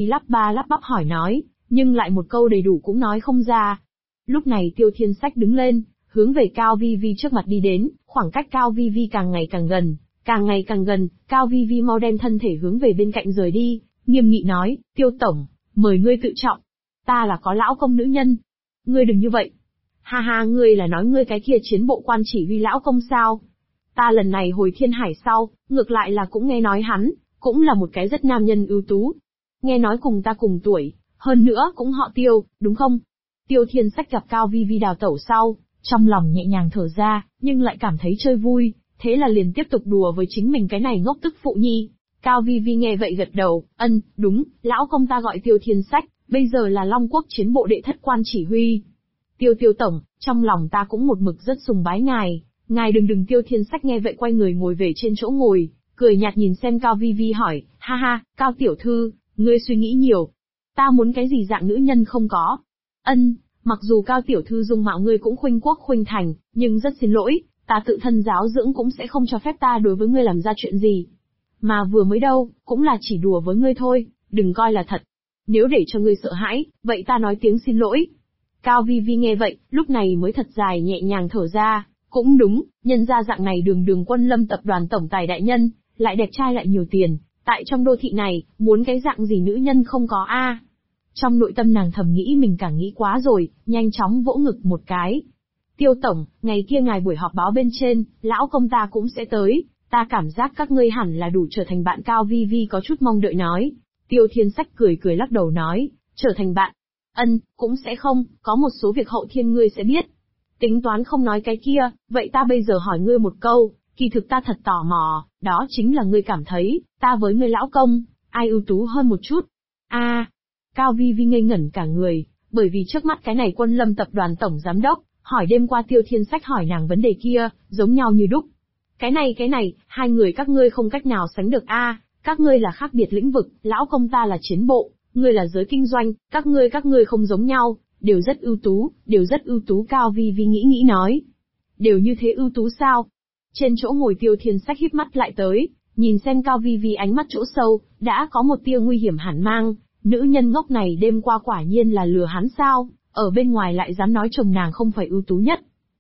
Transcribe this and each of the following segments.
lắp ba lắp bắp hỏi nói, nhưng lại một câu đầy đủ cũng nói không ra. Lúc này Tiêu Thiên Sách đứng lên, hướng về Cao Vi Vi trước mặt đi đến, khoảng cách Cao Vi Vi càng ngày càng gần, Cao Vi Vi mau đem thân thể hướng về bên cạnh rời đi, nghiêm nghị nói, Tiêu tổng, mời ngươi tự trọng. Ta là có lão công nữ nhân. Ngươi đừng như vậy. Ha ha, ngươi là nói ngươi cái kia chiến bộ quan chỉ huy lão công sao? Ta lần này hồi Thiên Hải sau, ngược lại là cũng nghe nói hắn, cũng là một cái rất nam nhân ưu tú. Nghe nói cùng ta cùng tuổi, hơn nữa cũng họ Tiêu, đúng không? Tiêu Thiên Sách gặp Cao Vi Vi đào tẩu sau, trong lòng nhẹ nhàng thở ra, nhưng lại cảm thấy chơi vui, thế là liền tiếp tục đùa với chính mình cái này ngốc tức phụ nhi. Cao Vi Vi nghe vậy gật đầu, đúng, lão công ta gọi Tiêu Thiên Sách, bây giờ là Long Quốc chiến bộ đệ thất quan chỉ huy. Tiêu tổng, trong lòng ta cũng một mực rất sùng bái ngài, ngài đừng. Tiêu Thiên Sách nghe vậy quay người ngồi về trên chỗ ngồi, cười nhạt nhìn xem Cao Vi Vi hỏi, ha ha, Cao tiểu thư, ngươi suy nghĩ nhiều. Ta muốn cái gì dạng nữ nhân không có. Mặc dù Cao tiểu thư dung mạo ngươi cũng khuynh quốc khuynh thành, nhưng rất xin lỗi, ta tự thân giáo dưỡng cũng sẽ không cho phép ta đối với ngươi làm ra chuyện gì. Mà vừa mới đâu, cũng là chỉ đùa với ngươi thôi, đừng coi là thật. Nếu để cho ngươi sợ hãi, vậy ta nói tiếng xin lỗi. Cao Vi Vi nghe vậy, lúc này mới thật dài nhẹ nhàng thở ra, cũng đúng, nhân ra dạng này đường Quân Lâm tập đoàn tổng tài đại nhân, lại đẹp trai lại nhiều tiền, tại trong đô thị này, muốn cái dạng gì nữ nhân không có a. Trong nội tâm nàng thầm nghĩ mình càng nghĩ quá rồi, nhanh chóng vỗ ngực một cái. Tiêu tổng, ngày kia ngài buổi họp báo bên trên, lão công ta cũng sẽ tới, ta cảm giác các ngươi hẳn là đủ trở thành bạn. Cao Vi Vi có chút mong đợi nói. Tiêu Thiên Sách cười lắc đầu nói, trở thành bạn. Cũng sẽ không, có một số việc hậu thiên ngươi sẽ biết. Tính toán không nói cái kia, vậy ta bây giờ hỏi ngươi một câu, kỳ thực ta thật tò mò, đó chính là ngươi cảm thấy, ta với ngươi lão công, ai ưu tú hơn một chút? Cao Vi Vi ngây ngẩn cả người, bởi vì trước mắt cái này Quân Lâm tập đoàn tổng giám đốc, hỏi đêm qua Tiêu Thiên Sách hỏi nàng vấn đề kia, giống nhau như đúc. Cái này, hai người các ngươi không cách nào sánh được các ngươi là khác biệt lĩnh vực, lão công ta là chiến bộ, ngươi là giới kinh doanh, các ngươi không giống nhau, đều rất ưu tú. Cao Vi Vi nghĩ nói. Đều như thế ưu tú sao? Trên chỗ ngồi Tiêu Thiên Sách híp mắt lại tới, nhìn xem Cao Vi Vi ánh mắt chỗ sâu, đã có một tia nguy hiểm hẳn mang, nữ nhân ngốc này đêm qua quả nhiên là lừa hắn sao, ở bên ngoài lại dám nói chồng nàng không phải ưu tú nhất.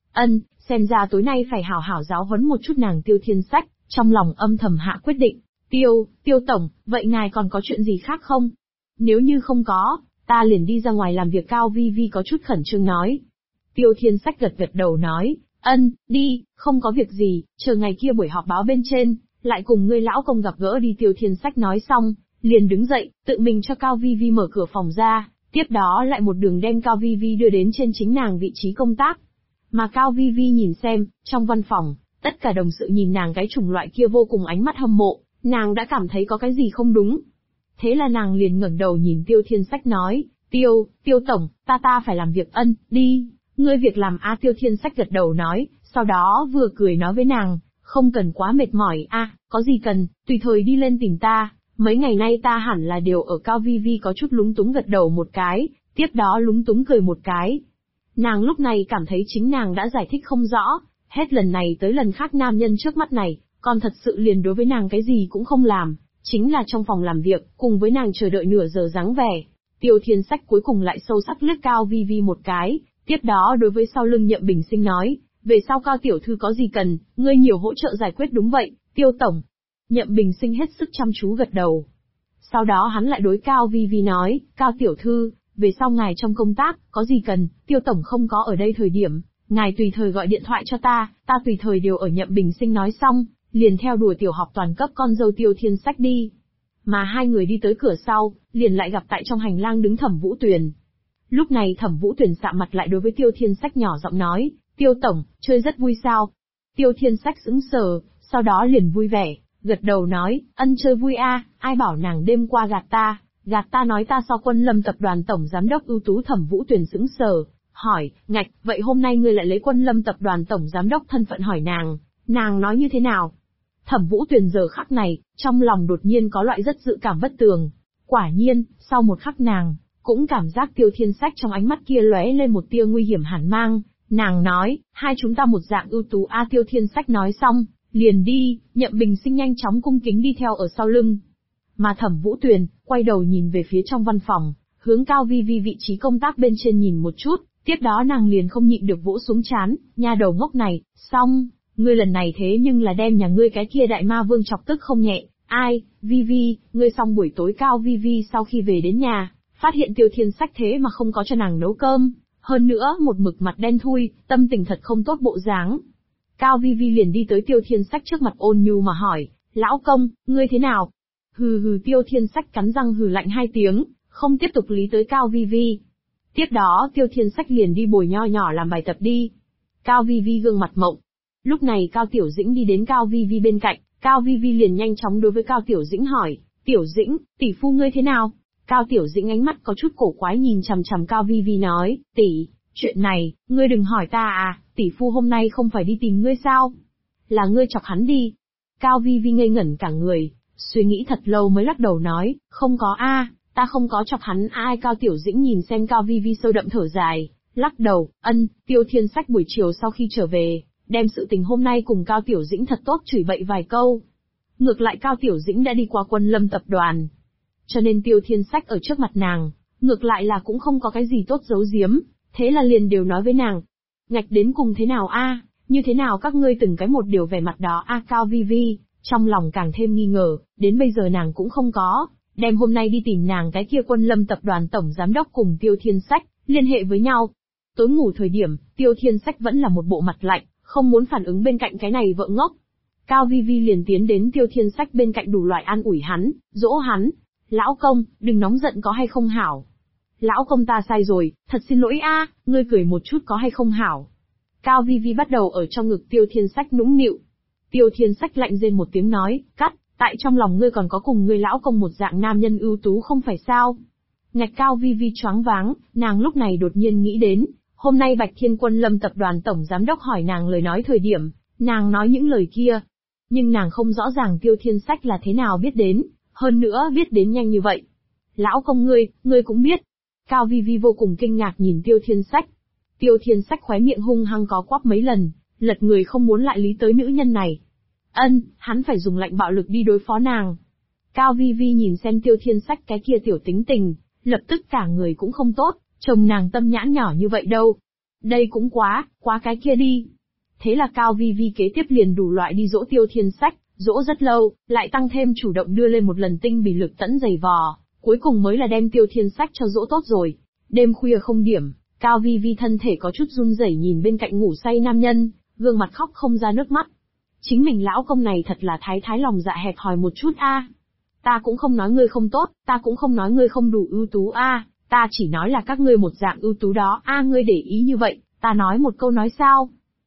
Xem ra tối nay phải hảo hảo giáo huấn một chút nàng. Tiêu Thiên Sách, trong lòng âm thầm hạ quyết định, Tiêu tổng, vậy ngài còn có chuyện gì khác không? Nếu như không có, ta liền đi ra ngoài làm việc. Cao Vi Vi có chút khẩn trương nói. Tiêu Thiên Sách gật đầu nói, đi, không có việc gì, chờ ngày kia buổi họp báo bên trên, lại cùng ngươi lão công gặp gỡ đi. Tiêu Thiên Sách nói xong, liền đứng dậy, tự mình cho Cao Vi Vi mở cửa phòng ra, tiếp đó lại một đường đem Cao Vi Vi đưa đến trên chính nàng vị trí công tác. Mà Cao Vi Vi nhìn xem, trong văn phòng, tất cả đồng sự nhìn nàng cái chủng loại kia vô cùng ánh mắt hâm mộ, nàng đã cảm thấy có cái gì không đúng. Thế là nàng liền ngẩng đầu nhìn Tiêu Thiên Sách nói, Tiêu tổng, ta phải làm việc. Đi, ngươi việc làm Tiêu Thiên Sách gật đầu nói, sau đó vừa cười nói với nàng, không cần quá mệt mỏi có gì cần, tùy thời đi lên tìm ta, mấy ngày nay ta hẳn là đều ở. Cao Vi Vi có chút lúng túng gật đầu một cái, tiếp đó lúng túng cười một cái. Nàng lúc này cảm thấy chính nàng đã giải thích không rõ, hết lần này tới lần khác nam nhân trước mắt này, còn thật sự liền đối với nàng cái gì cũng không làm, chính là trong phòng làm việc, cùng với nàng chờ đợi nửa giờ dáng vẻ. Tiêu Thiên Sách cuối cùng lại sâu sắc liếc Cao Vi Vi một cái, tiếp đó đối với sau lưng Nhậm Bình Sinh nói, về sau Cao tiểu thư có gì cần, ngươi nhiều hỗ trợ giải quyết. Đúng vậy, Tiêu tổng. Nhậm Bình Sinh hết sức chăm chú gật đầu. Sau đó hắn lại đối Cao Vi Vi nói, Cao tiểu thư, về sau ngài trong công tác, có gì cần, Tiêu tổng không có ở đây thời điểm, ngài tùy thời gọi điện thoại cho ta tùy thời đều ở. Nhậm Bình Sinh nói xong, liền theo đùa tiểu học toàn cấp con dâu Tiêu Thiên Sách đi. Mà hai người đi tới cửa sau, liền lại gặp tại trong hành lang đứng Thẩm Vũ Tuyền. Lúc này Thẩm Vũ Tuyền sạm mặt lại đối với Tiêu Thiên Sách nhỏ giọng nói, Tiêu tổng, chơi rất vui sao? Tiêu Thiên Sách sững sờ, sau đó liền vui vẻ, gật đầu nói, chơi vui ai bảo nàng đêm qua gạt ta nói ta so Quân Lâm tập đoàn tổng giám đốc ưu tú. Thẩm Vũ Tuyền sững sờ, hỏi, ngạch, vậy hôm nay ngươi lại lấy Quân Lâm tập đoàn tổng giám đốc thân phận hỏi nàng nói như thế nào? Thẩm Vũ Tuyền giờ khắc này, trong lòng đột nhiên có loại rất dự cảm bất tường. Quả nhiên, sau một khắc nàng cũng cảm giác Tiêu Thiên Sách trong ánh mắt kia lóe lên một tia nguy hiểm hàn mang. Nàng nói, hai chúng ta một dạng ưu tú Tiêu Thiên Sách nói xong, liền đi. Nhậm Bình Sinh nhanh chóng cung kính đi theo ở sau lưng. Mà Thẩm Vũ Tuyền, quay đầu nhìn về phía trong văn phòng, hướng Cao Vi Vi vị trí công tác bên trên nhìn một chút, tiếp đó nàng liền không nhịn được vỗ xuống trán, nha đầu ngốc này, xong, ngươi lần này thế nhưng là đem nhà ngươi cái kia đại ma vương chọc tức không nhẹ, ai, Vi Vi, ngươi xong buổi tối Cao Vi Vi sau khi về đến nhà, phát hiện Tiêu Thiên Sách thế mà không có cho nàng nấu cơm, hơn nữa một mực mặt đen thui, tâm tình thật không tốt bộ dáng. Cao Vi Vi liền đi tới Tiêu Thiên Sách trước mặt ôn nhu mà hỏi, lão công, ngươi thế nào? Hừ hừ, Tiêu Thiên Sách cắn răng hừ lạnh 2 tiếng, không tiếp tục lý tới Cao Vi Vi. Tiếp đó Tiêu Thiên Sách liền đi bồi nho nhỏ làm bài tập đi. Cao Vi Vi gương mặt mộng. Lúc này Cao Tiểu Dĩnh đi đến Cao Vi Vi bên cạnh, Cao Vi Vi liền nhanh chóng đối với Cao Tiểu Dĩnh hỏi, Tiểu Dĩnh, tỷ phu ngươi thế nào? Cao Tiểu Dĩnh ánh mắt có chút cổ quái nhìn chằm chằm Cao Vi Vi nói, tỷ, chuyện này, ngươi đừng hỏi ta à, tỷ phu hôm nay không phải đi tìm ngươi sao? Là ngươi chọc hắn đi. Cao Vi Vi ngây ngẩn cả người, suy nghĩ thật lâu mới lắc đầu nói, không có a, ta không có chọc hắn ai. Cao Tiểu Dĩnh nhìn xem Cao Vi Vi sâu đậm thở dài, lắc đầu, Tiêu Thiên Sách buổi chiều sau khi trở về, đem sự tình hôm nay cùng Cao Tiểu Dĩnh thật tốt chửi bậy vài câu. Ngược lại Cao Tiểu Dĩnh đã đi qua Quân Lâm tập đoàn, cho nên Tiêu Thiên Sách ở trước mặt nàng, ngược lại là cũng không có cái gì tốt giấu giếm, thế là liền đều nói với nàng. Ngạch đến cùng thế nào a? Như thế nào các ngươi từng cái một điều vẻ mặt đó a? Cao Vi Vi, trong lòng càng thêm nghi ngờ, đến bây giờ nàng cũng không có, đem hôm nay đi tìm nàng cái kia Quân Lâm tập đoàn tổng giám đốc cùng Tiêu Thiên Sách, liên hệ với nhau. Tối ngủ thời điểm, Tiêu Thiên Sách vẫn là một bộ mặt lạnh, không muốn phản ứng bên cạnh cái này vợ ngốc. Cao Vi Vi liền tiến đến Tiêu Thiên Sách bên cạnh đủ loại an ủi hắn, dỗ hắn. Lão công, đừng nóng giận có hay không hảo. Lão công ta sai rồi, thật xin lỗi a, ngươi cười một chút có hay không hảo. Cao Vi Vi bắt đầu ở trong ngực Tiêu Thiên Sách nũng nịu. Tiêu Thiên Sách lạnh rên một tiếng nói, cắt, tại trong lòng ngươi còn có cùng ngươi lão công một dạng nam nhân ưu tú không phải sao? Ngạch. Cao Vi Vi choáng váng, nàng lúc này đột nhiên nghĩ đến, hôm nay Bạch Thiên Quân Lâm tập đoàn tổng giám đốc hỏi nàng lời nói thời điểm, nàng nói những lời kia. Nhưng nàng không rõ ràng Tiêu Thiên Sách là thế nào biết đến, hơn nữa biết đến nhanh như vậy. Lão công ngươi cũng biết. Cao Vi Vi vô cùng kinh ngạc nhìn Tiêu Thiên Sách. Tiêu Thiên Sách khóe miệng hung hăng có quắp mấy lần, lật người không muốn lại lý tới nữ nhân này. Hắn phải dùng lạnh bạo lực đi đối phó nàng. Cao Vi Vi nhìn xem Tiêu Thiên Sách cái kia tiểu tính tình, lập tức cả người cũng không tốt, chồng nàng tâm nhãn nhỏ như vậy đâu. Đây cũng quá cái kia đi. Thế là Cao Vi Vi kế tiếp liền đủ loại đi dỗ Tiêu Thiên Sách, dỗ rất lâu, lại tăng thêm chủ động đưa lên một lần tinh bỉ lực tẫn giày vò, cuối cùng mới là đem Tiêu Thiên Sách cho dỗ tốt rồi. Đêm khuya không điểm, Cao Vi Vi thân thể có chút run rẩy nhìn bên cạnh ngủ say nam nhân, gương mặt khóc không ra nước mắt. Chính mình lão công này thật là thái lòng dạ hẹp hòi một chút a. Ta cũng không nói ngươi không tốt, ta cũng không nói ngươi không đủ ưu tú a, ta chỉ nói là các ngươi một dạng ưu tú đó a, ngươi để ý như vậy, ta nói một câu nói sao?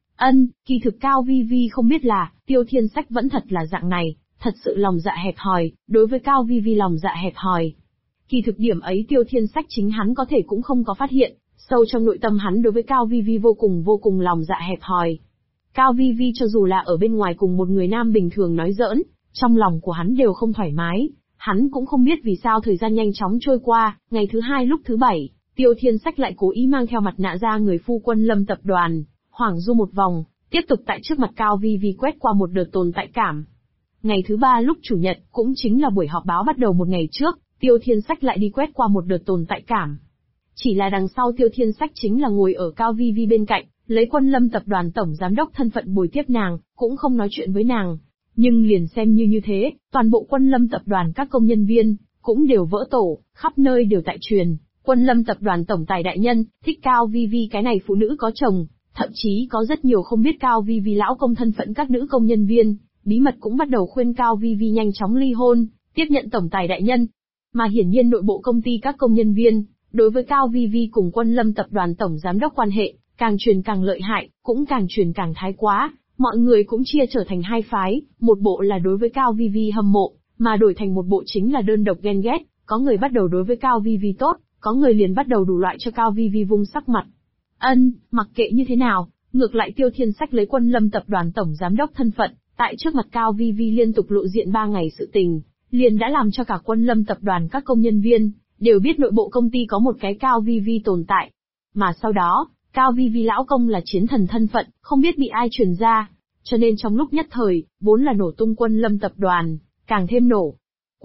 Kỳ thực Cao Vi Vi không biết là, Tiêu Thiên Sách vẫn thật là dạng này, thật sự lòng dạ hẹp hòi, đối với Cao Vi Vi lòng dạ hẹp hòi. Kỳ thực điểm ấy Tiêu Thiên Sách chính hắn có thể cũng không có phát hiện, sâu trong nội tâm hắn đối với Cao Vi Vi vô cùng lòng dạ hẹp hòi. Cao Vi Vi cho dù là ở bên ngoài cùng một người nam bình thường nói giỡn, trong lòng của hắn đều không thoải mái, hắn cũng không biết vì sao thời gian nhanh chóng trôi qua, ngày thứ 2 lúc thứ 7, Tiêu Thiên Sách lại cố ý mang theo mặt nạ ra người phu Quân Lâm tập đoàn, hoảng du một vòng, tiếp tục tại trước mặt Cao Vi Vi quét qua một đợt tồn tại cảm. Ngày thứ 3 lúc chủ nhật, cũng chính là buổi họp báo bắt đầu một ngày trước, Tiêu Thiên Sách lại đi quét qua một đợt tồn tại cảm. Chỉ là đằng sau Tiêu Thiên Sách chính là ngồi ở Cao Vi Vi bên cạnh, lấy Quân Lâm tập đoàn tổng giám đốc thân phận bồi tiếp nàng, cũng không nói chuyện với nàng. Nhưng liền xem như thế, toàn bộ Quân Lâm tập đoàn các công nhân viên, cũng đều vỡ tổ, khắp nơi đều tại truyền. Quân Lâm tập đoàn tổng tài đại nhân, thích Cao Vi Vi cái này phụ nữ có chồng, thậm chí có rất nhiều không biết Cao Vi Vi lão công thân phận các nữ công nhân viên, bí mật cũng bắt đầu khuyên Cao Vi Vi nhanh chóng ly hôn, tiếp nhận tổng tài đại nhân. Mà hiển nhiên nội bộ công ty các công nhân viên, đối với Cao Vi Vi cùng Quân Lâm tập đoàn tổng giám đốc quan hệ, càng truyền càng lợi hại, cũng càng truyền càng thái quá, mọi người cũng chia trở thành hai phái, một bộ là đối với Cao Vi Vi hâm mộ, mà đổi thành một bộ chính là đơn độc ghen ghét, có người bắt đầu đối với Cao Vi Vi tốt, có người liền bắt đầu đủ loại cho Cao Vi Vi vung sắc mặt. Mặc kệ như thế nào, ngược lại Tiêu Thiên Sách lấy Quân Lâm tập đoàn tổng giám đốc thân phận, tại trước mặt Cao Vi Vi liên tục lộ diện 3 ngày sự tình, liền đã làm cho cả Quân Lâm tập đoàn các công nhân viên đều biết nội bộ công ty có một cái Cao Vi Vi tồn tại. Mà sau đó, Cao Vi Vi lão công là chiến thần thân phận, không biết bị ai truyền ra, cho nên trong lúc nhất thời, vốn là nổ tung Quân Lâm tập đoàn, càng thêm nổ.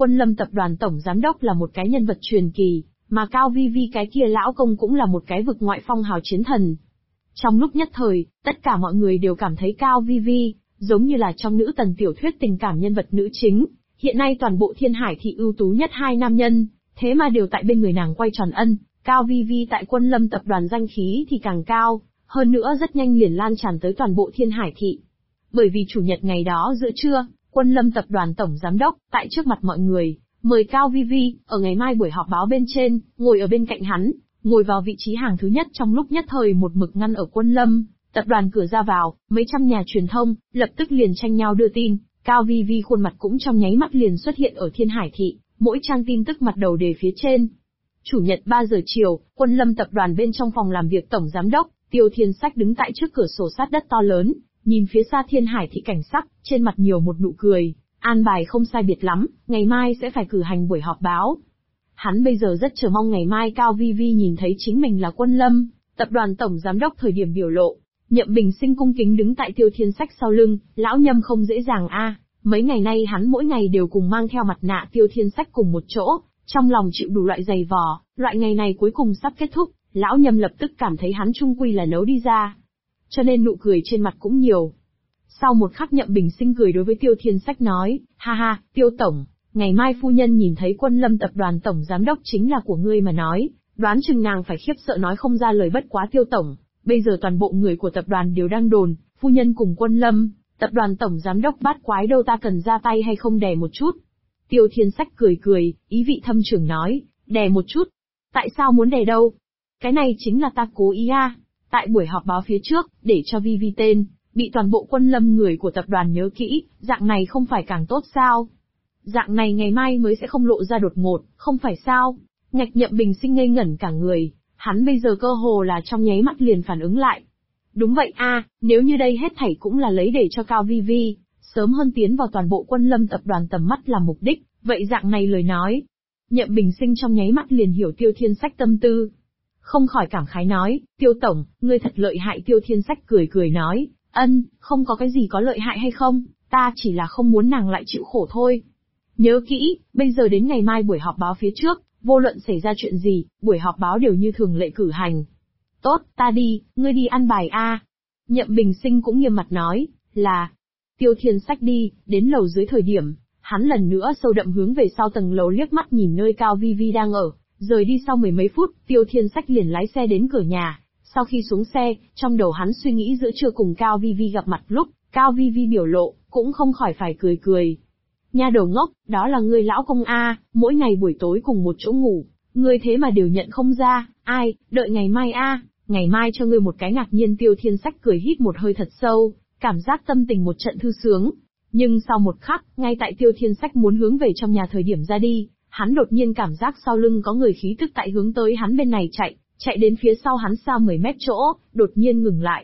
Quân Lâm tập đoàn tổng giám đốc là một cái nhân vật truyền kỳ, mà Cao Vi Vi cái kia lão công cũng là một cái vực ngoại phong hào chiến thần. Trong lúc nhất thời, tất cả mọi người đều cảm thấy Cao Vi Vi, giống như là trong nữ tần tiểu thuyết tình cảm nhân vật nữ chính. Hiện nay toàn bộ Thiên Hải thị ưu tú nhất hai nam nhân, thế mà đều tại bên người nàng quay tròn ân. Cao Vi Vi tại Quân Lâm tập đoàn danh khí thì càng cao, hơn nữa rất nhanh liền lan tràn tới toàn bộ Thiên Hải thị. Bởi vì chủ nhật ngày đó giữa trưa, Quân Lâm tập đoàn tổng giám đốc, tại trước mặt mọi người, mời Cao Vi Vi, ở ngày mai buổi họp báo bên trên, ngồi ở bên cạnh hắn, ngồi vào vị trí hàng thứ nhất trong lúc nhất thời một mực ngăn ở Quân Lâm tập đoàn cửa ra vào, mấy trăm nhà truyền thông, lập tức liền tranh nhau đưa tin, Cao Vi Vi khuôn mặt cũng trong nháy mắt liền xuất hiện ở Thiên Hải thị, mỗi trang tin tức mặt đầu đề phía trên. Chủ nhật 3 giờ chiều, Quân Lâm tập đoàn bên trong phòng làm việc tổng giám đốc, Tiêu Thiên Sách đứng tại trước cửa sổ sát đất to lớn, nhìn phía xa Thiên Hải thị cảnh sắc, trên mặt nhiều một nụ cười, an bài không sai biệt lắm, ngày mai sẽ phải cử hành buổi họp báo. Hắn bây giờ rất chờ mong ngày mai Cao Vi Vi nhìn thấy chính mình là Quân Lâm tập đoàn tổng giám đốc thời điểm biểu lộ. Nhậm Bình Sinh cung kính đứng tại Tiêu Thiên Sách sau lưng, lão Nhâm không dễ dàng a, mấy ngày nay hắn mỗi ngày đều cùng mang theo mặt nạ Tiêu Thiên Sách cùng một chỗ, trong lòng chịu đủ loại giày vò, loại ngày này cuối cùng sắp kết thúc, lão Nhâm lập tức cảm thấy hắn chung quy là nấu đi ra. Cho nên nụ cười trên mặt cũng nhiều. Sau một khắc Nhậm Bình Sinh cười đối với Tiêu Thiên Sách nói, ha ha, Tiêu Tổng, ngày mai phu nhân nhìn thấy Quân Lâm tập đoàn tổng giám đốc chính là của ngươi mà nói, đoán chừng nàng phải khiếp sợ nói không ra lời bất quá Tiêu Tổng, bây giờ toàn bộ người của tập đoàn đều đang đồn, phu nhân cùng Quân Lâm tập đoàn tổng giám đốc bát quái đâu ta cần ra tay hay không đè một chút. Tiêu Thiên Sách cười cười, ý vị thâm trường nói, đè một chút. Tại sao muốn đè đâu? Cái này chính là ta cố ý a. Tại buổi họp báo phía trước, để cho Vi Vi tên, bị toàn bộ Quân Lâm người của tập đoàn nhớ kỹ, dạng này không phải càng tốt sao? Dạng này ngày mai mới sẽ không lộ ra đột ngột, không phải sao? Ngạch Nhậm Bình Sinh ngây ngẩn cả người, hắn bây giờ cơ hồ là trong nháy mắt liền phản ứng lại. Đúng vậy a, nếu như đây hết thảy cũng là lấy để cho Cao Vi Vi sớm hơn tiến vào toàn bộ Quân Lâm tập đoàn tầm mắt làm mục đích, vậy dạng này lời nói. Nhậm Bình Sinh trong nháy mắt liền hiểu Tiêu Thiên Sách tâm tư. Không khỏi cảm khái nói, Tiêu Tổng, ngươi thật lợi hại. Tiêu Thiên Sách cười cười nói, không có cái gì có lợi hại hay không, ta chỉ là không muốn nàng lại chịu khổ thôi. Nhớ kỹ, bây giờ đến ngày mai buổi họp báo phía trước, vô luận xảy ra chuyện gì, buổi họp báo đều như thường lệ cử hành. Tốt, ta đi, ngươi đi ăn bài a. Nhậm Bình Sinh cũng nghiêm mặt nói, là. Tiêu Thiên Sách đi, đến lầu dưới thời điểm, hắn lần nữa sâu đậm hướng về sau tầng lầu liếc mắt nhìn nơi Cao Vi Vi đang ở, rời đi sau mười mấy phút, Tiêu Thiên Sách liền lái xe đến cửa nhà. Sau khi xuống xe, trong đầu hắn suy nghĩ giữa trưa cùng Cao Vi Vi gặp mặt lúc, Cao Vi Vi biểu lộ, cũng không khỏi phải cười cười. Nha đầu ngốc, đó là ngươi lão công a, mỗi ngày buổi tối cùng một chỗ ngủ, ngươi thế mà đều nhận không ra, ai, đợi ngày mai a, ngày mai cho ngươi một cái ngạc nhiên. Tiêu Thiên Sách cười hít một hơi thật sâu, cảm giác tâm tình một trận thư sướng. Nhưng sau một khắc, ngay tại Tiêu Thiên Sách muốn hướng về trong nhà thời điểm ra đi, hắn đột nhiên cảm giác sau lưng có người khí tức tại hướng tới hắn bên này chạy đến phía sau hắn xa 10 mét chỗ, đột nhiên ngừng lại.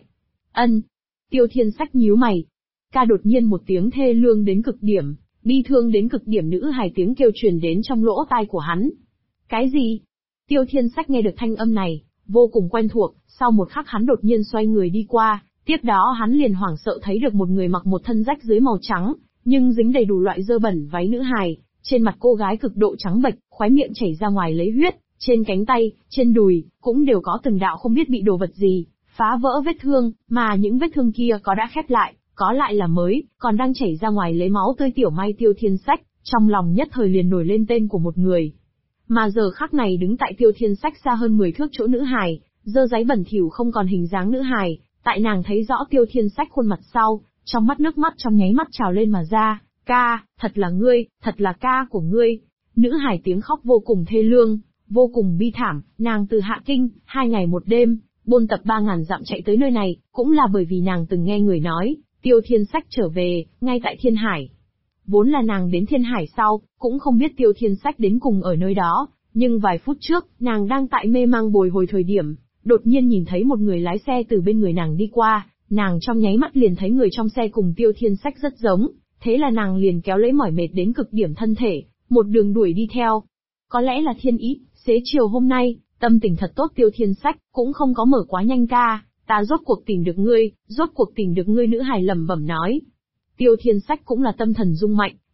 Tiêu Thiên Sách nhíu mày. Ca đột nhiên một tiếng thê lương đến cực điểm, bi thương đến cực điểm nữ hài tiếng kêu truyền đến trong lỗ tai của hắn. Cái gì? Tiêu Thiên Sách nghe được thanh âm này, vô cùng quen thuộc, sau một khắc hắn đột nhiên xoay người đi qua, tiếp đó hắn liền hoảng sợ thấy được một người mặc một thân rách dưới màu trắng, nhưng dính đầy đủ loại dơ bẩn váy nữ hài, trên mặt cô gái cực độ trắng bệch, khóe miệng chảy ra ngoài lấy huyết, trên cánh tay, trên đùi, cũng đều có từng đạo không biết bị đồ vật gì phá vỡ vết thương, mà những vết thương kia có đã khép lại, có lại là mới, còn đang chảy ra ngoài lấy máu tươi. Tiểu May Tiêu Thiên Sách, trong lòng nhất thời liền nổi lên tên của một người. Mà giờ khắc này đứng tại Tiêu Thiên Sách xa hơn 10 thước chỗ nữ hài, dơ giấy bẩn thỉu không còn hình dáng nữ hài, tại nàng thấy rõ Tiêu Thiên Sách khuôn mặt sau, trong mắt nước mắt trong nháy mắt trào lên mà ra, ca, thật là ngươi, thật là ca của ngươi. Nữ hài tiếng khóc vô cùng thê lương, vô cùng bi thảm, nàng từ Hạ Kinh, 2 ngày 1 đêm, bôn tập 3.000 dặm chạy tới nơi này, cũng là bởi vì nàng từng nghe người nói, Tiêu Thiên Sách trở về, ngay tại Thiên Hải. Vốn là nàng đến Thiên Hải sau, cũng không biết Tiêu Thiên Sách đến cùng ở nơi đó, nhưng vài phút trước, nàng đang tại mê mang bồi hồi thời điểm, đột nhiên nhìn thấy một người lái xe từ bên người nàng đi qua, nàng trong nháy mắt liền thấy người trong xe cùng Tiêu Thiên Sách rất giống, thế là nàng liền kéo lấy mỏi mệt đến cực điểm thân thể, một đường đuổi đi theo. Có lẽ là thiên ý, xế chiều hôm nay, tâm tình thật tốt. Tiêu Thiên Sách cũng không có mở quá nhanh ca, ta rốt cuộc tìm được ngươi, rốt cuộc tìm được ngươi. Nữ hài lẩm bẩm nói. Tiêu Thiên Sách cũng là tâm thần rung mạnh,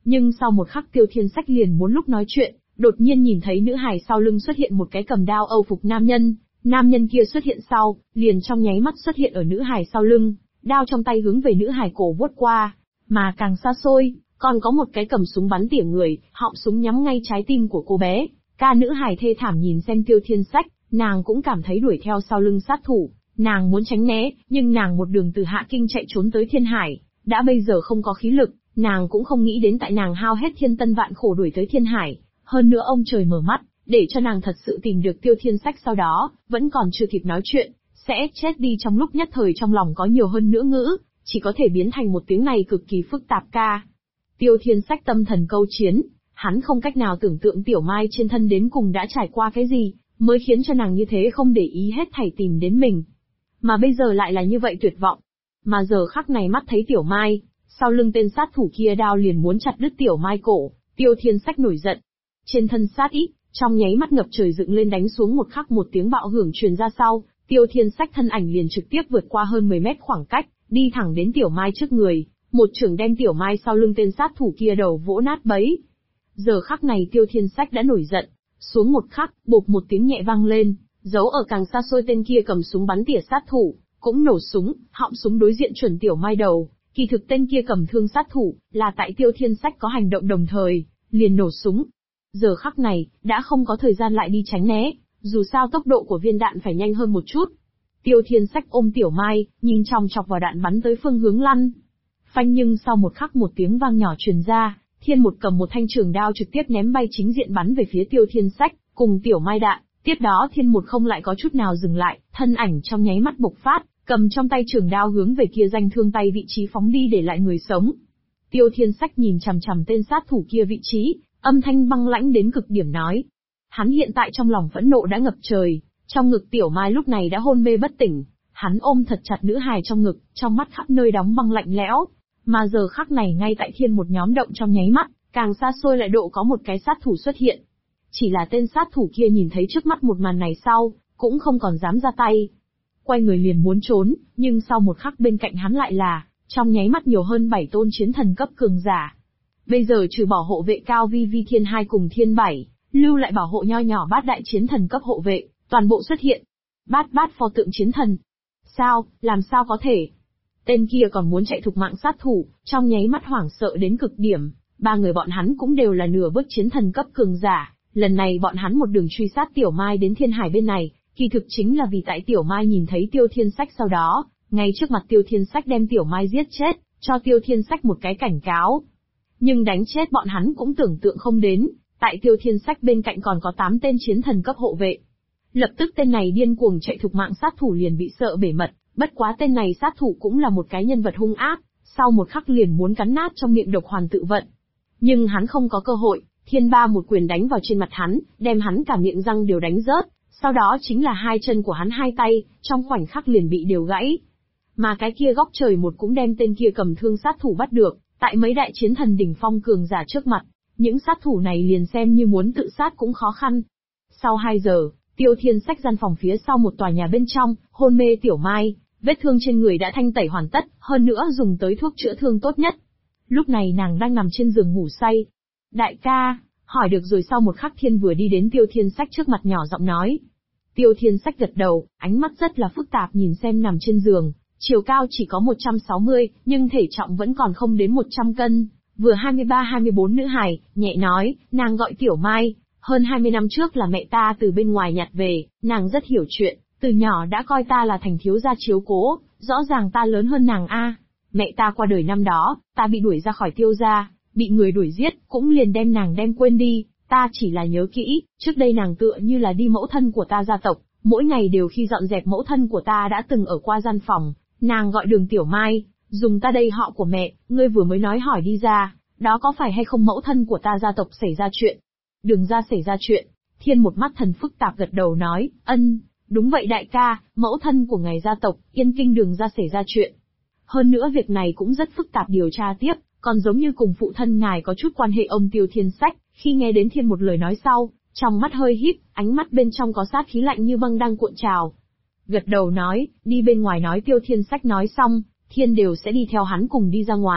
Nhưng sau một khắc Tiêu Thiên Sách liền muốn lúc nói chuyện, đột nhiên nhìn thấy nữ hài sau lưng xuất hiện một cái cầm đao Âu phục nam nhân. Nam nhân kia xuất hiện sau, liền trong nháy mắt xuất hiện ở nữ hài sau lưng, đao trong tay hướng về nữ hài cổ vuốt qua. Mà càng xa xôi, còn có một cái cầm súng bắn tỉa người, họng súng nhắm ngay trái tim của cô bé. Ca nữ hài thê thảm nhìn xem Tiêu Thiên Sách, nàng cũng cảm thấy đuổi theo sau lưng sát thủ, nàng muốn tránh né, nhưng nàng một đường từ Hạ Kinh chạy trốn tới Thiên Hải, đã bây giờ không có khí lực, nàng cũng không nghĩ đến tại nàng hao hết thiên tân vạn khổ đuổi tới Thiên Hải, hơn nữa ông trời mở mắt, để cho nàng thật sự tìm được Tiêu Thiên Sách sau đó, vẫn còn chưa kịp nói chuyện, sẽ chết đi trong lúc nhất thời trong lòng có nhiều hơn nữa ngữ, chỉ có thể biến thành một tiếng này cực kỳ phức tạp ca. Tiêu Thiên Sách tâm thần câu chiến, hắn không cách nào tưởng tượng Tiểu Mai trên thân đến cùng đã trải qua cái gì, mới khiến cho nàng như thế không để ý hết thảy tìm đến mình. Mà bây giờ lại là như vậy tuyệt vọng. Mà giờ khắc này mắt thấy Tiểu Mai, sau lưng tên sát thủ kia đao liền muốn chặt đứt Tiểu Mai cổ, Tiêu Thiên Sách nổi giận. Trên thân sát ý, trong nháy mắt ngập trời dựng lên đánh xuống một khắc một tiếng bạo hưởng truyền ra sau, Tiêu Thiên Sách thân ảnh liền trực tiếp vượt qua hơn 10 mét khoảng cách, đi thẳng đến Tiểu Mai trước người, một chưởng đem Tiểu Mai sau lưng tên sát thủ kia đầu vỗ nát bấy. Giờ khắc này Tiêu Thiên Sách đã nổi giận, xuống một khắc, bộp một tiếng nhẹ vang lên, giấu ở càng xa xôi tên kia cầm súng bắn tỉa sát thủ, cũng nổ súng, họng súng đối diện chuẩn Tiểu Mai đầu, kỳ thực tên kia cầm thương sát thủ, là tại Tiêu Thiên Sách có hành động đồng thời, liền nổ súng. Giờ khắc này, đã không có thời gian lại đi tránh né, dù sao tốc độ của viên đạn phải nhanh hơn một chút. Tiêu Thiên Sách ôm Tiểu Mai, nhìn chòng chọc vào đạn bắn tới phương hướng lăn. Phanh nhưng sau một khắc một tiếng vang nhỏ truyền ra, Thiên một cầm một thanh trường đao trực tiếp ném bay chính diện bắn về phía Tiêu Thiên Sách, cùng Tiểu Mai đạn. Tiếp đó Thiên một không lại có chút nào dừng lại, thân ảnh trong nháy mắt bộc phát, cầm trong tay trường đao hướng về kia danh thương tay vị trí phóng đi để lại người sống. Tiêu Thiên Sách nhìn chằm chằm tên sát thủ kia vị trí, âm thanh băng lãnh đến cực điểm nói. Hắn hiện tại trong lòng phẫn nộ đã ngập trời, trong ngực Tiểu Mai lúc này đã hôn mê bất tỉnh, hắn ôm thật chặt nữ hài trong ngực, trong mắt khắp nơi đóng băng lạnh lẽo. Mà giờ khắc này ngay tại Thiên một nhóm động trong nháy mắt, càng xa xôi lại độ có một cái sát thủ xuất hiện. Chỉ là tên sát thủ kia nhìn thấy trước mắt một màn này sau, cũng không còn dám ra tay. Quay người liền muốn trốn, nhưng sau một khắc bên cạnh hắn lại là, trong nháy mắt nhiều hơn 7 tôn chiến thần cấp cường giả. Bây giờ trừ bảo hộ vệ cao vi vi Thiên 2 cùng Thiên 7, lưu lại bảo hộ nho nhỏ bát đại chiến thần cấp hộ vệ, toàn bộ xuất hiện. Bát pho tượng chiến thần. Sao, làm sao có thể? Tên kia còn muốn chạy thục mạng sát thủ, trong nháy mắt hoảng sợ đến cực điểm, ba người bọn hắn cũng đều là nửa bước chiến thần cấp cường giả, lần này bọn hắn một đường truy sát Tiểu Mai đến Thiên Hải bên này, kỳ thực chính là vì tại Tiểu Mai nhìn thấy Tiêu Thiên Sách sau đó, ngay trước mặt Tiêu Thiên Sách đem Tiểu Mai giết chết, cho Tiêu Thiên Sách một cái cảnh cáo. Nhưng đánh chết bọn hắn cũng tưởng tượng không đến, tại Tiêu Thiên Sách bên cạnh còn có 8 tên chiến thần cấp hộ vệ. Lập tức tên này điên cuồng chạy thục mạng sát thủ liền bị sợ bể mật. Bất quá tên này sát thủ cũng là một cái nhân vật hung ác, sau một khắc liền muốn cắn nát trong miệng độc hoàn tự vận. Nhưng hắn không có cơ hội, Thiên Ba một quyền đánh vào trên mặt hắn, đem hắn cả miệng răng đều đánh rớt, sau đó chính là hai chân của hắn hai tay, trong khoảnh khắc liền bị đều gãy. Mà cái kia góc trời một cũng đem tên kia cầm thương sát thủ bắt được, tại mấy đại chiến thần đỉnh phong cường giả trước mặt, những sát thủ này liền xem như muốn tự sát cũng khó khăn. Sau 2 giờ, Tiêu Thiên Sách gian phòng phía sau một tòa nhà bên trong, hôn mê Tiểu Mai. Vết thương trên người đã thanh tẩy hoàn tất, hơn nữa dùng tới thuốc chữa thương tốt nhất. Lúc này nàng đang nằm trên giường ngủ say. Đại ca, hỏi được rồi. Sau một khắc Thiên vừa đi đến Tiêu Thiên Sách trước mặt nhỏ giọng nói. Tiêu Thiên Sách gật đầu, ánh mắt rất là phức tạp nhìn xem nằm trên giường, chiều cao chỉ có 160, nhưng thể trọng vẫn còn không đến 100 cân, vừa 23-24 nữ hài, nhẹ nói, nàng gọi Tiểu Mai, hơn 20 năm trước là mẹ ta từ bên ngoài nhặt về, nàng rất hiểu chuyện. Từ nhỏ đã coi ta là thành thiếu gia chiếu cố, rõ ràng ta lớn hơn nàng a. Mẹ ta qua đời năm đó, ta bị đuổi ra khỏi Tiêu gia, bị người đuổi giết, cũng liền đem nàng đem quên đi, ta chỉ là nhớ kỹ, trước đây nàng tựa như là đi mẫu thân của ta gia tộc, mỗi ngày đều khi dọn dẹp mẫu thân của ta đã từng ở qua gian phòng, nàng gọi Đường Tiểu Mai, dùng ta đây họ của mẹ, ngươi vừa mới nói hỏi đi ra, đó có phải hay không mẫu thân của ta gia tộc xảy ra chuyện? Đường gia xảy ra chuyện? Thiên một mắt thần phức tạp gật đầu nói, ân. Đúng vậy đại ca, mẫu thân của ngài gia tộc, Yên Kinh Đường gia xảy ra chuyện. Hơn nữa việc này cũng rất phức tạp điều tra tiếp, còn giống như cùng phụ thân ngài có chút quan hệ. Ông Tiêu Thiên Sách, khi nghe đến Thiên một lời nói sau, trong mắt hơi híp, ánh mắt bên trong có sát khí lạnh như băng đang cuộn trào. Gật đầu nói, đi bên ngoài nói. Tiêu Thiên Sách nói xong, Thiên đều sẽ đi theo hắn cùng đi ra ngoài,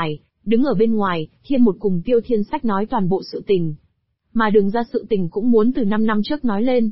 Đứng ở bên ngoài, Thiên Một cùng Tiêu Thiên Sách nói toàn bộ sự tình. Mà Đường ra sự tình cũng muốn từ 5 năm trước nói lên.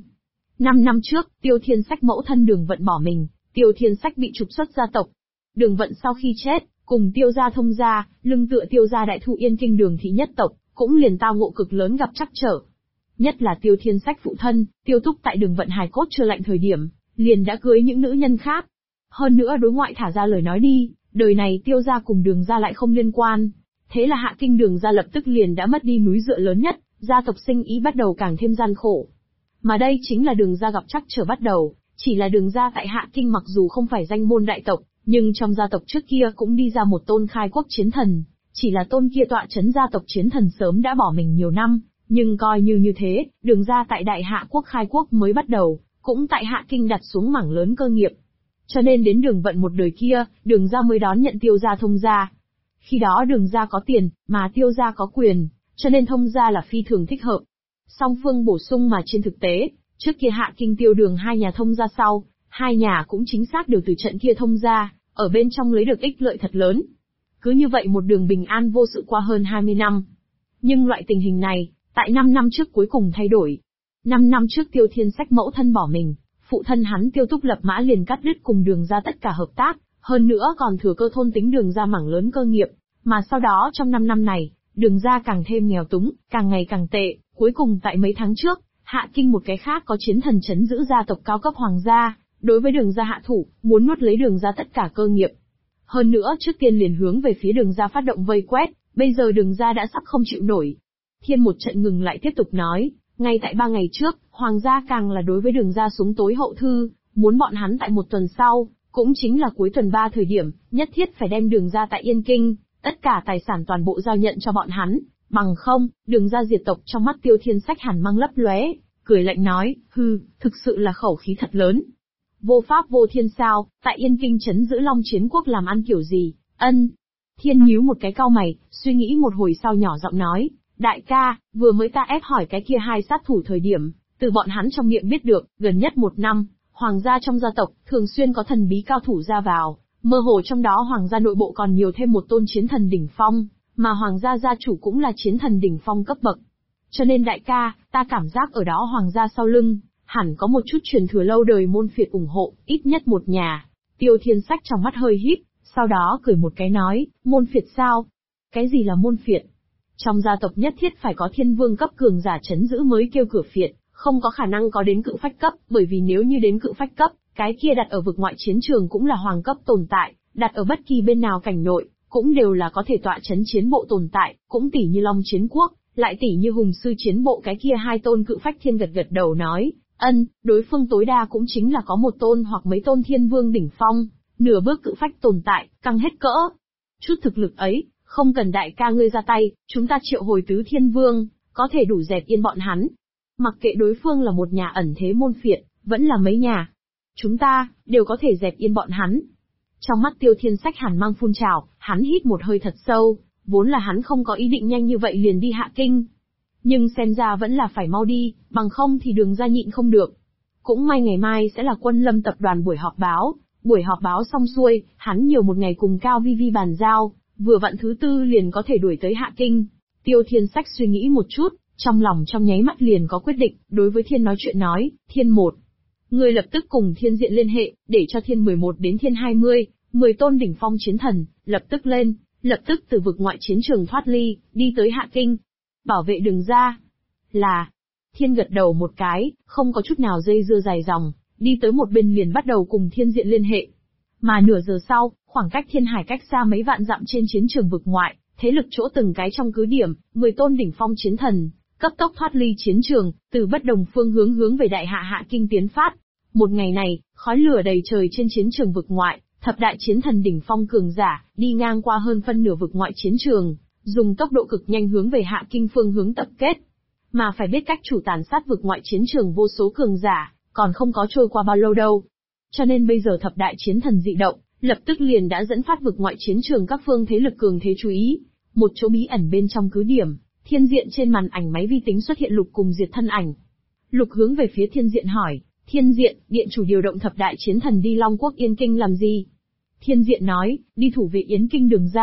5 năm trước, Tiêu Thiên Sách mẫu thân Đường Vận bỏ mình, Tiêu Thiên Sách bị trục xuất gia tộc. Đường Vận sau khi chết, cùng Tiêu gia thông gia, lưng tựa Tiêu gia đại thụ Yên Kinh Đường thị nhất tộc, cũng liền tao ngộ cực lớn gặp trắc trở. Nhất là Tiêu Thiên Sách phụ thân, Tiêu Túc tại Đường Vận hài cốt chưa lạnh thời điểm, liền đã cưới những nữ nhân khác. Hơn nữa đối ngoại thả ra lời nói đi, đời này Tiêu gia cùng Đường gia lại không liên quan. Thế là Hạ Kinh Đường gia lập tức liền đã mất đi núi dựa lớn nhất, gia tộc sinh ý bắt đầu càng thêm gian khổ. Mà đây chính là Đường gia gặp trắc trở bắt đầu, chỉ là Đường gia tại Hạ Kinh mặc dù không phải danh môn đại tộc, nhưng trong gia tộc trước kia cũng đi ra một tôn khai quốc chiến thần, chỉ là tôn kia tọa chấn gia tộc chiến thần sớm đã bỏ mình nhiều năm, nhưng coi như thế, Đường gia tại Đại Hạ quốc khai quốc mới bắt đầu, cũng tại Hạ Kinh đặt xuống mảng lớn cơ nghiệp. Cho nên đến Đường Vận một đời kia, Đường gia mới đón nhận Tiêu gia thông gia. Khi đó Đường gia có tiền, mà Tiêu gia có quyền, cho nên thông gia là phi thường thích hợp. Song phương bổ sung mà trên thực tế, trước kia Hạ Kinh Tiêu Đường hai nhà thông gia sau, hai nhà cũng chính xác đều từ trận kia thông gia, ở bên trong lấy được ích lợi thật lớn. Cứ như vậy một đường bình an vô sự qua hơn 20 năm. Nhưng loại tình hình này, tại 5 năm trước cuối cùng thay đổi. 5 năm trước Tiêu Thiên Sách mẫu thân bỏ mình, phụ thân hắn Tiêu Túc Lập Mã liền cắt đứt cùng Đường gia tất cả hợp tác, hơn nữa còn thừa cơ thôn tính Đường gia mảng lớn cơ nghiệp, mà sau đó trong 5 năm này, Đường gia càng thêm nghèo túng, càng ngày càng tệ, cuối cùng tại mấy tháng trước, Hạ Kinh một cái khác có chiến thần chấn giữ gia tộc cao cấp hoàng gia, đối với Đường gia hạ thủ, muốn nuốt lấy Đường gia tất cả cơ nghiệp. Hơn nữa trước tiên liền hướng về phía Đường gia phát động vây quét, bây giờ Đường gia đã sắp không chịu nổi. Thiên một trận ngừng lại tiếp tục nói, ngay tại 3 ngày trước, hoàng gia càng là đối với Đường gia xuống tối hậu thư, muốn bọn hắn tại một tuần sau, cũng chính là cuối tuần 3 thời điểm, nhất thiết phải đem Đường gia tại Yên Kinh, tất cả tài sản toàn bộ giao nhận cho bọn hắn, bằng không, Đường gia diệt tộc. Trong mắt Tiêu Thiên Sách hàn mang lấp lóe, cười lạnh nói, thực sự là khẩu khí thật lớn. Vô pháp vô thiên sao, tại Yên Kinh trấn giữ Long Chiến Quốc làm ăn kiểu gì? Ân. Thiên nhíu một cái cau mày, suy nghĩ một hồi sau nhỏ giọng nói, đại ca, vừa mới ta ép hỏi cái kia hai sát thủ thời điểm, từ bọn hắn trong miệng biết được, gần nhất 1 năm, hoàng gia trong gia tộc, thường xuyên có thần bí cao thủ ra vào, mơ hồ trong đó hoàng gia nội bộ còn nhiều thêm một tôn chiến thần đỉnh phong, mà hoàng gia gia chủ cũng là chiến thần đỉnh phong cấp bậc. Cho nên đại ca, ta cảm giác ở đó hoàng gia sau lưng, hẳn có một chút truyền thừa lâu đời môn phiệt ủng hộ, ít nhất một nhà. Tiêu Thiên Sách trong mắt hơi híp, sau đó cười một cái nói, môn phiệt sao? Cái gì là môn phiệt? Trong gia tộc nhất thiết phải có thiên vương cấp cường giả chấn giữ mới kêu cửa phiệt, không có khả năng có đến cự phách cấp, bởi vì nếu như đến cự phách cấp, cái kia đặt ở vực ngoại chiến trường cũng là hoàng cấp tồn tại, đặt ở bất kỳ bên nào cảnh nội, cũng đều là có thể tọa chấn chiến bộ tồn tại, cũng tỷ như Long Chiến Quốc, lại tỷ như Hùng Sư chiến bộ cái kia hai tôn cự phách. Thiên gật gật đầu nói, đối phương tối đa cũng chính là có một tôn hoặc mấy tôn thiên vương đỉnh phong, nửa bước cự phách tồn tại, căng hết cỡ. Chút thực lực ấy, không cần đại ca ngươi ra tay, chúng ta triệu hồi tứ thiên vương, có thể đủ dẹp yên bọn hắn. Mặc kệ đối phương là một nhà ẩn thế môn phiệt, vẫn là mấy nhà, chúng ta, đều có thể dẹp yên bọn hắn. Trong mắt Tiêu Thiên Sách hàn mang phun trào, hắn hít một hơi thật sâu, vốn là hắn không có ý định nhanh như vậy liền đi Hạ Kinh. Nhưng xem ra vẫn là phải mau đi, bằng không thì Đường gia nhịn không được. Cũng may ngày mai sẽ là Quân Lâm tập đoàn buổi họp báo xong xuôi, hắn nhiều một ngày cùng Cao Vi Vi bàn giao, vừa vặn thứ tư liền có thể đuổi tới Hạ Kinh. Tiêu Thiên Sách suy nghĩ một chút, trong lòng trong nháy mắt liền có quyết định, đối với Thiên nói chuyện nói, Thiên 1. Người lập tức cùng Thiên Diện liên hệ, để cho Thiên 11 đến Thiên 20, 10 tôn đỉnh phong chiến thần, lập tức lên, lập tức từ vực ngoại chiến trường thoát ly, đi tới Hạ Kinh. Bảo vệ Đường gia. Là. Thiên gật đầu một cái, không có chút nào dây dưa dài dòng, đi tới một bên liền bắt đầu cùng Thiên Diện liên hệ. Mà nửa giờ sau, khoảng cách Thiên Hải cách xa mấy vạn dặm trên chiến trường vực ngoại, thế lực chỗ từng cái trong cứ điểm, 10 tôn đỉnh phong chiến thần, cấp tốc thoát ly chiến trường, từ bất đồng phương hướng về Đại Hạ Hạ Kinh tiến phát. Một ngày này, khói lửa đầy trời trên chiến trường vực ngoại, thập đại chiến thần đỉnh phong cường giả, đi ngang qua hơn phân nửa vực ngoại chiến trường, dùng tốc độ cực nhanh hướng về Hạ Kinh phương hướng tập kết. Mà phải biết cách chủ tàn sát vực ngoại chiến trường vô số cường giả, còn không có trôi qua bao lâu đâu. Cho nên bây giờ thập đại chiến thần dị động, lập tức liền đã dẫn phát vực ngoại chiến trường các phương thế lực cường thế chú ý. Một chỗ bí ẩn bên trong cứ điểm, Thiên Diện trên màn ảnh máy vi tính xuất hiện Lục cùng Diệt thân ảnh. Lục hướng về phía Thiên Diện hỏi, Thiên Diện, điện chủ điều động thập đại chiến thần đi Long Quốc Yên Kinh làm gì? Thiên Diện nói, đi thủ vệ Yến Kinh Đường gia,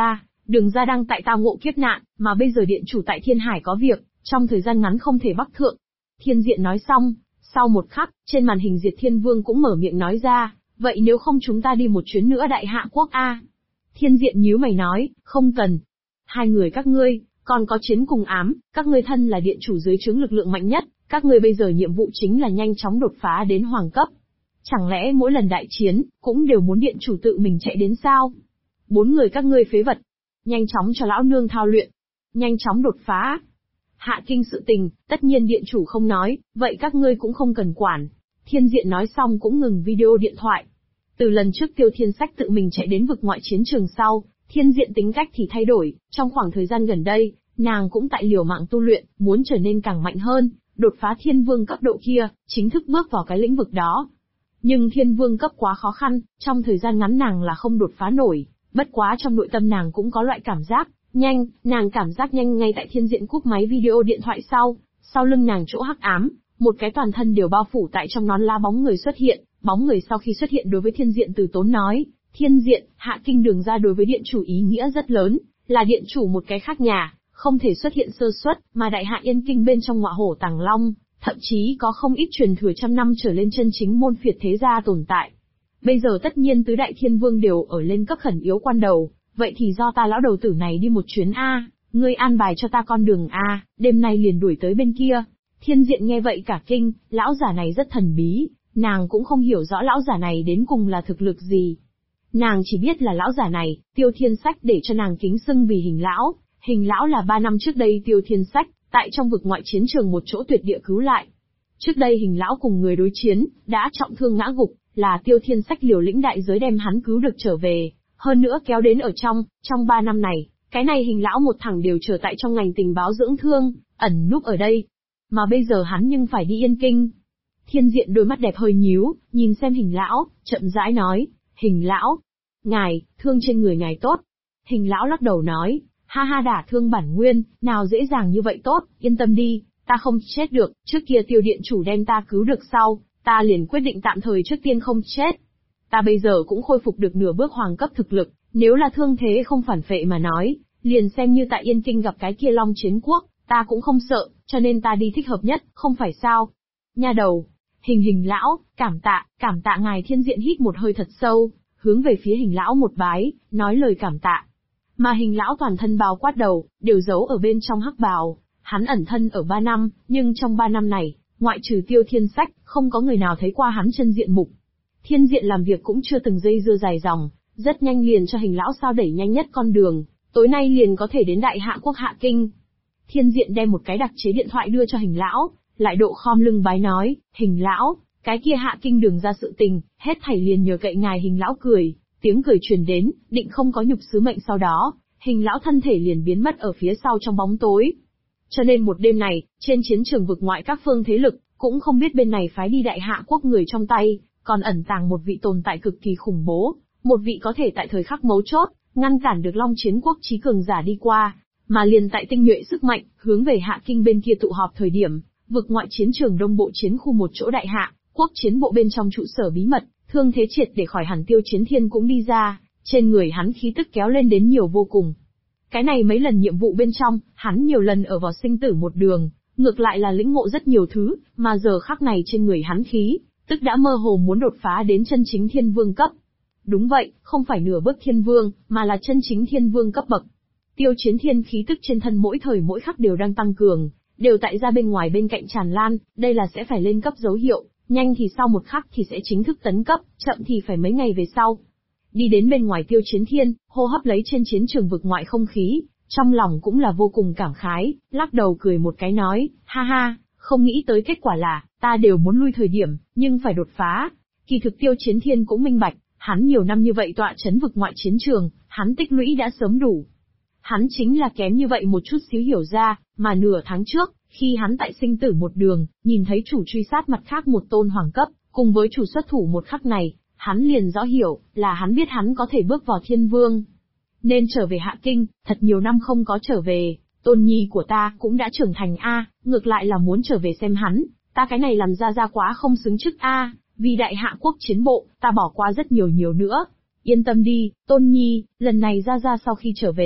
Đường gia đang tại tao ngộ kiếp nạn, mà bây giờ điện chủ tại Thiên Hải có việc, trong thời gian ngắn không thể bắc thượng. Thiên Diện nói xong, sau một khắc, trên màn hình Diệt Thiên Vương cũng mở miệng nói ra, vậy nếu không chúng ta đi một chuyến nữa Đại Hạ Quốc a? Thiên Diện nhíu mày nói, không cần. Hai người các ngươi, còn có Chiến cùng Ám, các ngươi thân là điện chủ dưới trướng lực lượng mạnh nhất, các ngươi bây giờ nhiệm vụ chính là nhanh chóng đột phá đến hoàng cấp. Chẳng lẽ mỗi lần đại chiến, cũng đều muốn điện chủ tự mình chạy đến sao? 4 người các ngươi phế vật. Nhanh chóng cho lão nương thao luyện. Nhanh chóng đột phá. Hạ kinh sự tình, tất nhiên điện chủ không nói, vậy các ngươi cũng không cần quản. Thiên Diện nói xong cũng ngừng video điện thoại. Từ lần trước Tiêu Thiên Sách tự mình chạy đến vực ngoại chiến trường sau, Thiên Diện tính cách thì thay đổi, trong khoảng thời gian gần đây, nàng cũng tại liều mạng tu luyện, muốn trở nên càng mạnh hơn, đột phá Thiên Vương cấp độ kia, chính thức bước vào cái lĩnh vực đó. Nhưng Thiên Vương cấp quá khó khăn, trong thời gian ngắn nàng là không đột phá nổi, bất quá trong nội tâm nàng cũng có loại cảm giác nhanh, nàng cảm giác nhanh ngay tại Thiên Diện cúp máy video điện thoại sau lưng nàng chỗ hắc ám, một cái toàn thân đều bao phủ tại trong nón lá bóng người xuất hiện, bóng người sau khi xuất hiện đối với Thiên Diện từ tốn nói, Thiên Diện, Hạ kinh đường ra đối với điện chủ ý nghĩa rất lớn, là điện chủ một cái khác nhà, không thể xuất hiện sơ suất, mà Đại Hạ Yên Kinh bên trong Ngọa Hổ Tàng Long, thậm chí có không ít truyền thừa trăm năm trở lên chân chính môn phiệt thế gia tồn tại. Bây giờ tất nhiên tứ đại thiên vương đều ở lên cấp khẩn yếu quan đầu, vậy thì do ta lão đầu tử này đi một chuyến a, ngươi an bài cho ta con đường a, đêm nay liền đuổi tới bên kia. Thiên Diện nghe vậy cả kinh, lão giả này rất thần bí, nàng cũng không hiểu rõ lão giả này đến cùng là thực lực gì. Nàng chỉ biết là lão giả này, Tiêu Thiên Sách để cho nàng kính xưng vì hình lão là 3 năm trước đây Tiêu Thiên Sách, tại trong vực ngoại chiến trường một chỗ tuyệt địa cứu lại. Trước đây hình lão cùng người đối chiến, đã trọng thương ngã gục, là Tiêu Thiên Sách liều lĩnh đại giới đem hắn cứu được trở về, hơn nữa kéo đến ở trong 3 năm này, cái này hình lão một thằng đều chờ tại trong ngành tình báo dưỡng thương, ẩn núp ở đây. Mà bây giờ hắn nhưng phải đi Yên Kinh. Thiên Diện đôi mắt đẹp hơi nhíu, nhìn xem hình lão, chậm rãi nói, hình lão, ngài, thương trên người ngài tốt. Hình lão lắc đầu nói, ha ha đả thương bản nguyên, nào dễ dàng như vậy tốt, yên tâm đi, ta không chết được, trước kia Tiêu điện chủ đem ta cứu được sau, ta liền quyết định tạm thời trước tiên không chết. Ta bây giờ cũng khôi phục được nửa bước hoàng cấp thực lực, nếu là thương thế không phản phệ mà nói, liền xem như tại Yên Kinh gặp cái kia Long Chiến Quốc, ta cũng không sợ, cho nên ta đi thích hợp nhất, không phải sao? Nha đầu, hình lão, cảm tạ ngài. Thiên Diện hít một hơi thật sâu, hướng về phía hình lão một bái, nói lời cảm tạ. Mà hình lão toàn thân bào quát đầu, đều giấu ở bên trong hắc bào, hắn ẩn thân ở 3 năm, nhưng trong 3 năm này, ngoại trừ Tiêu Thiên Sách, không có người nào thấy qua hắn chân diện mục. Thiên Diện làm việc cũng chưa từng dây dưa dài dòng, rất nhanh liền cho hình lão sao đẩy nhanh nhất con đường, tối nay liền có thể đến Đại Hạ Quốc Hạ Kinh. Thiên Diện đem một cái đặc chế điện thoại đưa cho hình lão, lại độ khom lưng bái nói, hình lão, cái kia Hạ Kinh đường ra sự tình, hết thảy liền nhờ cậy ngài. Hình lão cười, tiếng cười truyền đến, định không có nhục sứ mệnh. Sau đó, hình lão thân thể liền biến mất ở phía sau trong bóng tối. Cho nên một đêm này, trên chiến trường vực ngoại các phương thế lực, cũng không biết bên này phái đi Đại Hạ Quốc người trong tay, còn ẩn tàng một vị tồn tại cực kỳ khủng bố, một vị có thể tại thời khắc mấu chốt, ngăn cản được Long Chiến Quốc chí cường giả đi qua, mà liền tại tinh nhuệ sức mạnh, hướng về Hạ Kinh bên kia tụ họp thời điểm, vực ngoại chiến trường đông bộ chiến khu một chỗ Đại Hạ Quốc chiến bộ bên trong trụ sở bí mật, thương thế triệt để khỏi hẳn Tiêu Chiến Thiên cũng đi ra, trên người hắn khí tức kéo lên đến nhiều vô cùng. Cái này mấy lần nhiệm vụ bên trong, hắn nhiều lần ở vào sinh tử một đường, ngược lại là lĩnh ngộ rất nhiều thứ, mà giờ khắc này trên người hắn khí, tức đã mơ hồ muốn đột phá đến chân chính thiên vương cấp. Đúng vậy, không phải nửa bước thiên vương, mà là chân chính thiên vương cấp bậc. Tiêu Chiến Thiên khí tức trên thân mỗi thời mỗi khắc đều đang tăng cường, đều tại ra bên ngoài bên cạnh tràn lan, đây là sẽ phải lên cấp dấu hiệu, nhanh thì sau một khắc thì sẽ chính thức tấn cấp, chậm thì phải mấy ngày về sau. Đi đến bên ngoài Tiêu Chiến Thiên, hô hấp lấy trên chiến trường vực ngoại không khí, trong lòng cũng là vô cùng cảm khái, lắc đầu cười một cái nói, ha ha, không nghĩ tới kết quả là, ta đều muốn lui thời điểm, nhưng phải đột phá. Kỳ thực Tiêu Chiến Thiên cũng minh bạch, hắn nhiều năm như vậy tọa chấn vực ngoại chiến trường, hắn tích lũy đã sớm đủ. Hắn chính là kém như vậy một chút xíu hiểu ra, mà nửa tháng trước, khi hắn tại sinh tử một đường, nhìn thấy chủ truy sát mặt khác một tôn hoàng cấp, cùng với chủ xuất thủ một khắc này, hắn liền rõ hiểu, là hắn biết hắn có thể bước vào thiên vương. Nên trở về Hạ Kinh, thật nhiều năm không có trở về, tôn nhi của ta cũng đã trưởng thành ngược lại là muốn trở về xem hắn, ta cái này làm ra quá không xứng chức vì Đại Hạ Quốc chiến bộ, ta bỏ qua rất nhiều nữa. Yên tâm đi, tôn nhi, lần này ra sau khi trở về,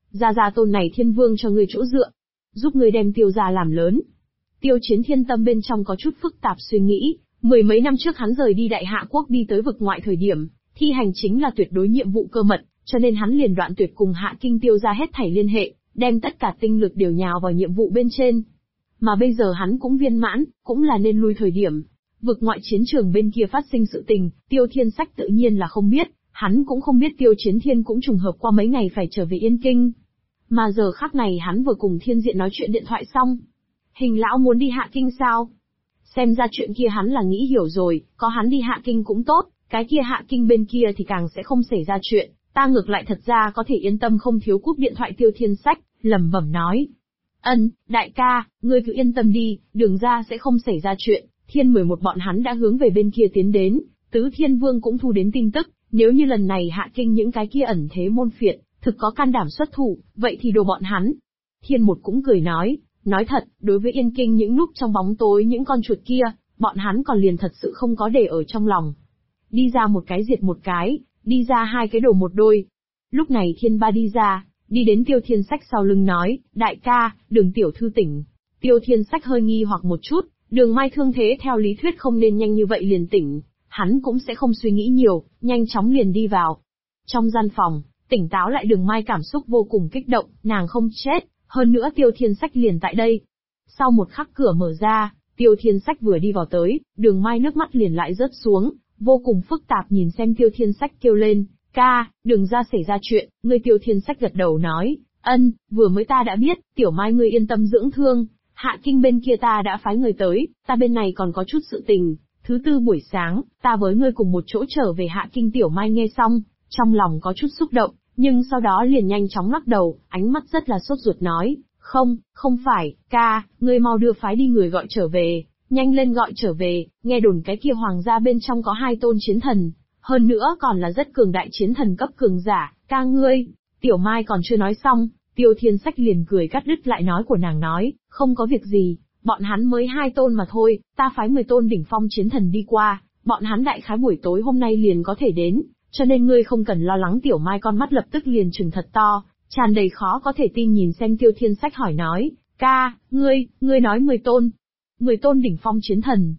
Gia tôn này thiên vương cho ngươi chỗ dựa, giúp ngươi đem Tiêu gia làm lớn. Tiêu Chiến Thiên tâm bên trong có chút phức tạp suy nghĩ, mười mấy năm trước hắn rời đi Đại Hạ Quốc đi tới vực ngoại thời điểm, thi hành chính là tuyệt đối nhiệm vụ cơ mật, cho nên hắn liền đoạn tuyệt cùng Hạ Kinh Tiêu gia hết thảy liên hệ, đem tất cả tinh lực đều nhào vào nhiệm vụ bên trên. Mà bây giờ hắn cũng viên mãn, cũng là nên lui thời điểm. Vực ngoại chiến trường bên kia phát sinh sự tình, Tiêu Thiên Sách tự nhiên là không biết, hắn cũng không biết Tiêu Chiến Thiên cũng trùng hợp qua mấy ngày phải trở về Yên Kinh. Mà giờ khắc này hắn vừa cùng Thiên Diện nói chuyện điện thoại xong. Hình lão muốn đi Hạ Kinh sao? Xem ra chuyện kia hắn là nghĩ hiểu rồi, có hắn đi Hạ Kinh cũng tốt, cái kia Hạ Kinh bên kia thì càng sẽ không xảy ra chuyện, ta ngược lại thật ra có thể yên tâm không thiếu cúp điện thoại. Tiêu Thiên Sách lẩm bẩm nói. Đại ca, ngươi cứ yên tâm đi, đường ra sẽ không xảy ra chuyện. Thiên 11 bọn hắn đã hướng về bên kia tiến đến, Tứ Thiên Vương cũng thu đến tin tức, nếu như lần này Hạ Kinh những cái kia ẩn thế môn phiệt, thực có can đảm xuất thủ, vậy thì đồ bọn hắn. Thiên Một cũng cười nói thật, đối với Yên Kinh những lúc trong bóng tối những con chuột kia, bọn hắn còn liền thật sự không có để ở trong lòng. Đi ra một cái diệt một cái, đi ra hai cái đổ một đôi. Lúc này Thiên Ba đi ra, đi đến Tiêu Thiên Sách sau lưng nói, đại ca, Đường tiểu thư tỉnh. Tiêu Thiên Sách hơi nghi hoặc một chút, Đường Mai thương thế theo lý thuyết không nên nhanh như vậy liền tỉnh, hắn cũng sẽ không suy nghĩ nhiều, nhanh chóng liền đi vào. Trong gian phòng, tỉnh táo lại Đường Mai cảm xúc vô cùng kích động, nàng không chết, hơn nữa Tiêu Thiên Sách liền tại đây. Sau một khắc cửa mở ra, Tiêu Thiên Sách vừa đi vào tới, Đường Mai nước mắt liền lại rớt xuống, vô cùng phức tạp nhìn xem Tiêu Thiên Sách kêu lên, ca, đừng ra xảy ra chuyện. Ngươi Tiêu Thiên Sách gật đầu nói, vừa mới ta đã biết, Tiểu Mai ngươi yên tâm dưỡng thương, Hạ Kinh bên kia ta đã phái người tới, ta bên này còn có chút sự tình, thứ tư buổi sáng, ta với ngươi cùng một chỗ trở về Hạ Kinh. Tiểu Mai nghe xong, trong lòng có chút xúc động, nhưng sau đó liền nhanh chóng lắc đầu, ánh mắt rất là sốt ruột nói, không phải, ca, ngươi mau đưa phái đi người gọi trở về, nhanh lên gọi trở về, nghe đồn cái kia hoàng gia bên trong có 2 tôn chiến thần, hơn nữa còn là rất cường đại chiến thần cấp cường giả, ca ngươi. Tiểu Mai còn chưa nói xong, Tiêu Thiên Sách liền cười cắt đứt lại nói của nàng nói, không có việc gì, bọn hắn mới 2 tôn mà thôi, ta phái 10 tôn đỉnh phong chiến thần đi qua, bọn hắn đại khái buổi tối hôm nay liền có thể đến, cho nên ngươi không cần lo lắng. Tiểu Mai con mắt lập tức liền trừng thật to, tràn đầy khó có thể tin nhìn xem Tiêu Thiên Sách hỏi nói, ca, ngươi nói 10 tôn. 10 tôn đỉnh phong chiến thần.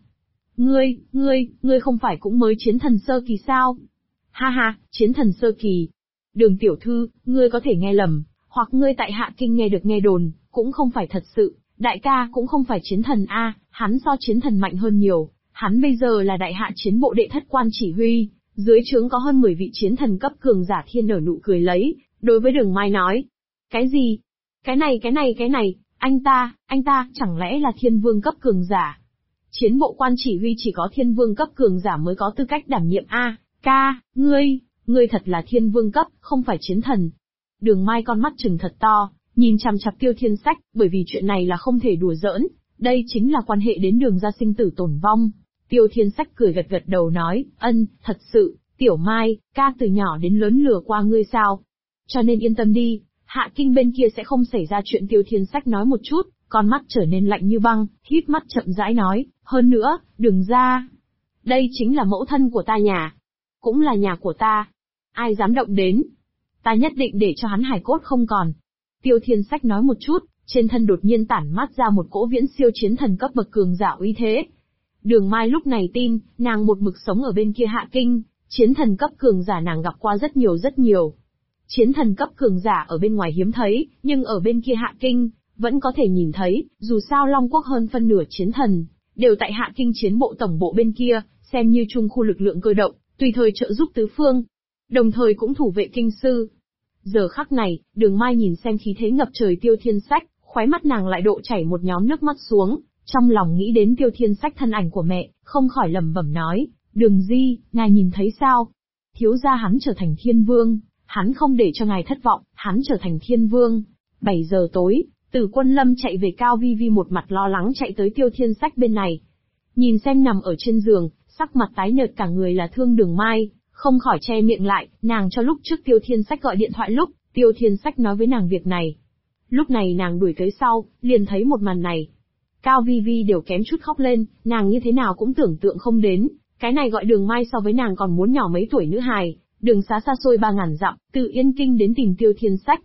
Ngươi không phải cũng mới chiến thần sơ kỳ sao? Ha ha, chiến thần sơ kỳ. Đường tiểu thư, ngươi có thể nghe lầm, hoặc ngươi tại Hạ Kinh nghe được nghe đồn, cũng không phải thật sự, đại ca cũng không phải chiến thần a, hắn so chiến thần mạnh hơn nhiều, hắn bây giờ là đại hạ chiến bộ đệ thất quan chỉ huy, dưới trướng có hơn 10 vị chiến thần cấp cường giả. Thiên nở nụ cười lấy, đối với Đường Mai nói. Cái gì? Cái này, anh ta, chẳng lẽ là thiên vương cấp cường giả? Chiến bộ quan chỉ huy chỉ có thiên vương cấp cường giả mới có tư cách đảm nhiệm a, ca, ngươi thật là thiên vương cấp, không phải chiến thần. Đường Mai con mắt trừng thật to, nhìn chằm chằm Tiêu Thiên Sách, bởi vì chuyện này là không thể đùa giỡn, đây chính là quan hệ đến Đường gia sinh tử tồn vong. Tiêu Thiên Sách cười gật đầu nói, thật sự, Tiểu Mai, ca từ nhỏ đến lớn lừa qua ngươi sao? Cho nên yên tâm đi, Hạ Kinh bên kia sẽ không xảy ra chuyện. Tiêu Thiên Sách nói một chút, con mắt trở nên lạnh như băng, híp mắt chậm rãi nói, hơn nữa, Đường gia, đây chính là mẫu thân của ta nhà, cũng là nhà của ta, ai dám động đến, ta nhất định để cho hắn hài cốt không còn. Tiêu Thiên Sách nói một chút, trên thân đột nhiên tản mát ra một cỗ viễn siêu chiến thần cấp bậc cường giả uy thế. Đường Mai lúc này tin, nàng một mực sống ở bên kia Hạ Kinh, chiến thần cấp cường giả nàng gặp qua rất nhiều. Chiến thần cấp cường giả ở bên ngoài hiếm thấy, nhưng ở bên kia Hạ Kinh, vẫn có thể nhìn thấy, dù sao Long Quốc hơn phân nửa chiến thần, đều tại Hạ Kinh chiến bộ tổng bộ bên kia, xem như trung khu lực lượng cơ động, tùy thời trợ giúp tứ phương, đồng thời cũng thủ vệ kinh sư. Giờ khắc này, Đường Mai nhìn xem khí thế ngập trời Tiêu Thiên Sách, khóe mắt nàng lại độ chảy một nhóm nước mắt xuống, trong lòng nghĩ đến Tiêu Thiên Sách thân ảnh của mẹ, không khỏi lẩm bẩm nói, Đường Di, ngài nhìn thấy sao? Thiếu gia hắn trở thành thiên vương, hắn không để cho ngài thất vọng, hắn trở thành thiên vương. 7 giờ tối, Từ Quân Lâm chạy về Cao Vi Vi một mặt lo lắng chạy tới Tiêu Thiên Sách bên này. Nhìn xem nằm ở trên giường, sắc mặt tái nhợt cả người là thương Đường Mai, không khỏi che miệng lại, nàng cho lúc trước Tiêu Thiên Sách gọi điện thoại lúc, Tiêu Thiên Sách nói với nàng việc này. Lúc này nàng đuổi tới sau, liền thấy một màn này. Cao Vi Vi đều kém chút khóc lên, nàng như thế nào cũng tưởng tượng không đến, cái này gọi Đường Mai so với nàng còn muốn nhỏ mấy tuổi nữ hài, đường xá xa xôi 3000 dặm, từ Yên Kinh đến tìm Tiêu Thiên Sách.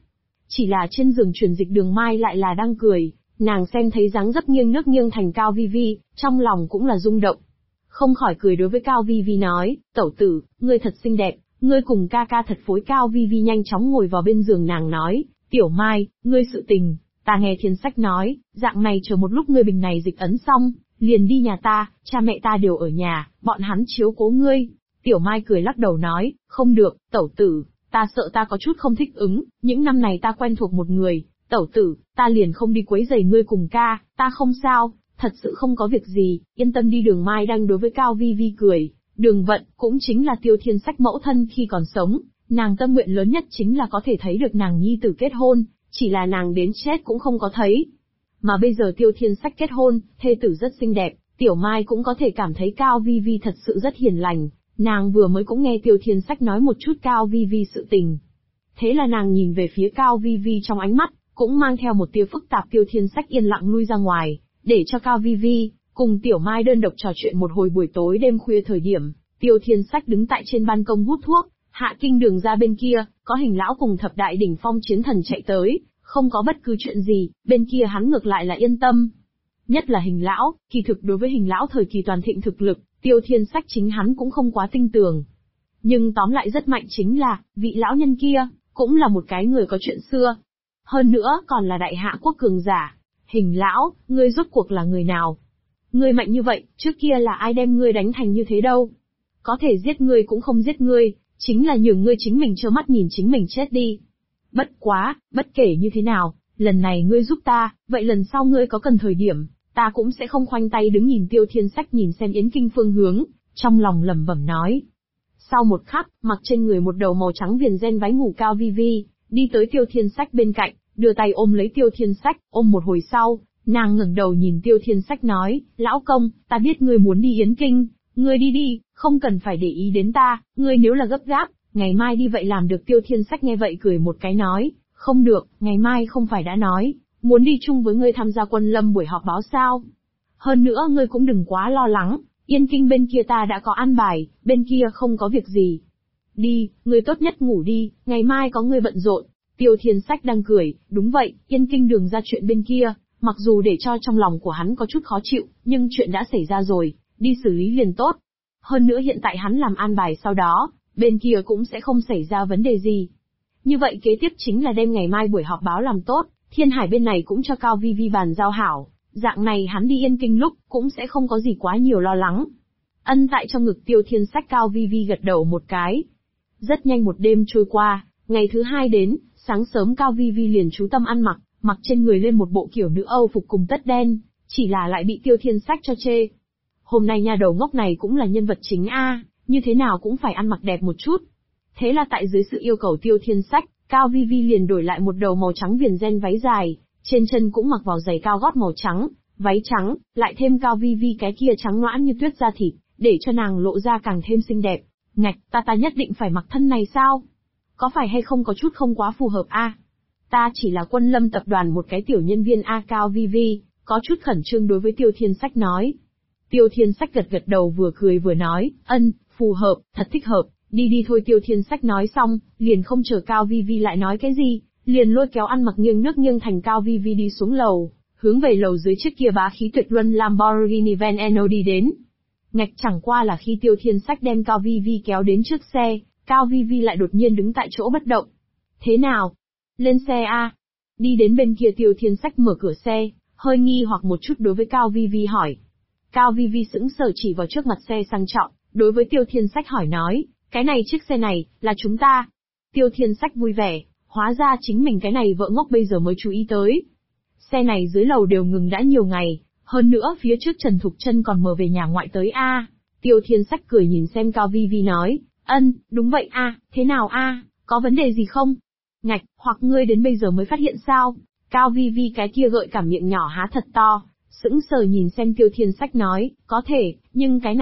Chỉ là trên giường truyền dịch Đường Mai lại là đang cười, nàng xem thấy dáng dấp nghiêng nước nghiêng thành Cao Vi Vi, trong lòng cũng là rung động. Không khỏi cười đối với Cao Vi Vi nói, tẩu tử, ngươi thật xinh đẹp, ngươi cùng ca ca thật phối. Cao Vi Vi nhanh chóng ngồi vào bên giường nàng nói, Tiểu Mai, ngươi sự tình, ta nghe Thiên Sách nói, dạng này chờ một lúc ngươi bình này dịch ấn xong, liền đi nhà ta, cha mẹ ta đều ở nhà, bọn hắn chiếu cố ngươi. Tiểu Mai cười lắc đầu nói, không được, tẩu tử, ta sợ ta có chút không thích ứng, những năm này ta quen thuộc một người, tẩu tử, ta liền không đi quấy rầy ngươi cùng ca, ta không sao, thật sự không có việc gì, yên tâm đi. Đường Mai đang đối với Cao Vi Vi cười, Đường Vận, cũng chính là Tiêu Thiên Sách mẫu thân khi còn sống, nàng tâm nguyện lớn nhất chính là có thể thấy được nàng nhi tử kết hôn, chỉ là nàng đến chết cũng không có thấy. Mà bây giờ Tiêu Thiên Sách kết hôn, thê tử rất xinh đẹp, Tiểu Mai cũng có thể cảm thấy Cao Vi Vi thật sự rất hiền lành, nàng vừa mới cũng nghe Tiêu Thiên Sách nói một chút Cao Vi Vi sự tình. Thế là nàng nhìn về phía Cao Vi Vi trong ánh mắt, cũng mang theo một tia phức tạp. Tiêu Thiên Sách yên lặng lui ra ngoài, để cho Cao Vi Vi cùng Tiểu Mai đơn độc trò chuyện một hồi. Buổi tối đêm khuya thời điểm, Tiêu Thiên Sách đứng tại trên ban công hút thuốc, Hạ Kinh Đường ra bên kia, có Hình lão cùng thập đại đỉnh phong chiến thần chạy tới, không có bất cứ chuyện gì, bên kia hắn ngược lại là yên tâm. Nhất là Hình lão, kỳ thực đối với Hình lão thời kỳ toàn thịnh thực lực, Tiêu Thiên Sách chính hắn cũng không quá tin tưởng. Nhưng tóm lại rất mạnh chính là, vị lão nhân kia, cũng là một cái người có chuyện xưa. Hơn nữa còn là đại hạ quốc cường giả. Hình lão, ngươi rốt cuộc là người nào? Ngươi mạnh như vậy, trước kia là ai đem ngươi đánh thành như thế đâu? Có thể giết ngươi cũng không giết ngươi, chính là nhường ngươi chính mình trơ mắt nhìn chính mình chết đi. Bất quá, bất kể như thế nào, lần này ngươi giúp ta, vậy lần sau ngươi có cần thời điểm, ta cũng sẽ không khoanh tay đứng nhìn. Tiêu Thiên Sách nhìn xem Yến Kinh phương hướng, trong lòng lẩm bẩm nói. Sau một khắc, mặc trên người một đầu màu trắng viền ren váy ngủ Cao Vi Vi, đi tới Tiêu Thiên Sách bên cạnh, đưa tay ôm lấy Tiêu Thiên Sách, ôm một hồi sau, nàng ngẩng đầu nhìn Tiêu Thiên Sách nói, lão công, ta biết ngươi muốn đi Yến Kinh, ngươi đi đi, không cần phải để ý đến ta, ngươi nếu là gấp gáp, ngày mai đi vậy làm được. Tiêu Thiên Sách nghe vậy cười một cái nói, không được, ngày mai không phải đã nói, muốn đi chung với ngươi tham gia Quân Lâm buổi họp báo sao? Hơn nữa ngươi cũng đừng quá lo lắng, Yên Kinh bên kia ta đã có an bài, bên kia không có việc gì. Đi, ngươi tốt nhất ngủ đi, ngày mai có ngươi bận rộn. Tiêu Thiên Sách đang cười, đúng vậy, Yên Kinh đường ra chuyện bên kia, mặc dù để cho trong lòng của hắn có chút khó chịu, nhưng chuyện đã xảy ra rồi, đi xử lý liền tốt. Hơn nữa hiện tại hắn làm an bài sau đó, bên kia cũng sẽ không xảy ra vấn đề gì. Như vậy kế tiếp chính là đem ngày mai buổi họp báo làm tốt, Thiên Hải bên này cũng cho Cao Vi Vi bàn giao hảo, dạng này hắn đi Yên Kinh lúc, cũng sẽ không có gì quá nhiều lo lắng. Ân tại trong ngực Tiêu Thiên Sách. Cao Vi Vi gật đầu một cái. Rất nhanh một đêm trôi qua, ngày thứ hai đến, sáng sớm Cao Vi Vi liền chú tâm ăn mặc, mặc trên người lên một bộ kiểu nữ Âu phục cùng tất đen, chỉ là lại bị Tiêu Thiên Sách cho chê. Hôm nay nhà đầu ngốc này cũng là nhân vật chính a, như thế nào cũng phải ăn mặc đẹp một chút. Thế là tại dưới sự yêu cầu Tiêu Thiên Sách, Cao Vi Vi liền đổi lại một đầu màu trắng viền ren váy dài, trên chân cũng mặc vào giày cao gót màu trắng, váy trắng, lại thêm Cao Vi Vi cái kia trắng nõn như tuyết da thịt, để cho nàng lộ ra càng thêm xinh đẹp. Ngạch, ta nhất định phải mặc thân này sao? Có phải hay không có chút không quá phù hợp a? Ta chỉ là Quân Lâm tập đoàn một cái tiểu nhân viên a. Cao Vi Vi có chút khẩn trương đối với Tiêu Thiên Sách nói. Tiêu Thiên Sách gật gật đầu vừa cười vừa nói, phù hợp, thật thích hợp, đi đi thôi. Tiêu Thiên Sách nói xong, liền không chờ Cao Vi Vi lại nói cái gì, liền lôi kéo ăn mặc nghiêng nước nghiêng thành Cao Vi Vi đi xuống lầu, hướng về lầu dưới chiếc kia bá khí tuyệt luân Lamborghini Veneno đi đến. Ngạch, chẳng qua là khi Tiêu Thiên Sách đem Cao Vi Vi kéo đến trước xe, Cao Vi Vi lại đột nhiên đứng tại chỗ bất động. Thế nào? Lên xe a. Đi đến bên kia Tiêu Thiên Sách mở cửa xe, hơi nghi hoặc một chút đối với Cao Vi Vi hỏi. Cao Vi Vi sững sờ chỉ vào trước mặt xe sang trọng, đối với Tiêu Thiên Sách hỏi nói, cái này chiếc xe này, là chúng ta. Tiêu Thiên Sách vui vẻ, hóa ra chính mình cái này vợ ngốc bây giờ mới chú ý tới. Xe này dưới lầu đều ngừng đã nhiều ngày, hơn nữa phía trước Trần Thục Trân còn mở về nhà ngoại tới a. Tiêu Thiên Sách cười nhìn xem Cao Vi Vi nói, đúng vậy a, thế nào a, có vấn đề gì không? Ngạch, hoặc ngươi đến bây giờ mới phát hiện sao? Cao Vi Vi cái kia gợi cảm miệng nhỏ há thật to, sững sờ nhìn xem Tiêu Thiên Sách nói, có thể, nhưng cái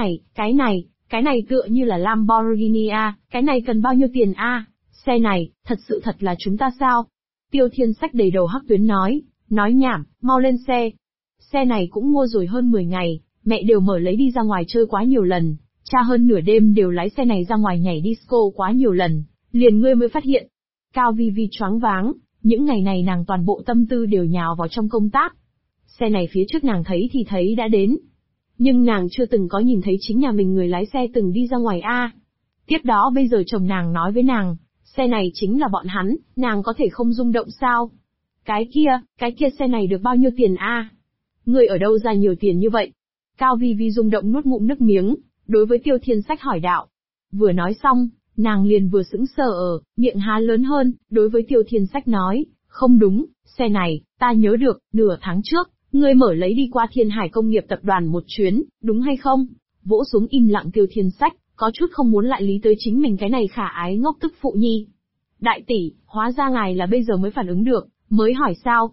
này tựa như là Lamborghini a, cái này cần bao nhiêu tiền a? Xe này, thật sự thật là chúng ta sao? Tiêu Thiên Sách đầy đầu hắc tuyến nói nhảm, mau lên xe. Xe này cũng mua rồi hơn 10 ngày, mẹ đều mở lấy đi ra ngoài chơi quá nhiều lần, cha hơn nửa đêm đều lái xe này ra ngoài nhảy disco quá nhiều lần, liền ngươi mới phát hiện. Cao Vi Vi choáng váng, Những ngày này nàng toàn bộ tâm tư đều nhào vào trong công tác. Xe này phía trước nàng thấy thì thấy đã đến. Nhưng nàng chưa từng có nhìn thấy chính nhà mình người lái xe từng đi ra ngoài a. Tiếp đó bây giờ chồng nàng nói với nàng, xe này chính là bọn hắn, nàng có thể không rung động sao? Cái kia xe này được bao nhiêu tiền a? Ngươi ở đâu ra nhiều tiền như vậy? Cao Vi Vi rung động nuốt ngụm nước miếng, đối với Tiêu Thiên Sách hỏi đạo. Vừa nói xong, nàng liền vừa sững sờ miệng há lớn hơn, đối với Tiêu Thiên Sách nói, không đúng, xe này, ta nhớ được, nửa tháng trước, ngươi mở lấy đi qua Thiên Hải Công nghiệp tập đoàn một chuyến, đúng hay không? Vỗ xuống im lặng Tiêu Thiên Sách, có chút không muốn lại lý tới chính mình cái này khả ái ngốc tức phụ nhi. Đại tỷ, hóa ra ngài là bây giờ mới phản ứng được, mới hỏi sao?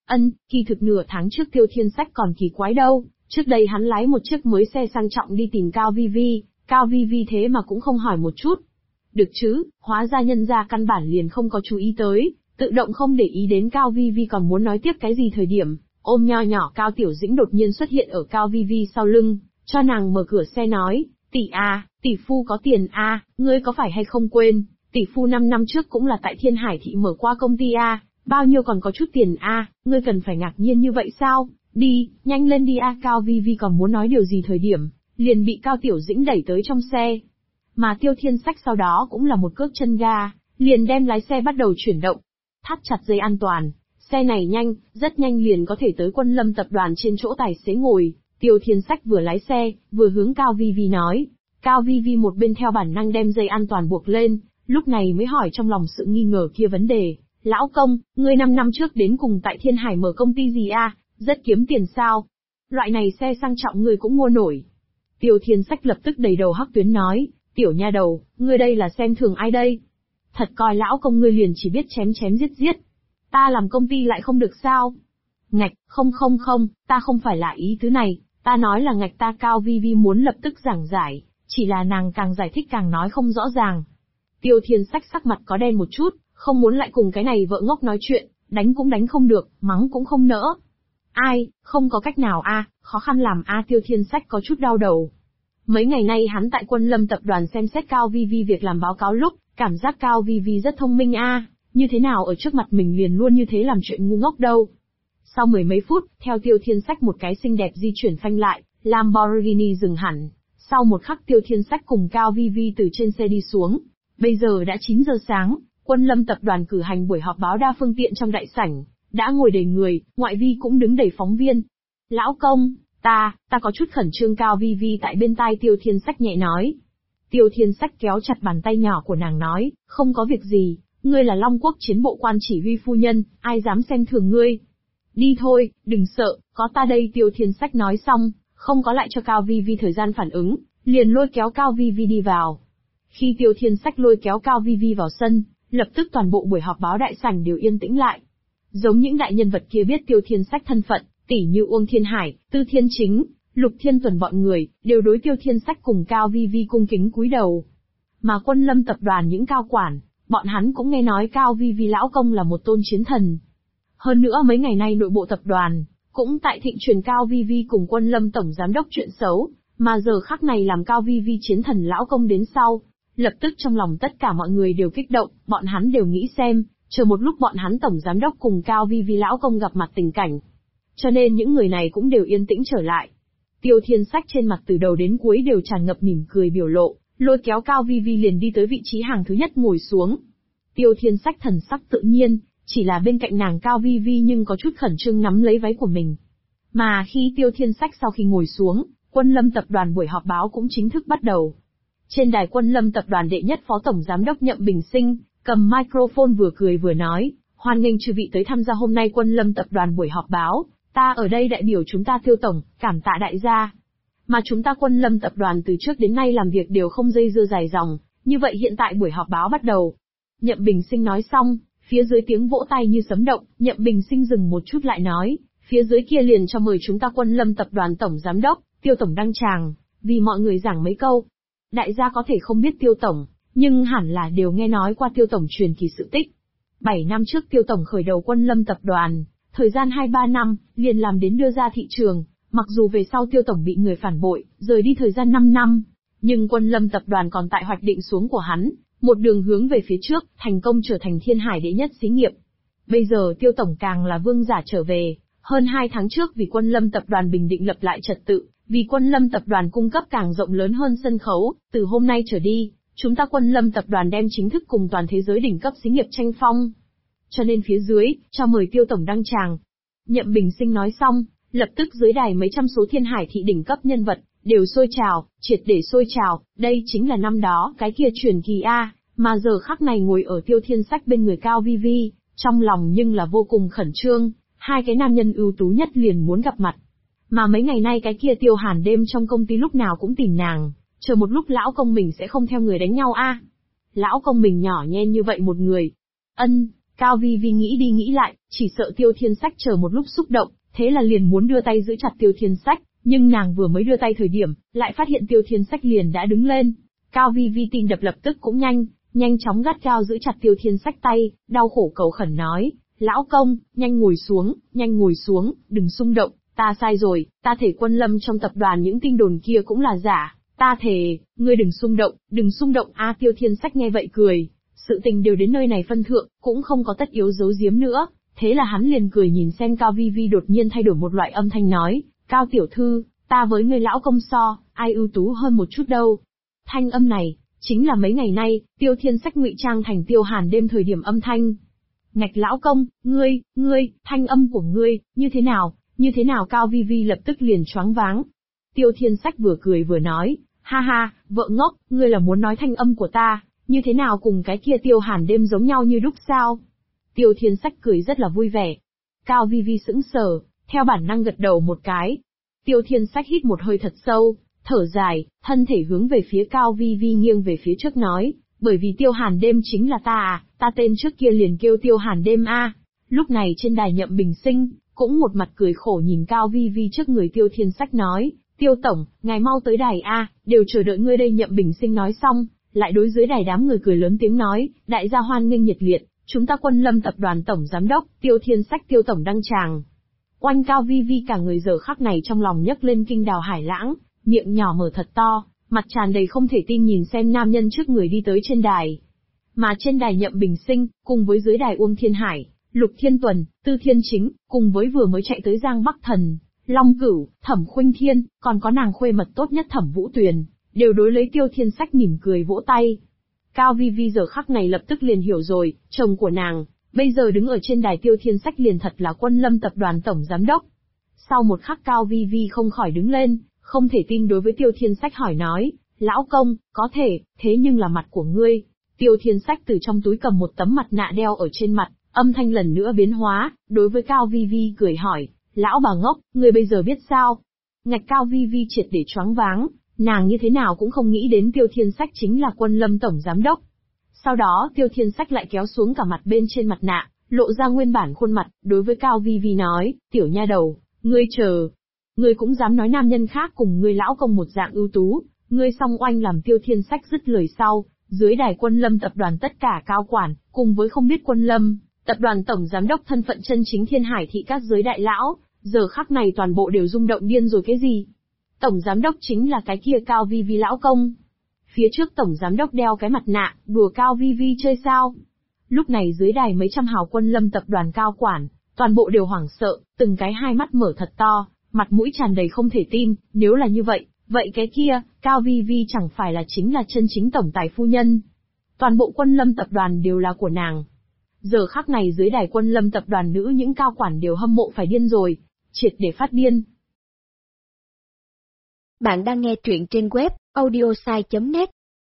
Kỳ thực nửa tháng trước Tiêu Thiên Sách còn kỳ quái đâu, trước đây hắn lái một chiếc mới xe sang trọng đi tìm Cao Vi Vi, Cao Vi Vi thế mà cũng không hỏi một chút. Được chứ, hóa ra nhân gia căn bản liền không có chú ý tới, tự động không để ý đến Cao Vi Vi còn muốn nói tiếp cái gì thời điểm, ôm nho nhỏ Cao Tiểu Dĩnh đột nhiên xuất hiện ở Cao Vi Vi sau lưng, cho nàng mở cửa xe nói, tỷ à, tỷ phu có tiền à, ngươi có phải hay không quên, tỷ phu 5 năm trước cũng là tại Thiên Hải thị mở qua công ty à, bao nhiêu còn có chút tiền à, ngươi cần phải ngạc nhiên như vậy sao, đi, nhanh lên đi à. Cao Vi Vi còn muốn nói điều gì thời điểm, liền bị Cao Tiểu Dĩnh đẩy tới trong xe. Mà Tiêu Thiên Sách sau đó cũng là một cước chân ga, liền đem lái xe bắt đầu chuyển động. Thắt chặt dây an toàn, xe này nhanh, rất nhanh liền có thể tới Quân Lâm tập đoàn trên chỗ tài xế ngồi. Tiêu Thiên Sách vừa lái xe, vừa hướng Cao Vi Vi nói. Cao Vi Vi một bên theo bản năng đem dây an toàn buộc lên, lúc này mới hỏi trong lòng sự nghi ngờ kia vấn đề. Lão công, ngươi 5 năm trước đến cùng tại Thiên Hải mở công ty gì à, rất kiếm tiền sao? Loại này xe sang trọng ngươi cũng mua nổi. Tiêu Thiên Sách lập tức đầy đầu hắc tuyến nói, tiểu nha đầu, ngươi đây là xem thường ai đây? Thật coi lão công ngươi liền chỉ biết chém chém giết giết. Ta làm công ty lại không được sao? Ngạch, không, ta không phải là ý tứ này, ta nói là ngạch ta. Cao Vi Vi muốn lập tức giảng giải, chỉ là nàng càng giải thích càng nói không rõ ràng. Tiêu Thiên Sách sắc mặt có đen một chút, không muốn lại cùng cái này vợ ngốc nói chuyện, đánh cũng đánh không được, mắng cũng không nỡ. Ai, không có cách nào a, khó khăn làm a. Tiêu Thiên Sách có chút đau đầu. Mấy ngày nay hắn tại Quân Lâm tập đoàn xem xét Cao Vi Vi việc làm báo cáo lúc, cảm giác Cao Vi Vi rất thông minh a, như thế nào ở trước mặt mình liền luôn như thế làm chuyện ngu ngốc đâu. Sau mười mấy phút, theo Tiêu Thiên Sách một cái xinh đẹp di chuyển phanh lại, Lamborghini dừng hẳn. Sau một khắc Tiêu Thiên Sách cùng Cao Vi Vi từ trên xe đi xuống. Bây giờ đã 9 giờ sáng, Quân Lâm tập đoàn cử hành buổi họp báo đa phương tiện trong đại sảnh, đã ngồi đầy người, ngoại vi cũng đứng đầy phóng viên. Lão công, ta có chút khẩn trương. Cao Vi Vi tại bên tai Tiêu Thiên Sách nhẹ nói. Tiêu Thiên Sách kéo chặt bàn tay nhỏ của nàng nói, không có việc gì, ngươi là Long Quốc chiến bộ quan chỉ huy phu nhân, ai dám xem thường ngươi. Đi thôi, đừng sợ, có ta đây. Tiêu Thiên Sách nói xong, không có lại cho Cao Vi Vi thời gian phản ứng, liền lôi kéo Cao Vi Vi đi vào. Khi Tiêu Thiên Sách lôi kéo Cao Vi Vi vào sân, lập tức toàn bộ buổi họp báo đại sảnh đều yên tĩnh lại. Giống những đại nhân vật kia biết Tiêu Thiên Sách thân phận, tỷ như Uông Thiên Hải, Tư Thiên Chính, Lục Thiên Tuần bọn người, đều đối Tiêu Thiên Sách cùng Cao Vi Vi cung kính cúi đầu. Mà Quân Lâm tập đoàn những cao quản, bọn hắn cũng nghe nói Cao Vi Vi lão công là một tôn chiến thần. Hơn nữa mấy ngày nay nội bộ tập đoàn, cũng tại thịnh truyền Cao Vi Vi cùng Quân Lâm tổng giám đốc chuyện xấu, mà giờ khắc này làm Cao Vi Vi chiến thần lão công đến sau. Lập tức trong lòng tất cả mọi người đều kích động, bọn hắn đều nghĩ xem, chờ một lúc bọn hắn tổng giám đốc cùng Cao Vi Vi lão công gặp mặt tình cảnh. Cho nên những người này cũng đều yên tĩnh trở lại. Tiêu Thiên Sách trên mặt từ đầu đến cuối đều tràn ngập mỉm cười biểu lộ, lôi kéo Cao Vi Vi liền đi tới vị trí hàng thứ nhất ngồi xuống. Tiêu Thiên Sách thần sắc tự nhiên, chỉ là bên cạnh nàng Cao Vi Vi nhưng có chút khẩn trương nắm lấy váy của mình. Mà khi Tiêu Thiên Sách sau khi ngồi xuống, Quân Lâm tập đoàn buổi họp báo cũng chính thức bắt đầu. Trên đài Quân Lâm tập đoàn đệ nhất phó tổng giám đốc Nhậm Bình Sinh, cầm microphone vừa cười vừa nói, hoan nghênh chư vị tới tham gia hôm nay Quân Lâm tập đoàn buổi họp báo, ta ở đây đại biểu chúng ta Tiêu tổng, cảm tạ đại gia. Mà chúng ta Quân Lâm tập đoàn từ trước đến nay làm việc đều không dây dưa dài dòng, như vậy hiện tại buổi họp báo bắt đầu. Nhậm Bình Sinh nói xong, phía dưới tiếng vỗ tay như sấm động, Nhậm Bình Sinh dừng một chút lại nói, phía dưới kia liền cho mời chúng ta Quân Lâm tập đoàn tổng giám đốc, Tiêu tổng đăng tràng, vì mọi người giảng mấy câu. Đại gia có thể không biết Tiêu tổng, nhưng hẳn là đều nghe nói qua Tiêu tổng truyền kỳ sự tích. 7 năm trước Tiêu tổng khởi đầu Quân Lâm tập đoàn, thời gian 2-3 năm, liền làm đến đưa ra thị trường, mặc dù về sau Tiêu tổng bị người phản bội, rời đi thời gian 5 năm, nhưng Quân Lâm tập đoàn còn tại hoạch định xuống của hắn, một đường hướng về phía trước, thành công trở thành Thiên Hải đệ nhất xí nghiệp. Bây giờ Tiêu tổng càng là vương giả trở về, hơn 2 tháng trước vì Quân Lâm tập đoàn bình định lập lại trật tự, vì Quân Lâm tập đoàn cung cấp càng rộng lớn hơn sân khấu, từ hôm nay trở đi, chúng ta Quân Lâm tập đoàn đem chính thức cùng toàn thế giới đỉnh cấp xí nghiệp tranh phong. Cho nên phía dưới, cho mời Tiêu tổng đăng tràng. Nhậm Bình Sinh nói xong, lập tức dưới đài mấy trăm số thiên hải thị đỉnh cấp nhân vật, đều sôi trào, triệt để sôi trào, đây chính là năm đó cái kia truyền kỳ A, mà giờ khắc này ngồi ở Tiêu Thiên Sách bên người Cao Vi Vi, trong lòng nhưng là vô cùng khẩn trương, hai cái nam nhân ưu tú nhất liền muốn gặp mặt. Mà mấy ngày nay cái kia Tiêu Hàn đêm trong công ty lúc nào cũng tìm nàng, chờ một lúc lão công mình sẽ không theo người đánh nhau a. Lão công mình nhỏ nhen như vậy một người. Cao Vi Vi nghĩ đi nghĩ lại, chỉ sợ Tiêu Thiên Sách chờ một lúc xúc động, thế là liền muốn đưa tay giữ chặt Tiêu Thiên Sách, nhưng nàng vừa mới đưa tay thời điểm, lại phát hiện Tiêu Thiên Sách liền đã đứng lên. Cao Vi Vi tim đập lập tức cũng nhanh chóng gắt gao giữ chặt Tiêu Thiên Sách tay, đau khổ cầu khẩn nói, lão công, nhanh ngồi xuống, đừng xung động, ta sai rồi, ta thể Quân Lâm trong tập đoàn những tin đồn kia cũng là giả, ta thề, ngươi đừng xung động a. Tiêu Thiên Sách nghe vậy cười, sự tình đều đến nơi này phân thượng, cũng không có tất yếu giấu giếm nữa, thế là hắn liền cười nhìn xem Cao Vi Vi đột nhiên thay đổi một loại âm thanh nói, Cao tiểu thư, ta với người lão công so, ai ưu tú hơn một chút đâu. Thanh âm này, chính là mấy ngày nay, Tiêu Thiên Sách ngụy trang thành Tiêu Hàn đêm thời điểm âm thanh. Ngạch lão công, ngươi, thanh âm của ngươi, như thế nào Cao Vi Vi lập tức liền choáng váng. Tiêu Thiên Sách vừa cười vừa nói, ha ha, vợ ngốc, ngươi là muốn nói thanh âm của ta, như thế nào cùng cái kia Tiêu Hàn đêm giống nhau như đúc sao? Tiêu Thiên Sách cười rất là vui vẻ. Cao Vi Vi sững sờ, theo bản năng gật đầu một cái. Tiêu Thiên Sách hít một hơi thật sâu, thở dài, thân thể hướng về phía Cao Vi Vi nghiêng về phía trước nói, bởi vì Tiêu Hàn đêm chính là ta à, ta tên trước kia liền kêu Tiêu Hàn đêm a. Lúc này trên đài Nhậm Bình Sinh, cũng một mặt cười khổ nhìn Cao Vi Vi trước người Tiêu Thiên Sách nói, Tiêu tổng, ngài mau tới đài a, đều chờ đợi ngươi đây. Nhậm Bình Sinh nói xong, lại đối dưới đài đám người cười lớn tiếng nói, đại gia hoan nghênh nhiệt liệt, chúng ta Quân Lâm tập đoàn tổng giám đốc, Tiêu Thiên Sách Tiêu tổng đăng tràng. Oanh. Cao Vi Vi cả người giờ khắc này trong lòng nhấc lên kinh đào hải lãng, miệng nhỏ mở thật to, mặt tràn đầy không thể tin nhìn xem nam nhân trước người đi tới trên đài. Mà trên đài Nhậm Bình Sinh, cùng với dưới đài Uông Thiên Hải, Lục Thiên Tuần, Tư Thiên Chính, cùng với vừa mới chạy tới Giang Bắc Thần, Long Cửu, Thẩm Khuynh Thiên, còn có nàng khuê mật tốt nhất Thẩm Vũ Tuyền, đều đối lấy Tiêu Thiên Sách mỉm cười vỗ tay. Cao Vi Vi giờ khắc này lập tức liền hiểu rồi, chồng của nàng, bây giờ đứng ở trên đài Tiêu Thiên Sách liền thật là Quân Lâm tập đoàn tổng giám đốc. Sau một khắc Cao Vi Vi không khỏi đứng lên, không thể tin đối với Tiêu Thiên Sách hỏi nói, lão công, có thể, thế nhưng là mặt của ngươi. Tiêu Thiên Sách từ trong túi cầm một tấm mặt nạ đeo ở trên mặt, âm thanh lần nữa biến hóa, đối với Cao Vi Vi cười hỏi, lão bà ngốc, ngươi bây giờ biết sao? Ngạch. Cao Vi Vi triệt để choáng váng, nàng như thế nào cũng không nghĩ đến Tiêu Thiên Sách chính là Quân Lâm tổng giám đốc. Sau đó Tiêu Thiên Sách lại kéo xuống cả mặt bên trên mặt nạ, lộ ra nguyên bản khuôn mặt, đối với Cao Vi Vi nói, tiểu nha đầu, ngươi chờ. Ngươi cũng dám nói nam nhân khác cùng ngươi lão công một dạng ưu tú, ngươi song oanh. Làm Tiêu Thiên Sách dứt lời sau, dưới đài Quân Lâm tập đoàn tất cả cao quản, cùng với không biết Quân Lâm tập đoàn tổng giám đốc thân phận chân chính thiên hải thị các giới đại lão, giờ khắc này toàn bộ đều rung động điên rồi. Cái gì? Tổng giám đốc chính là cái kia Cao Vi Vi lão công? Phía trước tổng giám đốc đeo cái mặt nạ, đùa Cao Vi Vi chơi sao? Lúc này dưới đài mấy trăm hào Quân Lâm tập đoàn cao quản, toàn bộ đều hoảng sợ, từng cái hai mắt mở thật to, mặt mũi tràn đầy không thể tin, nếu là như vậy, vậy cái kia, Cao Vi Vi chẳng phải là chính là chân chính tổng tài phu nhân. Toàn bộ Quân Lâm tập đoàn đều là của nàng. Giờ khắc này dưới đài Quân Lâm tập đoàn nữ những cao quản đều hâm mộ phải điên rồi, triệt để phát điên. Bạn đang nghe truyện trên web audiosai.net.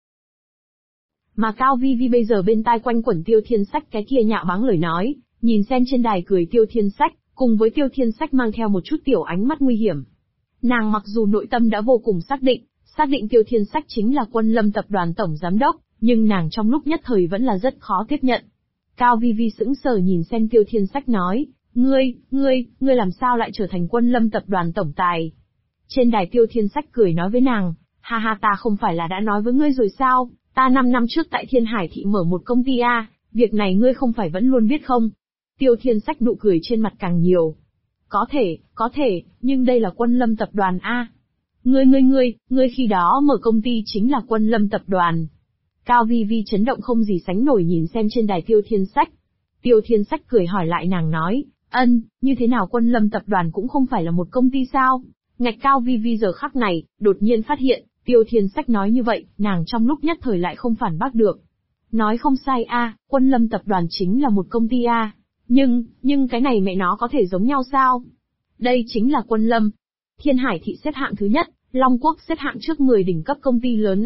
Mà Cao Vi Vi bây giờ bên tai quanh quẩn Tiêu Thiên Sách cái kia nhạo báng lời nói, nhìn xem trên đài cười Tiêu Thiên Sách, cùng với Tiêu Thiên Sách mang theo một chút tiểu ánh mắt nguy hiểm. Nàng mặc dù nội tâm đã vô cùng xác định Tiêu Thiên Sách chính là Quân Lâm tập đoàn tổng giám đốc, nhưng nàng trong lúc nhất thời vẫn là rất khó tiếp nhận. Cao Vi Vi sững sờ nhìn xem Tiêu Thiên Sách nói, ngươi làm sao lại trở thành Quân Lâm tập đoàn tổng tài? Trên đài Tiêu Thiên Sách cười nói với nàng, ha ha, ta không phải là đã nói với ngươi rồi sao, ta 5 năm trước tại Thiên Hải thị mở một công ty a, việc này ngươi không phải vẫn luôn biết không? Tiêu Thiên Sách nụ cười trên mặt càng nhiều. Có thể, nhưng đây là Quân Lâm tập đoàn a. Ngươi khi đó mở công ty chính là Quân Lâm tập đoàn. Cao Vi Vi chấn động không gì sánh nổi nhìn xem trên đài Tiêu Thiên Sách. Tiêu Thiên Sách cười hỏi lại nàng nói, như thế nào Quân Lâm tập đoàn cũng không phải là một công ty sao? Ngạch Cao Vi Vi giờ khắc này, đột nhiên phát hiện, Tiêu Thiên Sách nói như vậy, nàng trong lúc nhất thời lại không phản bác được. Nói không sai Quân Lâm tập đoàn chính là một công ty nhưng cái này mẹ nó có thể giống nhau sao? Đây chính là Quân Lâm. Thiên Hải thị xếp hạng thứ nhất, Long Quốc xếp hạng trước 10 đỉnh cấp công ty lớn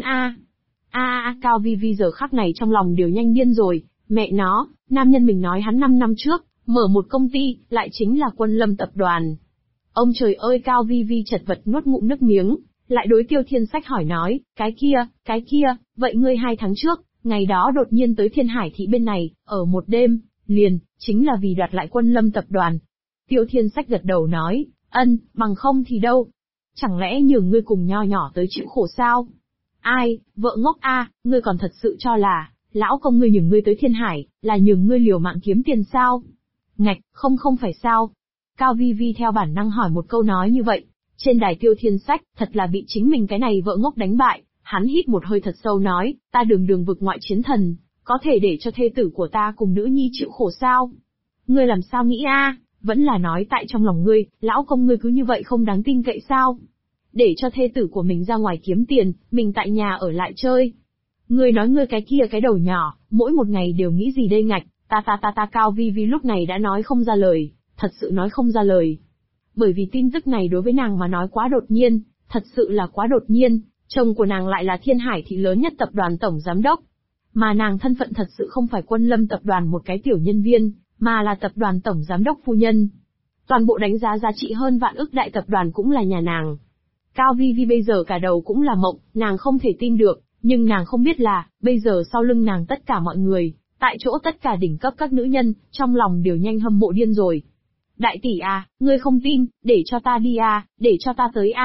Cao Vi Vi giờ khắc này trong lòng đều nhanh điên rồi, mẹ nó, nam nhân mình nói hắn 5 năm trước, mở một công ty, lại chính là Quân Lâm tập đoàn. Ông trời ơi, Cao Vi Vi chật vật nuốt ngụm nước miếng, lại đối Tiêu Thiên Sách hỏi nói, cái kia, vậy ngươi 2 tháng trước, ngày đó đột nhiên tới Thiên Hải thị bên này, ở một đêm, liền, chính là vì đoạt lại Quân Lâm tập đoàn. Tiêu Thiên Sách gật đầu nói, bằng không thì đâu. Chẳng lẽ nhường ngươi cùng nho nhỏ tới chịu khổ sao? Ai, vợ ngốc ngươi còn thật sự cho là, lão công ngươi nhường ngươi tới Thiên Hải, là nhường ngươi liều mạng kiếm tiền sao? Ngạch, không phải sao? Cao Vi Vi theo bản năng hỏi một câu nói như vậy. Trên đài Tiêu Thiên Sách, thật là bị chính mình cái này vợ ngốc đánh bại, hắn hít một hơi thật sâu nói, ta đường vực ngoại chiến thần, có thể để cho thê tử của ta cùng nữ nhi chịu khổ sao? Ngươi làm sao nghĩ vẫn là nói tại trong lòng ngươi, lão công ngươi cứ như vậy không đáng tin cậy sao? Để cho thê tử của mình ra ngoài kiếm tiền, mình tại nhà ở lại chơi. Ngươi nói ngươi cái kia cái đầu nhỏ, mỗi một ngày đều nghĩ gì đây ngạch, ta Cao Vi Vi lúc này đã nói không ra lời, thật sự nói không ra lời. Bởi vì tin tức này đối với nàng mà nói quá đột nhiên, thật sự là quá đột nhiên, chồng của nàng lại là Thiên Hải thị lớn nhất tập đoàn tổng giám đốc. Mà nàng thân phận thật sự không phải Quân Lâm tập đoàn một cái tiểu nhân viên, mà là tập đoàn tổng giám đốc phu nhân. Toàn bộ đánh giá giá trị hơn vạn ức đại tập đoàn cũng là nhà nàng. Cao Vi Vi bây giờ cả đầu cũng là mộng, nàng không thể tin được, nhưng nàng không biết là, bây giờ sau lưng nàng tất cả mọi người, tại chỗ tất cả đỉnh cấp các nữ nhân, trong lòng đều nhanh hâm mộ điên rồi. Đại tỷ ngươi không tin, để cho ta đi để cho ta tới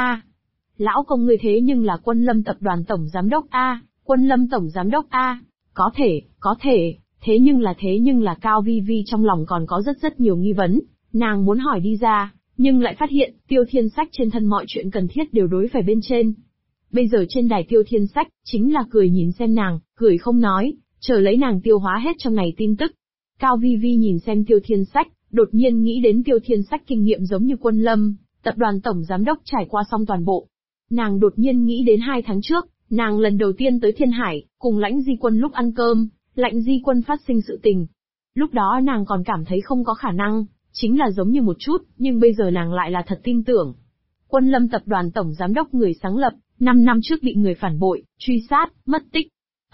Lão công ngươi thế nhưng là Quân Lâm tập đoàn tổng giám đốc Quân Lâm tổng giám đốc Có thể, thế nhưng là Cao Vi Vi trong lòng còn có rất nhiều nghi vấn, nàng muốn hỏi đi ra, nhưng lại phát hiện, Tiêu Thiên Sách trên thân mọi chuyện cần thiết đều đối phải bên trên. Bây giờ trên đài Tiêu Thiên Sách, chính là cười nhìn xem nàng, cười không nói, chờ lấy nàng tiêu hóa hết trong này tin tức. Cao Vi Vi nhìn xem Tiêu Thiên Sách, đột nhiên nghĩ đến Tiêu Thiên Sách kinh nghiệm giống như Quân Lâm, tập đoàn tổng giám đốc trải qua xong toàn bộ. Nàng đột nhiên nghĩ đến 2 tháng trước, nàng lần đầu tiên tới Thiên Hải, cùng Lãnh Di Quân lúc ăn cơm, Lãnh Di Quân phát sinh sự tình. Lúc đó nàng còn cảm thấy không có khả năng, chính là giống như một chút, nhưng bây giờ nàng lại là thật tin tưởng. Quân Lâm tập đoàn tổng giám đốc người sáng lập, 5 năm trước bị người phản bội, truy sát, mất tích.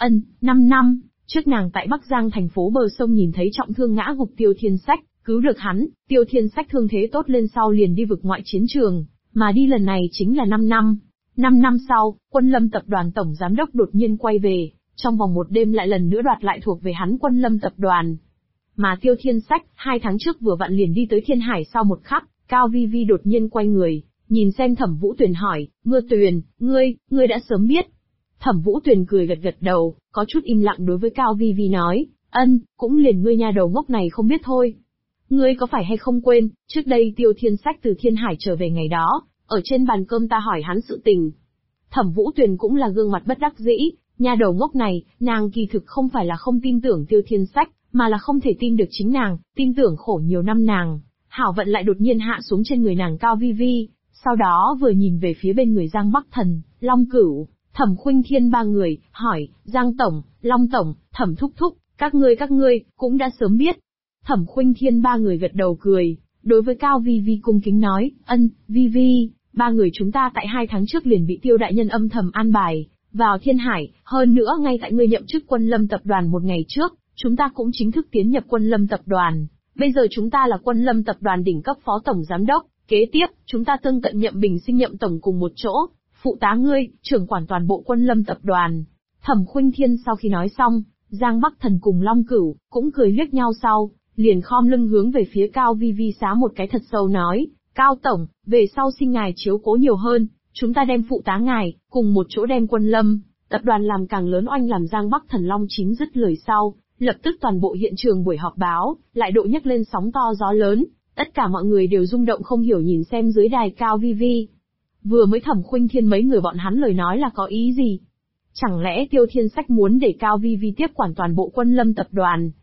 5 năm, trước nàng tại Bắc Giang thành phố bờ sông nhìn thấy trọng thương ngã gục Tiêu Thiên Sách, cứu được hắn, Tiêu Thiên Sách thương thế tốt lên sau liền đi vực ngoại chiến trường, mà đi lần này chính là 5 năm. 5 năm sau, Quân Lâm tập đoàn tổng giám đốc đột nhiên quay về, trong vòng một đêm lại lần nữa đoạt lại thuộc về hắn Quân Lâm tập đoàn. Mà Tiêu Thiên Sách, 2 tháng trước vừa vặn liền đi tới Thiên Hải sau một khắc, Cao Vi Vi đột nhiên quay người, nhìn xem Thẩm Vũ Tuyền hỏi, Mưa Tuyền, ngươi đã sớm biết. Thẩm Vũ Tuyền cười gật đầu, có chút im lặng đối với Cao Vi Vi nói, cũng liền ngươi nha đầu ngốc này không biết thôi. Ngươi có phải hay không quên, trước đây Tiêu Thiên Sách từ Thiên Hải trở về ngày đó, ở trên bàn cơm ta hỏi hắn sự tình. Thẩm Vũ Tuyền cũng là gương mặt bất đắc dĩ, nha đầu ngốc này, nàng kỳ thực không phải là không tin tưởng Tiêu Thiên Sách, mà là không thể tin được chính nàng, tin tưởng khổ nhiều năm nàng, hảo vận lại đột nhiên hạ xuống trên người nàng Cao Vi Vi, sau đó vừa nhìn về phía bên người Giang Bắc Thần, Long Cửu, Thẩm Khuynh Thiên ba người, hỏi, Giang Tổng, Long Tổng, Thẩm Thúc Thúc, các ngươi, cũng đã sớm biết. Thẩm Khuynh Thiên ba người gật đầu cười, đối với Cao Vi Vi cung kính nói, Vi Vi, ba người chúng ta tại 2 tháng trước liền bị Tiêu đại nhân âm thầm an bài, vào Thiên Hải, hơn nữa ngay tại ngươi nhậm chức Quân Lâm tập đoàn một ngày trước, chúng ta cũng chính thức tiến nhập Quân Lâm tập đoàn, bây giờ chúng ta là Quân Lâm tập đoàn đỉnh cấp phó tổng giám đốc, kế tiếp, chúng ta tương cận nhậm bình sinh nhậm tổng cùng một chỗ, phụ tá ngươi, trưởng quản toàn bộ Quân Lâm tập đoàn. Thẩm Khuynh Thiên sau khi nói xong, Giang Bắc Thần cùng Long Cửu, cũng cười liếc nhau sau, liền khom lưng hướng về phía Cao Vi Vi xá một cái thật sâu nói, Cao Tổng, về sau xin ngài chiếu cố nhiều hơn, chúng ta đem phụ tá ngài, cùng một chỗ đem Quân Lâm tập đoàn làm càng lớn oanh làm. Giang Bắc Thần Long Chín dứt lời sau, lập tức toàn bộ hiện trường buổi họp báo, lại độ nhấc lên sóng to gió lớn, tất cả mọi người đều rung động không hiểu nhìn xem dưới đài Cao Vi Vi. Vừa mới Thẩm Khuynh Thiên mấy người bọn hắn lời nói là có ý gì? Chẳng lẽ Tiêu Thiên Sách muốn để Cao Vi Vi tiếp quản toàn bộ Quân Lâm tập đoàn?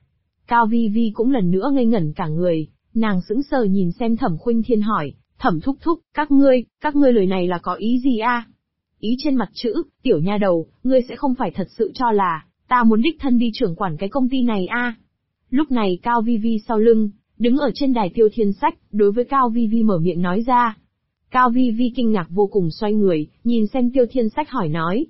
Cao Vi Vi cũng lần nữa ngây ngẩn cả người, nàng sững sờ nhìn xem Thẩm Khuynh Thiên hỏi, Thẩm thúc thúc, các ngươi lời này là có ý gì a? Ý trên mặt chữ, tiểu nha đầu, ngươi sẽ không phải thật sự cho là, ta muốn đích thân đi trưởng quản cái công ty này a? Lúc này Cao Vi Vi sau lưng, đứng ở trên đài Tiêu Thiên Sách, đối với Cao Vi Vi mở miệng nói ra. Cao Vi Vi kinh ngạc vô cùng xoay người, nhìn xem Tiêu Thiên Sách hỏi nói,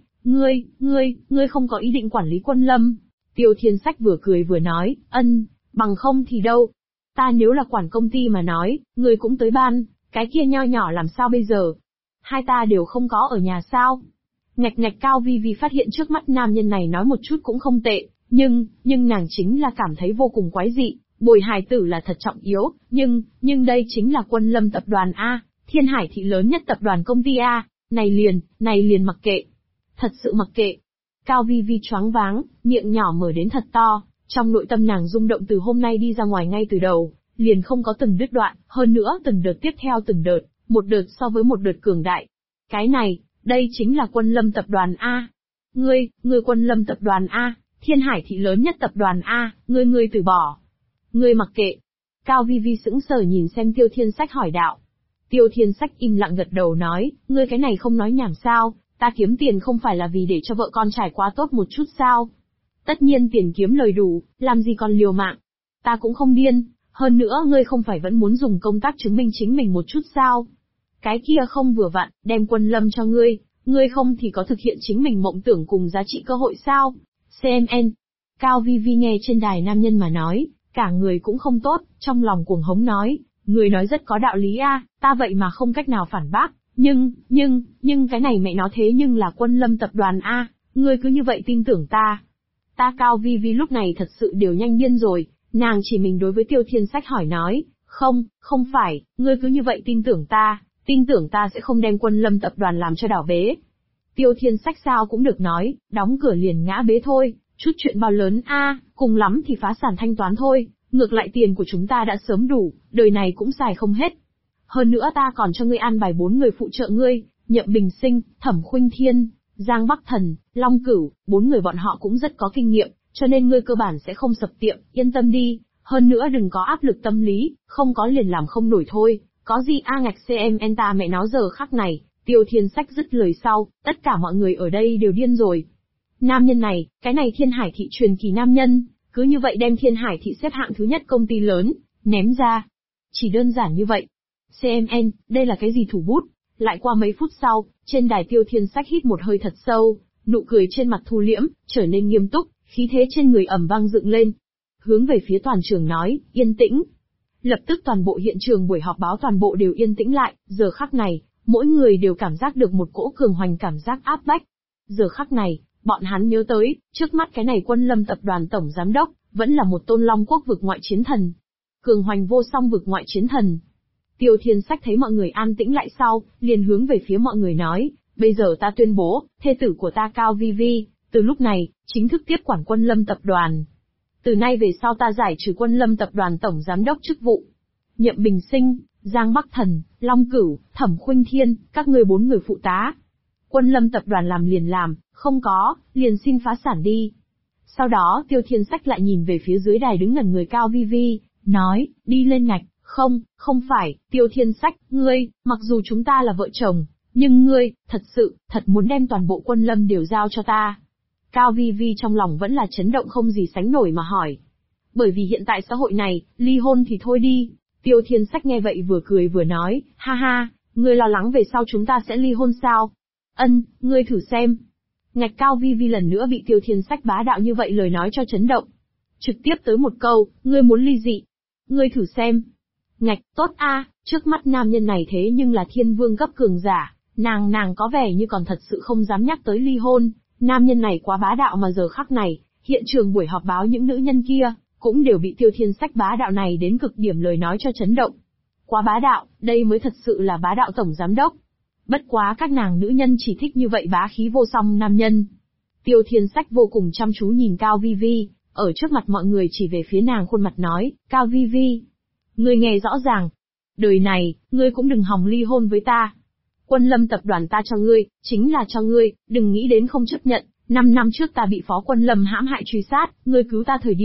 ngươi không có ý định quản lý Quân Lâm. Tiêu Thiên Sách vừa cười vừa nói, bằng không thì đâu. Ta nếu là quản công ty mà nói, ngươi cũng tới ban, cái kia nho nhỏ làm sao bây giờ? Hai ta đều không có ở nhà sao? Ngạch Cao Vi Vi phát hiện trước mắt nam nhân này nói một chút cũng không tệ, nhưng nàng chính là cảm thấy vô cùng quái dị, bồi hài tử là thật trọng yếu, nhưng đây chính là Quân Lâm tập đoàn A, Thiên Hải thị lớn nhất tập đoàn công ty A, này liền mặc kệ. Thật sự mặc kệ. Cao Vi Vi choáng váng, miệng nhỏ mở đến thật to, trong nội tâm nàng rung động từ hôm nay đi ra ngoài ngay từ đầu, liền không có từng đứt đoạn, hơn nữa từng đợt tiếp theo từng đợt, một đợt so với một đợt cường đại. Cái này, đây chính là Quân Lâm tập đoàn A. Ngươi Quân Lâm tập đoàn A, Thiên Hải thị lớn nhất tập đoàn A, ngươi từ bỏ. Ngươi mặc kệ. Cao Vi Vi sững sờ nhìn xem Tiêu Thiên Sách hỏi đạo. Tiêu Thiên Sách im lặng gật đầu nói, ngươi cái này không nói nhảm sao, ta kiếm tiền không phải là vì để cho vợ con trải qua tốt một chút sao? Tất nhiên tiền kiếm lời đủ, làm gì còn liều mạng. Ta cũng không điên, hơn nữa ngươi không phải vẫn muốn dùng công tác chứng minh chính mình một chút sao? Cái kia không vừa vặn, đem Quân Lâm cho ngươi không thì có thực hiện chính mình mộng tưởng cùng giá trị cơ hội sao? CMN. Cao Vi Vi nghe trên đài nam nhân mà nói, cả người cũng không tốt, trong lòng cuồng hống nói, người nói rất có đạo lý a, ta vậy mà không cách nào phản bác, nhưng cái này mẹ nó thế nhưng là Quân Lâm tập đoàn a, ngươi cứ như vậy tin tưởng ta. Ta Cao Vi Vi lúc này thật sự đều nhanh điên rồi, nàng chỉ mình đối với Tiêu Thiên Sách hỏi nói, không phải, ngươi cứ như vậy tin tưởng ta sẽ không đem Quân Lâm tập đoàn làm cho đảo bế. Tiêu Thiên Sách sao cũng được nói, đóng cửa liền ngã bế thôi, chút chuyện bao lớn a, cùng lắm thì phá sản thanh toán thôi, ngược lại tiền của chúng ta đã sớm đủ, đời này cũng xài không hết. Hơn nữa ta còn cho ngươi an bài 4 người phụ trợ ngươi, Nhậm Bình Sinh, Thẩm Khuynh Thiên, Giang Bắc Thần, Long Cửu, 4 người bọn họ cũng rất có kinh nghiệm, cho nên ngươi cơ bản sẽ không sập tiệm, yên tâm đi, hơn nữa đừng có áp lực tâm lý, không có liền làm không nổi thôi, có gì ngạch CMN ta mẹ nó giờ khắc này. Tiêu Thiên Sách dứt lời sau, tất cả mọi người ở đây đều điên rồi. Nam nhân này, cái này Thiên Hải thị truyền kỳ nam nhân, cứ như vậy đem Thiên Hải thị xếp hạng thứ nhất công ty lớn, ném ra. Chỉ đơn giản như vậy. CMN, đây là cái gì thủ bút? Lại qua mấy phút sau, trên đài Tiêu Thiên Sách hít một hơi thật sâu, nụ cười trên mặt thu liễm, trở nên nghiêm túc, khí thế trên người ầm vang dựng lên. Hướng về phía toàn trường nói, yên tĩnh. Lập tức toàn bộ hiện trường buổi họp báo toàn bộ đều yên tĩnh lại, giờ khắc này, mỗi người đều cảm giác được một cỗ cường hoành cảm giác áp bách. Giờ khắc này, bọn hắn nhớ tới, trước mắt cái này Quân Lâm tập đoàn tổng giám đốc, vẫn là một tôn long quốc vực ngoại chiến thần. Cường hoành vô song vực ngoại chiến thần. Tiêu Thiên Sách thấy mọi người an tĩnh lại sau, liền hướng về phía mọi người nói, bây giờ ta tuyên bố, thê tử của ta Cao Vi Vi, từ lúc này, chính thức tiếp quản Quân Lâm tập đoàn. Từ nay về sau ta giải trừ Quân Lâm tập đoàn tổng giám đốc chức vụ. Nhậm Bình Sinh, Giang Bắc Thần, Long Cửu, Thẩm Khuynh Thiên, các ngươi 4 người phụ tá. Quân Lâm tập đoàn làm liền làm, không có, liền xin phá sản đi. Sau đó Tiêu Thiên Sách lại nhìn về phía dưới đài đứng ngẩn người Cao Vi Vi, nói, đi lên ngạch, không phải, Tiêu Thiên Sách, ngươi, mặc dù chúng ta là vợ chồng, nhưng ngươi, thật muốn đem toàn bộ Quân Lâm đều giao cho ta. Cao Vi Vi trong lòng vẫn là chấn động không gì sánh nổi mà hỏi. Bởi vì hiện tại xã hội này, ly hôn thì thôi đi. Tiêu Thiên Sách nghe vậy vừa cười vừa nói, ha, ngươi lo lắng về sau chúng ta sẽ ly hôn sao? Ngươi thử xem. Ngạch Cao Vi Vi lần nữa bị Tiêu Thiên Sách bá đạo như vậy lời nói cho chấn động. Trực tiếp tới một câu, ngươi muốn ly dị. Ngươi thử xem. Ngạch, tốt a, trước mắt nam nhân này thế nhưng là thiên vương cấp cường giả, nàng có vẻ như còn thật sự không dám nhắc tới ly hôn, nam nhân này quá bá đạo mà giờ khắc này, hiện trường buổi họp báo những nữ nhân kia, cũng đều bị Tiêu Thiên Sách bá đạo này đến cực điểm lời nói cho chấn động. Quá bá đạo, đây mới thật sự là bá đạo tổng giám đốc. Bất quá các nàng nữ nhân chỉ thích như vậy bá khí vô song nam nhân. Tiêu Thiên Sách vô cùng chăm chú nhìn Cao Vi Vi, ở trước mặt mọi người chỉ về phía nàng khuôn mặt nói, Cao Vi Vi, ngươi nghe rõ ràng, đời này, ngươi cũng đừng hòng ly hôn với ta. Quân Lâm tập đoàn ta cho ngươi, chính là cho ngươi, đừng nghĩ đến không chấp nhận, 5 năm trước ta bị Phó Quân Lâm hãm hại truy sát, ngươi cứu ta thời điểm,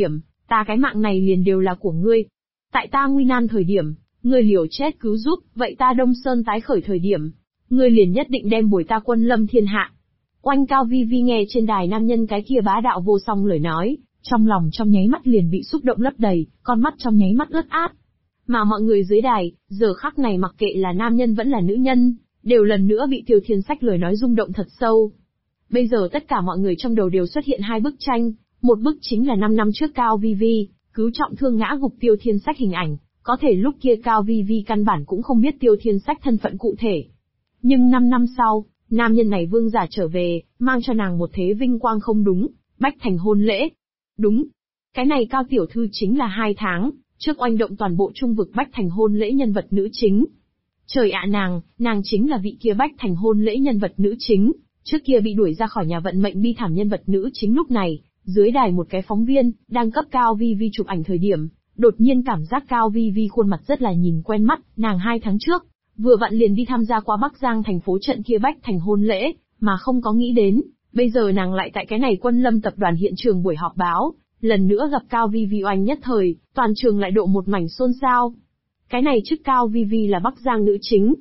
Ta cái mạng này liền đều là của ngươi. Tại ta nguy nan thời điểm, ngươi liều chết cứu giúp, vậy ta Đông Sơn tái khởi thời điểm, ngươi liền nhất định đem bồi ta quân lâm thiên hạ. Oanh Cao Vi Vi nghe trên đài nam nhân cái kia bá đạo vô song lời nói, trong lòng trong nháy mắt liền bị xúc động lấp đầy, con mắt trong nháy mắt ướt át. Mà mọi người dưới đài, giờ khắc này mặc kệ là nam nhân vẫn là nữ nhân, đều lần nữa bị Tiêu Thiên Sách lời nói rung động thật sâu. Bây giờ tất cả mọi người trong đầu đều xuất hiện hai bức tranh, một bức chính là 5 năm trước Cao Vi Vi cứu trọng thương ngã gục Tiêu Thiên Sách hình ảnh, có thể lúc kia Cao Vi Vi căn bản cũng không biết Tiêu Thiên Sách thân phận cụ thể. Nhưng 5 năm sau, nam nhân này vương giả trở về, mang cho nàng một thế vinh quang không đúng, Bách Thành hôn lễ. Đúng, cái này Cao tiểu thư chính là 2 tháng trước oanh động toàn bộ trung vực Bách Thành hôn lễ nhân vật nữ chính. Trời ạ, nàng chính là vị kia Bách Thành hôn lễ nhân vật nữ chính, trước kia bị đuổi ra khỏi nhà vận mệnh bi thảm nhân vật nữ chính. Lúc này, dưới đài một cái phóng viên, đang cấp Cao Vi Vi chụp ảnh thời điểm, đột nhiên cảm giác Cao Vi Vi khuôn mặt rất là nhìn quen mắt, nàng 2 tháng trước, vừa vặn liền đi tham gia qua Bắc Giang thành phố trận kia Bách Thành hôn lễ, mà không có nghĩ đến, bây giờ nàng lại tại cái này Quân Lâm tập đoàn hiện trường buổi họp báo, lần nữa gặp Cao Vi Vi. Oanh nhất thời, toàn trường lại độ một mảnh xôn xao. Cái này trước Cao Vi Vi là Bắc Giang nữ chính.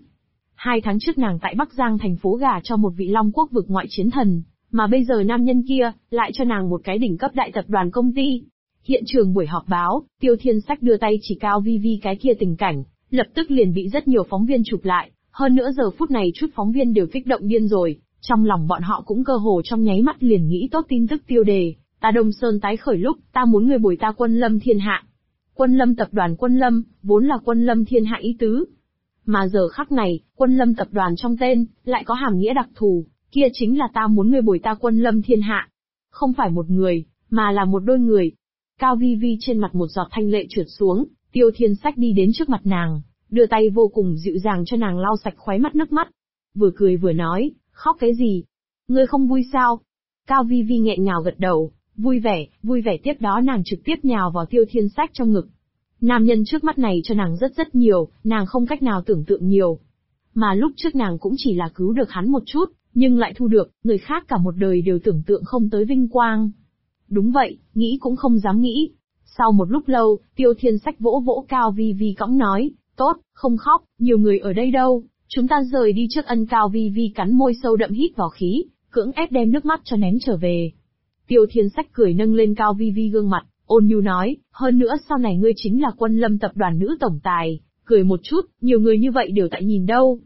2 tháng trước nàng tại Bắc Giang thành phố gả cho một vị Long Quốc vực ngoại chiến thần, mà bây giờ nam nhân kia, lại cho nàng một cái đỉnh cấp đại tập đoàn công ty. Hiện trường buổi họp báo, Tiêu Thiên Sách đưa tay chỉ Cao Vi Vi cái kia tình cảnh, lập tức liền bị rất nhiều phóng viên chụp lại, hơn nữa giờ phút này chút phóng viên đều kích động điên rồi, trong lòng bọn họ cũng cơ hồ trong nháy mắt liền nghĩ tốt tin tức tiêu đề, ta Đông Sơn tái khởi lúc, ta muốn người bồi ta Quân Lâm thiên hạ. Quân Lâm tập đoàn Quân Lâm, vốn là Quân Lâm thiên hạ ý tứ. Mà giờ khắc này, Quân Lâm tập đoàn trong tên, lại có hàm nghĩa đặc thù, kia chính là ta muốn người bồi ta Quân Lâm thiên hạ. Không phải một người, mà là một đôi người. Cao Vi Vi trên mặt một giọt thanh lệ trượt xuống, Tiêu Thiên Sách đi đến trước mặt nàng, đưa tay vô cùng dịu dàng cho nàng lau sạch khóe mắt nước mắt. Vừa cười vừa nói, khóc cái gì? Ngươi không vui sao? Cao Vi Vi nghẹn ngào gật đầu, vui vẻ tiếp đó nàng trực tiếp nhào vào Tiêu Thiên Sách trong ngực. Nam nhân trước mắt này cho nàng rất nhiều, nàng không cách nào tưởng tượng nhiều. Mà lúc trước nàng cũng chỉ là cứu được hắn một chút, nhưng lại thu được, người khác cả một đời đều tưởng tượng không tới vinh quang. Đúng vậy, nghĩ cũng không dám nghĩ. Sau một lúc lâu, Tiêu Thiên Sách vỗ vỗ Cao Vi Vi cõng nói, tốt, không khóc, nhiều người ở đây đâu, chúng ta rời đi trước. Ân. Cao Vi Vi cắn môi sâu đậm hít vào khí, cưỡng ép đem nước mắt cho nén trở về. Tiêu Thiên Sách cười nâng lên Cao Vi Vi gương mặt, ôn nhu nói, hơn nữa sau này ngươi chính là Quân Lâm tập đoàn nữ tổng tài, cười một chút, nhiều người như vậy đều tại nhìn đâu.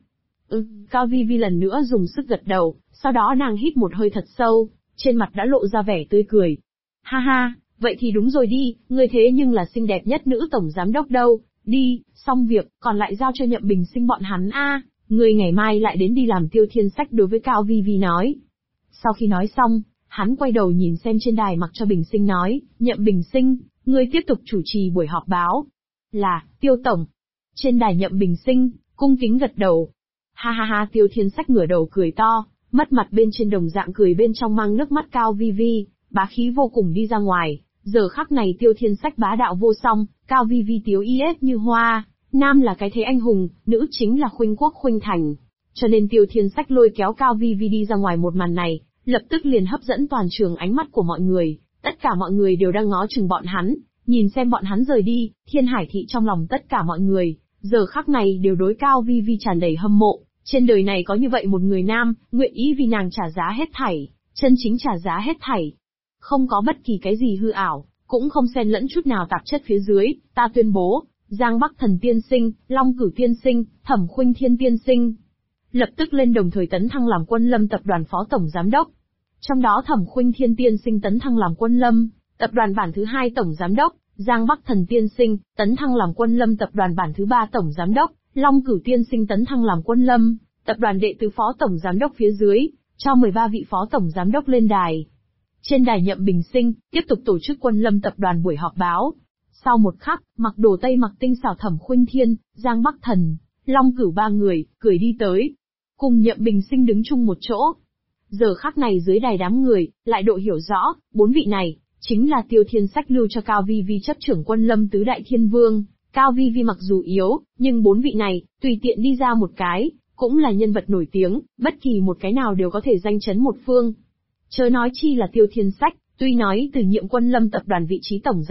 Cao Vi Vi lần nữa dùng sức gật đầu, sau đó nàng hít một hơi thật sâu, trên mặt đã lộ ra vẻ tươi cười. Ha ha, vậy thì đúng rồi đi, ngươi thế nhưng là xinh đẹp nhất nữ tổng giám đốc đâu, đi, xong việc, còn lại giao cho Nhậm Bình Sinh bọn hắn a, ngươi ngày mai lại đến đi làm. Tiêu Thiên Sách đối với Cao Vi Vi nói. Sau khi nói xong, hắn quay đầu nhìn xem trên đài mặc cho Bình Sinh nói, Nhậm Bình Sinh, ngươi tiếp tục chủ trì buổi họp báo. Là, Tiêu tổng. Trên đài Nhậm Bình Sinh, cung kính gật đầu. Ha ha ha, Tiêu Thiên Sách ngửa đầu cười to, mất mặt bên trên đồng dạng cười bên trong mang nước mắt. Cao Vi Vi, bá khí vô cùng đi ra ngoài, giờ khắc này Tiêu Thiên Sách bá đạo vô song, Cao Vi Vi tiếu yết như hoa, nam là cái thế anh hùng, nữ chính là khuynh quốc khuynh thành. Cho nên Tiêu Thiên Sách lôi kéo Cao Vi Vi đi ra ngoài, một màn này, lập tức liền hấp dẫn toàn trường ánh mắt của mọi người, tất cả mọi người đều đang ngó chừng bọn hắn, nhìn xem bọn hắn rời đi. Thiên Hải thị trong lòng tất cả mọi người, giờ khắc này đều đối Cao Vi Vi tràn đầy hâm mộ, trên đời này có như vậy một người nam, nguyện ý vì nàng trả giá hết thảy, chân chính trả giá hết thảy. Không có bất kỳ cái gì hư ảo, cũng không xen lẫn chút nào tạp chất phía dưới, ta tuyên bố, Giang Bắc Thần tiên sinh, Long Cửu tiên sinh, Thẩm Khuynh Thiên tiên sinh, lập tức lên đồng thời tấn thăng làm Quân Lâm tập đoàn phó tổng giám đốc. Trong đó Thẩm Khuynh Thiên tiên sinh tấn thăng làm Quân Lâm tập đoàn bản thứ 2 tổng giám đốc, Giang Bắc Thần tiên sinh tấn thăng làm Quân Lâm tập đoàn bản thứ 3 tổng giám đốc, Long Cửu tiên sinh tấn thăng làm Quân Lâm tập đoàn đệ tứ phó tổng giám đốc. Phía dưới, cho 13 vị phó tổng giám đốc lên đài. Trên đài Nhậm Bình Sinh tiếp tục tổ chức Quân Lâm tập đoàn buổi họp báo. Sau một khắc, mặc đồ tây mặc tinh xảo Thẩm Khuynh Thiên, Giang Bắc Thần, Long Cửu 3 người cười đi tới, cùng Nhậm Bình Sinh đứng chung một chỗ. Giờ khắc này dưới đài đám người lại độ hiểu rõ, 4 vị này chính là Tiêu Thiên Sách lưu cho Cao Vi Vi chấp trưởng Quân Lâm tứ đại thiên vương. Cao Vi Vi mặc dù yếu, nhưng 4 vị này tùy tiện đi ra một cái, cũng là nhân vật nổi tiếng, bất kỳ một cái nào đều có thể danh chấn một phương. Chớ nói chi là Tiêu Thiên Sách, tuy nói từ nhiệm Quân Lâm tập đoàn vị trí tổng giám đốc,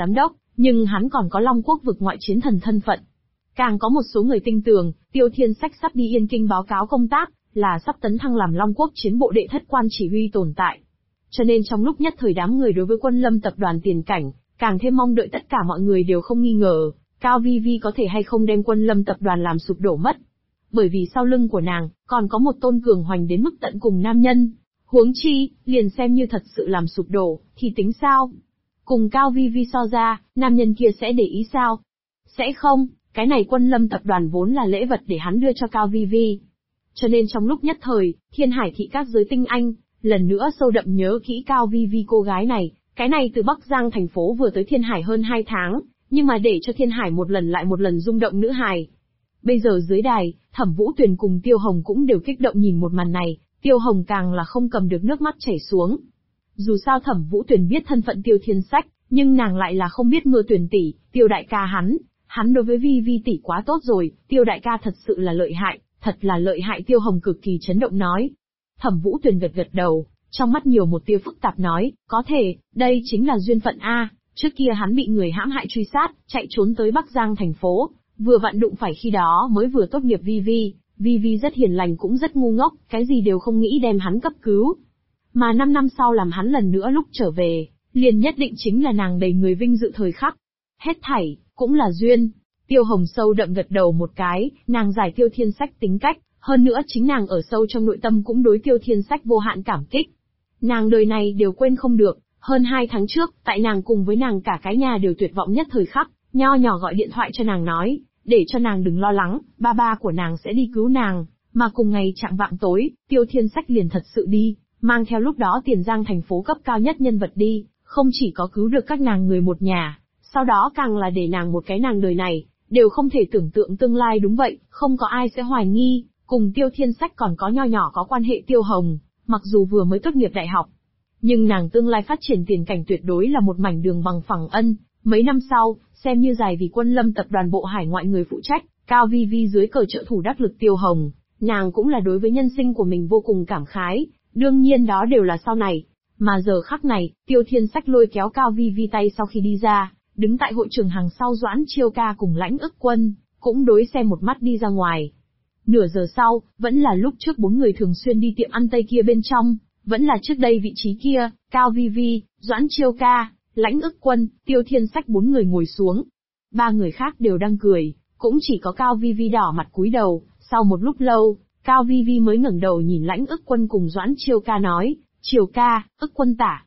nhưng hắn còn có Long Quốc vực ngoại chiến thần thân phận. Càng có một số người tin tưởng, Tiêu Thiên Sách sắp đi Yên Kinh báo cáo công tác, là sắp tấn thăng làm Long Quốc chiến bộ đệ thất quan chỉ huy tồn tại. Cho nên trong lúc nhất thời đám người đối với Quân Lâm tập đoàn tiền cảnh, càng thêm mong đợi, tất cả mọi người đều không nghi ngờ, Cao Vi Vi có thể hay không đem Quân Lâm tập đoàn làm sụp đổ mất. Bởi vì sau lưng của nàng, còn có một tôn cường hoành đến mức tận cùng nam nhân. Huống chi, liền xem như thật sự làm sụp đổ, thì tính sao? Cùng Cao Vi Vi so ra, nam nhân kia sẽ để ý sao? Sẽ không, cái này Quân Lâm tập đoàn vốn là lễ vật để hắn đưa cho Cao Vi Vi. Cho nên trong lúc nhất thời, Thiên Hải thị các giới tinh anh, lần nữa sâu đậm nhớ kỹ Cao Vi Vi cô gái này, cái này từ Bắc Giang thành phố vừa tới Thiên Hải hơn 2 tháng, nhưng mà để cho Thiên Hải một lần lại một lần rung động nữ hài. Bây giờ dưới đài, Thẩm Vũ Tuyền cùng Tiêu Hồng cũng đều kích động nhìn một màn này, Tiêu Hồng càng là không cầm được nước mắt chảy xuống. Dù sao Thẩm Vũ Tuyền biết thân phận Tiêu Thiên Sách, nhưng nàng lại là không biết Mưa Tuyền tỷ, Tiêu đại ca hắn đối với Vi Vi tỷ quá tốt rồi, Tiêu đại ca thật sự là lợi hại, thật là lợi hại. Tiêu Hồng cực kỳ chấn động nói. Thẩm Vũ Tuyền gật gật đầu, trong mắt nhiều một tia phức tạp nói, có thể, đây chính là duyên phận a. Trước kia hắn bị người hãm hại truy sát, chạy trốn tới Bắc Giang thành phố, vừa vặn đụng phải khi đó mới vừa tốt nghiệp Vi Vi rất hiền lành cũng rất ngu ngốc, cái gì đều không nghĩ đem hắn cấp cứu. Mà 5 năm sau làm hắn lần nữa lúc trở về, liền nhất định chính là nàng đầy người vinh dự thời khắc. Hết thảy, cũng là duyên. Tiêu Hồng sâu đậm gật đầu một cái, nàng giải Tiêu Thiên Sách tính cách, hơn nữa chính nàng ở sâu trong nội tâm cũng đối Tiêu Thiên Sách vô hạn cảm kích. Nàng đời này đều quên không được, hơn 2 tháng trước, tại nàng cùng với nàng cả cái nhà đều tuyệt vọng nhất thời khắc, nho nhỏ gọi điện thoại cho nàng nói, để cho nàng đừng lo lắng, ba của nàng sẽ đi cứu nàng, mà cùng ngày chạng vạng tối, Tiêu Thiên Sách liền thật sự đi, mang theo lúc đó Tiền Giang thành phố cấp cao nhất nhân vật đi, không chỉ có cứu được các nàng người một nhà, sau đó càng là để nàng một cái nàng đời này, đều không thể tưởng tượng tương lai. Đúng vậy, không có ai sẽ hoài nghi, cùng Tiêu Thiên Sách còn có nho nhỏ có quan hệ Tiêu Hồng, mặc dù vừa mới tốt nghiệp đại học, nhưng nàng tương lai phát triển tiền cảnh tuyệt đối là một mảnh đường bằng phẳng ân. Mấy năm sau, xem như dài vì Quân Lâm tập đoàn bộ hải ngoại người phụ trách, Cao Vi Vi dưới cờ trợ thủ đắc lực Tiêu Hồng, nàng cũng là đối với nhân sinh của mình vô cùng cảm khái, đương nhiên đó đều là sau này. Mà giờ khắc này, Tiêu Thiên Sách lôi kéo Cao Vi Vi tay sau khi đi ra, đứng tại hội trường hàng sau Doãn Chiêu Ca cùng Lãnh Ức Quân, cũng đối xem một mắt đi ra ngoài. Nửa giờ sau, vẫn là lúc trước 4 người thường xuyên đi tiệm ăn Tây kia bên trong, vẫn là trước đây vị trí kia, Cao Vi Vi, Doãn Chiêu Ca, Lãnh Ức Quân, Tiêu Thiên Sách 4 người ngồi xuống. 3 người khác đều đang cười, cũng chỉ có Cao Vi Vi đỏ mặt cúi đầu. Sau một lúc lâu, Cao Vi Vi mới ngẩng đầu nhìn Lãnh Ức Quân cùng Doãn Chiêu Ca nói, Chiêu Ca, Ức Quân tả,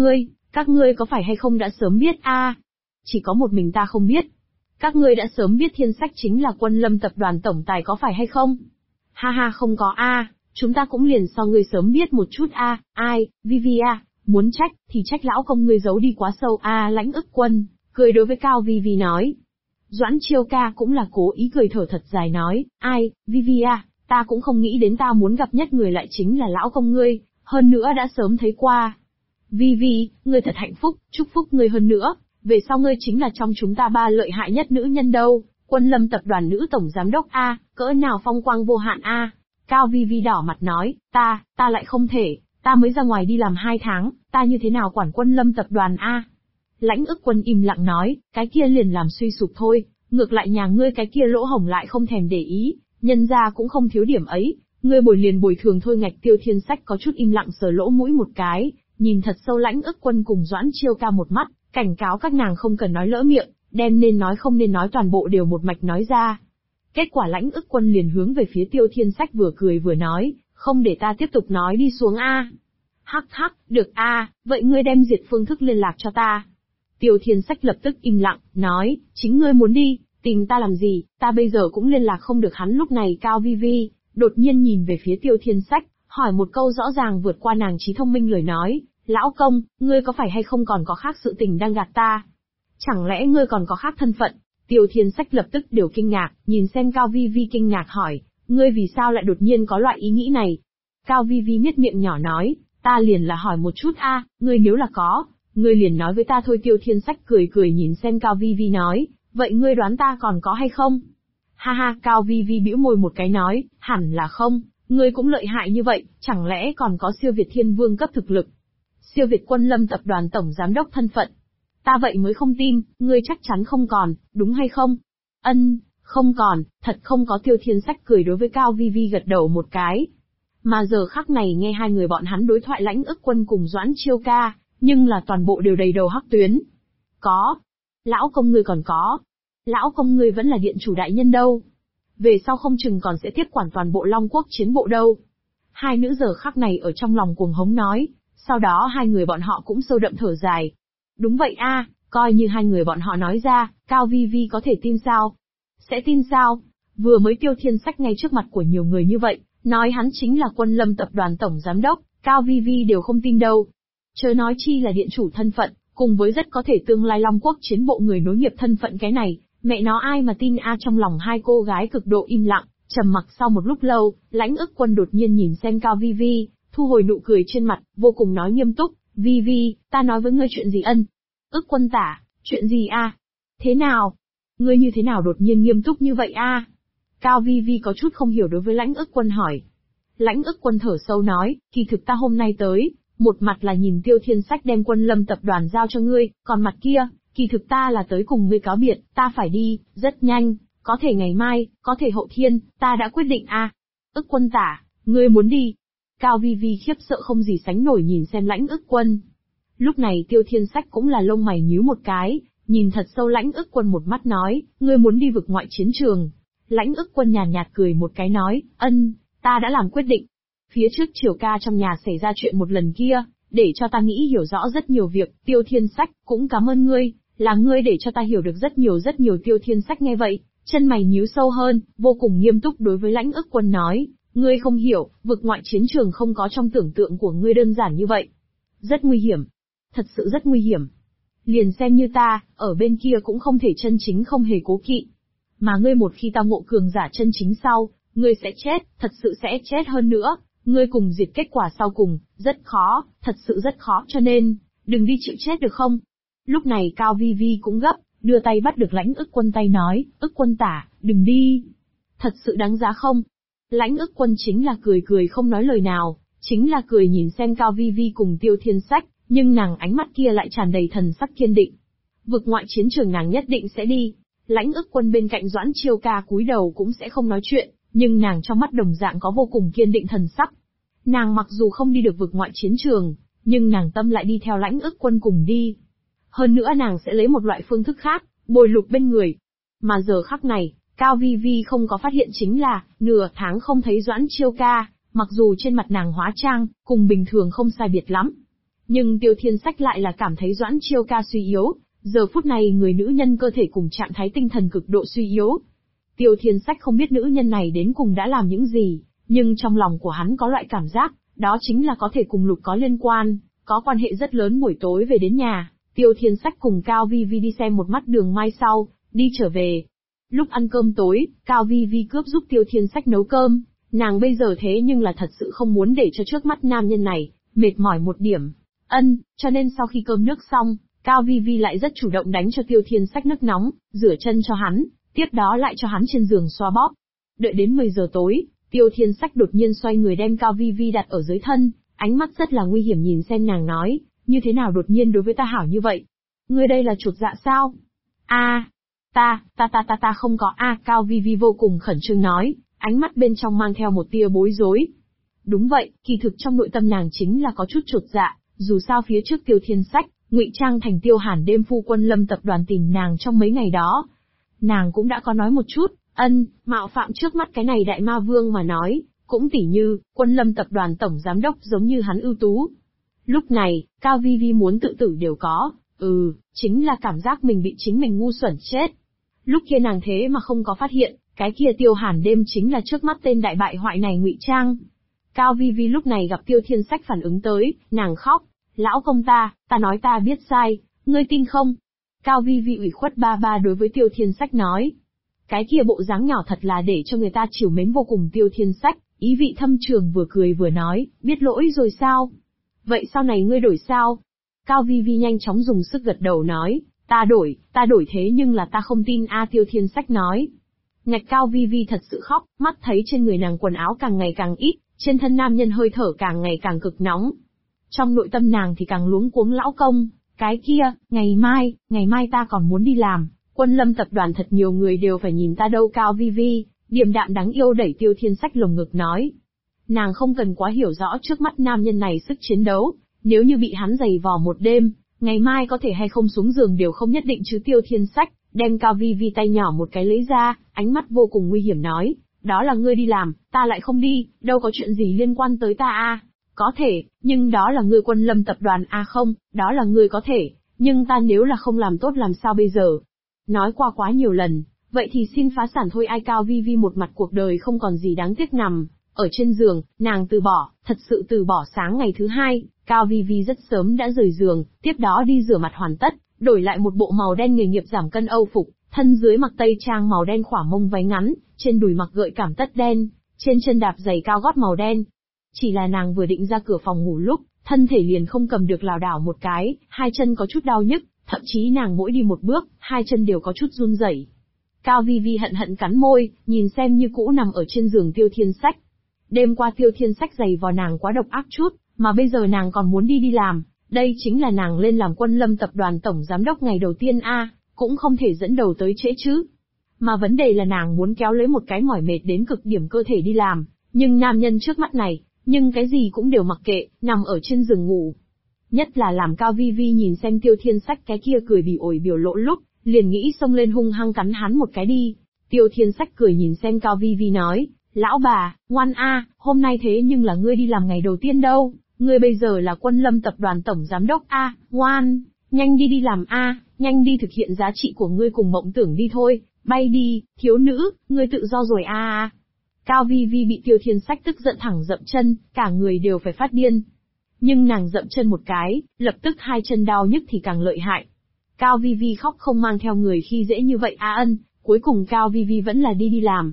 các ngươi có phải hay không đã sớm biết a? Chỉ có một mình ta không biết. Các ngươi đã sớm biết Thiên Sách chính là Quân Lâm tập đoàn tổng tài có phải hay không? Ha ha, không có a, chúng ta cũng liền so ngươi sớm biết một chút a. Ai, Vi Vi a, muốn trách thì trách lão công ngươi giấu đi quá sâu a. Lãnh Ức Quân cười đối với Cao Vi Vi nói. Doãn Chiêu Ca cũng là cố ý cười thở thật dài nói, ai, Vi Vi a, ta cũng không nghĩ đến ta muốn gặp nhất người lại chính là lão công ngươi, hơn nữa đã sớm thấy qua. Vi Vi, ngươi thật hạnh phúc, chúc phúc ngươi hơn nữa, về sau ngươi chính là trong chúng ta 3 lợi hại nhất nữ nhân đâu, Quân Lâm tập đoàn nữ tổng giám đốc a, cỡ nào phong quang vô hạn a. Cao Vi Vi đỏ mặt nói, ta lại không thể, ta mới ra ngoài đi làm 2 tháng, ta như thế nào quản Quân Lâm tập đoàn a. Lãnh Ức Quân im lặng nói, cái kia liền làm suy sụp thôi, ngược lại nhà ngươi cái kia lỗ hổng lại không thèm để ý, nhân gia cũng không thiếu điểm ấy, ngươi bồi liền bồi thường thôi. Ngạch Tiêu Thiên Sách có chút im lặng sờ lỗ mũi một cái, nhìn thật sâu Lãnh Ức Quân cùng Doãn Chiêu Ca một mắt, cảnh cáo các nàng không cần nói lỡ miệng, đem nên nói không nên nói toàn bộ đều một mạch nói ra. Kết quả Lãnh Ức Quân liền hướng về phía Tiêu Thiên Sách vừa cười vừa nói, không để ta tiếp tục nói đi xuống a. Hắc hắc, được a, vậy ngươi đem diệt phương thức liên lạc cho ta. Tiêu Thiên Sách lập tức im lặng, nói, chính ngươi muốn đi, tìm ta làm gì, ta bây giờ cũng liên lạc không được hắn. Lúc này Cao Vi Vi đột nhiên nhìn về phía Tiêu Thiên Sách, hỏi một câu rõ ràng vượt qua nàng trí thông minh lời nói, lão công, ngươi có phải hay không còn có khác sự tình đang gạt ta? Chẳng lẽ ngươi còn có khác thân phận? Tiêu Thiên Sách lập tức đều kinh ngạc, nhìn xem Cao Vi Vi kinh ngạc hỏi, ngươi vì sao lại đột nhiên có loại ý nghĩ này? Cao Vi Vi miết miệng nhỏ nói, ta liền là hỏi một chút a, ngươi nếu là có, ngươi liền nói với ta thôi. Tiêu Thiên Sách cười cười nhìn xem Cao Vi Vi nói, vậy ngươi đoán ta còn có hay không? Ha ha, Cao Vi Vi bĩu môi một cái nói, hẳn là không, ngươi cũng lợi hại như vậy, chẳng lẽ còn có siêu việt thiên vương cấp thực lực? Siêu việt Quân Lâm tập đoàn tổng giám đốc thân phận. Ta vậy mới không tin, ngươi chắc chắn không còn, đúng hay không? Không còn, thật không có. Tiêu Thiên Sách cười đối với Cao Vi Vi gật đầu một cái. Mà giờ khắc này nghe hai người bọn hắn đối thoại Lãnh Ức Quân cùng Doãn Chiêu Ca, nhưng là toàn bộ đều đầy đầu hắc tuyến. Có. Lão công ngươi còn có. Lão công ngươi vẫn là điện chủ đại nhân đâu. Về sau không chừng còn sẽ tiếp quản toàn bộ Long Quốc chiến bộ đâu. Hai nữ giờ khắc này ở trong lòng cuồng hống nói, sau đó hai người bọn họ cũng sâu đậm thở dài. Đúng vậy a, coi như hai người bọn họ nói ra, Cao Vi Vi có thể tin sao? Sẽ tin sao? Vừa mới Tiêu Thiên Sách ngay trước mặt của nhiều người như vậy, nói hắn chính là Quân Lâm tập đoàn tổng giám đốc, Cao Vi Vi đều không tin đâu. Chớ nói chi là điện chủ thân phận, cùng với rất có thể tương lai Long Quốc chiến bộ người nối nghiệp thân phận cái này, mẹ nó ai mà tin a. Trong lòng hai cô gái cực độ im lặng, trầm mặc sau một lúc lâu, Lãnh Ức Quân đột nhiên nhìn xem Cao Vi Vi, thu hồi nụ cười trên mặt, vô cùng nói nghiêm túc, Vi Vi, ta nói với ngươi chuyện gì ân? Ức Quân tả, chuyện gì a? Thế nào? Ngươi như thế nào đột nhiên nghiêm túc như vậy a? Cao Vi Vi có chút không hiểu đối với Lãnh Ức Quân hỏi. Lãnh Ức Quân thở sâu nói, kỳ thực ta hôm nay tới, một mặt là nhìn Tiêu Thiên Sách đem Quân Lâm tập đoàn giao cho ngươi, còn mặt kia, kỳ thực ta là tới cùng ngươi cáo biệt, ta phải đi, rất nhanh, có thể ngày mai, có thể hậu thiên, ta đã quyết định a. Ức Quân tả, ngươi muốn đi? Cao Vi Vi khiếp sợ không gì sánh nổi nhìn xem Lãnh Ức Quân. Lúc này Tiêu Thiên Sách cũng là lông mày nhíu một cái, nhìn thật sâu Lãnh Ức Quân một mắt nói, ngươi muốn đi vực ngoại chiến trường. Lãnh Ức Quân nhàn nhạt cười một cái nói, ta đã làm quyết định. Phía trước Triều ca trong nhà xảy ra chuyện một lần kia, để cho ta nghĩ hiểu rõ rất nhiều việc, Tiêu Thiên Sách, cũng cảm ơn ngươi, là ngươi để cho ta hiểu được rất nhiều. Tiêu Thiên Sách nghe vậy, chân mày nhíu sâu hơn, vô cùng nghiêm túc đối với Lãnh Ức Quân nói, ngươi không hiểu, vực ngoại chiến trường không có trong tưởng tượng của ngươi đơn giản như vậy. Rất nguy hiểm. Thật sự rất nguy hiểm. Liền xem như ta, ở bên kia cũng không thể chân chính không hề cố kỵ. Mà ngươi một khi tao ngộ cường giả chân chính sau, ngươi sẽ chết, thật sự sẽ chết hơn nữa, ngươi cùng diệt kết quả sau cùng, rất khó, thật sự rất khó, cho nên, đừng đi chịu chết được không? Lúc này Cao Vi Vi cũng gấp, đưa tay bắt được Lãnh Ức Quân tay nói, Ức Quân tả, đừng đi. Thật sự đáng giá không? Lãnh Ức Quân chính là cười không nói lời nào, chính là cười nhìn xem Cao Vi Vi cùng Tiêu Thiên Sách, nhưng nàng ánh mắt kia lại tràn đầy thần sắc kiên định. Vực ngoại chiến trường nàng nhất định sẽ đi. Lãnh Ức Quân bên cạnh Doãn Chiêu Ca cúi đầu cũng sẽ không nói chuyện, nhưng nàng trong mắt đồng dạng có vô cùng kiên định thần sắc. Nàng mặc dù không đi được vực ngoại chiến trường, nhưng nàng tâm lại đi theo Lãnh Ức Quân cùng đi. Hơn nữa nàng sẽ lấy một loại phương thức khác, bồi lục bên người. Mà giờ khắc này, Cao Vi Vi không có phát hiện chính là, nửa tháng không thấy Doãn Chiêu Ca, mặc dù trên mặt nàng hóa trang, cùng bình thường không sai biệt lắm. Nhưng Tiêu Thiên Sách lại là cảm thấy Doãn Chiêu Ca suy yếu, giờ phút này người nữ nhân cơ thể cùng trạng thái tinh thần cực độ suy yếu. Tiêu Thiên Sách không biết nữ nhân này đến cùng đã làm những gì, nhưng trong lòng của hắn có loại cảm giác, đó chính là có thể cùng Lục có liên quan, có quan hệ rất lớn. Buổi tối về đến nhà, Tiêu Thiên Sách cùng Cao Vi Vi đi xem một mắt Đường Mai sau, đi trở về. Lúc ăn cơm tối, Cao Vi Vi cướp giúp Tiêu Thiên Sách nấu cơm, nàng bây giờ thế nhưng là thật sự không muốn để cho trước mắt nam nhân này, mệt mỏi một điểm. Cho nên sau khi cơm nước xong, Cao Vi Vi lại rất chủ động đánh cho Tiêu Thiên Sách nước nóng, rửa chân cho hắn, tiếp đó lại cho hắn trên giường xoa bóp. Đợi đến 10 giờ tối, Tiêu Thiên Sách đột nhiên xoay người đem Cao Vi Vi đặt ở dưới thân, ánh mắt rất là nguy hiểm nhìn xem nàng nói, như thế nào đột nhiên đối với ta hảo như vậy? Ngươi đây là chuột dạ sao? Ta không có Cao Vi Vi vô cùng khẩn trương nói, ánh mắt bên trong mang theo một tia bối rối. Đúng vậy, kỳ thực trong nội tâm nàng chính là có chút chuột dạ, dù sao phía trước Tiêu Thiên Sách, ngụy trang thành Tiêu Hàn đêm phu Quân Lâm tập đoàn tìm nàng trong mấy ngày đó. Nàng cũng đã có nói một chút, mạo phạm trước mắt cái này đại ma vương mà nói, cũng tỉ như, Quân Lâm tập đoàn tổng giám đốc giống như hắn ưu tú. Lúc này, Cao Vi Vi muốn tự tử đều có, chính là cảm giác mình bị chính mình ngu xuẩn chết. Lúc kia nàng thế mà không có phát hiện, cái kia Tiêu Hàn đêm chính là trước mắt tên đại bại hoại này ngụy trang. Cao Vi Vi lúc này gặp Tiêu Thiên Sách phản ứng tới, nàng khóc, lão công ta nói ta biết sai, ngươi tin không? Cao Vi Vi ủy khuất ba đối với Tiêu Thiên Sách nói. Cái kia bộ dáng nhỏ thật là để cho người ta trìu mến vô cùng. Tiêu Thiên Sách, ý vị thâm trường vừa cười vừa nói, biết lỗi rồi sao? Vậy sau này ngươi đổi sao? Cao Vi Vi nhanh chóng dùng sức gật đầu nói, ta đổi thế nhưng là ta không tin Tiêu Thiên Sách nói. Ngạch Cao Vi Vi thật sự khóc, mắt thấy trên người nàng quần áo càng ngày càng ít, trên thân nam nhân hơi thở càng ngày càng cực nóng. Trong nội tâm nàng thì càng luống cuống lão công, Cái kia, ngày mai ta còn muốn đi làm, Quân Lâm tập đoàn thật nhiều người đều phải nhìn ta đâu. Cao Vi Vi, điềm đạm đáng yêu đẩy Tiêu Thiên Sách lồng ngực nói. Nàng không cần quá hiểu rõ trước mắt nam nhân này sức chiến đấu, nếu như bị hắn giày vò một đêm, ngày mai có thể hay không xuống giường đều không nhất định chứ. Tiêu Thiên Sách đem Cao Vi Vi tay nhỏ một cái lấy ra, ánh mắt vô cùng nguy hiểm nói, đó là ngươi đi làm, ta lại không đi, đâu có chuyện gì liên quan tới ta a. Có thể, nhưng đó là ngươi Quân Lâm tập đoàn a. Không, đó là ngươi có thể, nhưng ta nếu là không làm tốt làm sao bây giờ? Nói qua quá nhiều lần, vậy thì xin phá sản thôi ai. Cao Vi Vi một mặt cuộc đời không còn gì đáng tiếc nằm ở trên giường, nàng từ bỏ, thật sự từ bỏ. Sáng ngày thứ hai, Cao Vi Vi rất sớm đã rời giường, tiếp đó đi rửa mặt hoàn tất, đổi lại một bộ màu đen nghề nghiệp giảm cân Âu phục, thân dưới mặc tây trang màu đen khỏa mông váy ngắn, trên đùi mặc gợi cảm tất đen, trên chân đạp giày cao gót màu đen. Chỉ là nàng vừa định ra cửa phòng ngủ lúc, thân thể liền không cầm được lảo đảo một cái, hai chân có chút đau nhức, thậm chí nàng mỗi đi một bước, hai chân đều có chút run rẩy. Cao Vi Vi hận hận cắn môi, nhìn xem như cũ nằm ở trên giường Tiêu Thiên Sách. Đêm qua Tiêu Thiên Sách giày vò nàng quá độc ác chút, mà bây giờ nàng còn muốn đi làm, đây chính là nàng lên làm Quân Lâm tập đoàn tổng giám đốc ngày đầu tiên a, cũng không thể dẫn đầu tới trễ chứ. Mà vấn đề là nàng muốn kéo lấy một cái mỏi mệt đến cực điểm cơ thể đi làm, nhưng nam nhân trước mắt này, nhưng cái gì cũng đều mặc kệ, nằm ở trên giường ngủ. Nhất là làm Cao Vi Vi nhìn xem Tiêu Thiên Sách cái kia cười bỉ ổi biểu lộ lúc, liền nghĩ xông lên hung hăng cắn hắn một cái đi. Tiêu Thiên Sách cười nhìn xem Cao Vi Vi nói, lão bà, ngoan a, hôm nay thế nhưng là ngươi đi làm ngày đầu tiên đâu, ngươi bây giờ là Quân Lâm tập đoàn tổng giám đốc a, ngoan, nhanh đi làm a, nhanh đi thực hiện giá trị của ngươi cùng mộng tưởng đi thôi, bay đi, thiếu nữ, ngươi tự do rồi a. Cao Vi Vi bị Tiêu Thiên Sách tức giận thẳng dậm chân, cả người đều phải phát điên. Nhưng nàng dậm chân một cái, lập tức hai chân đau nhức thì càng lợi hại. Cao Vi Vi khóc không mang theo người khi dễ như vậy a. Cuối cùng Cao Vi Vi vẫn là đi làm,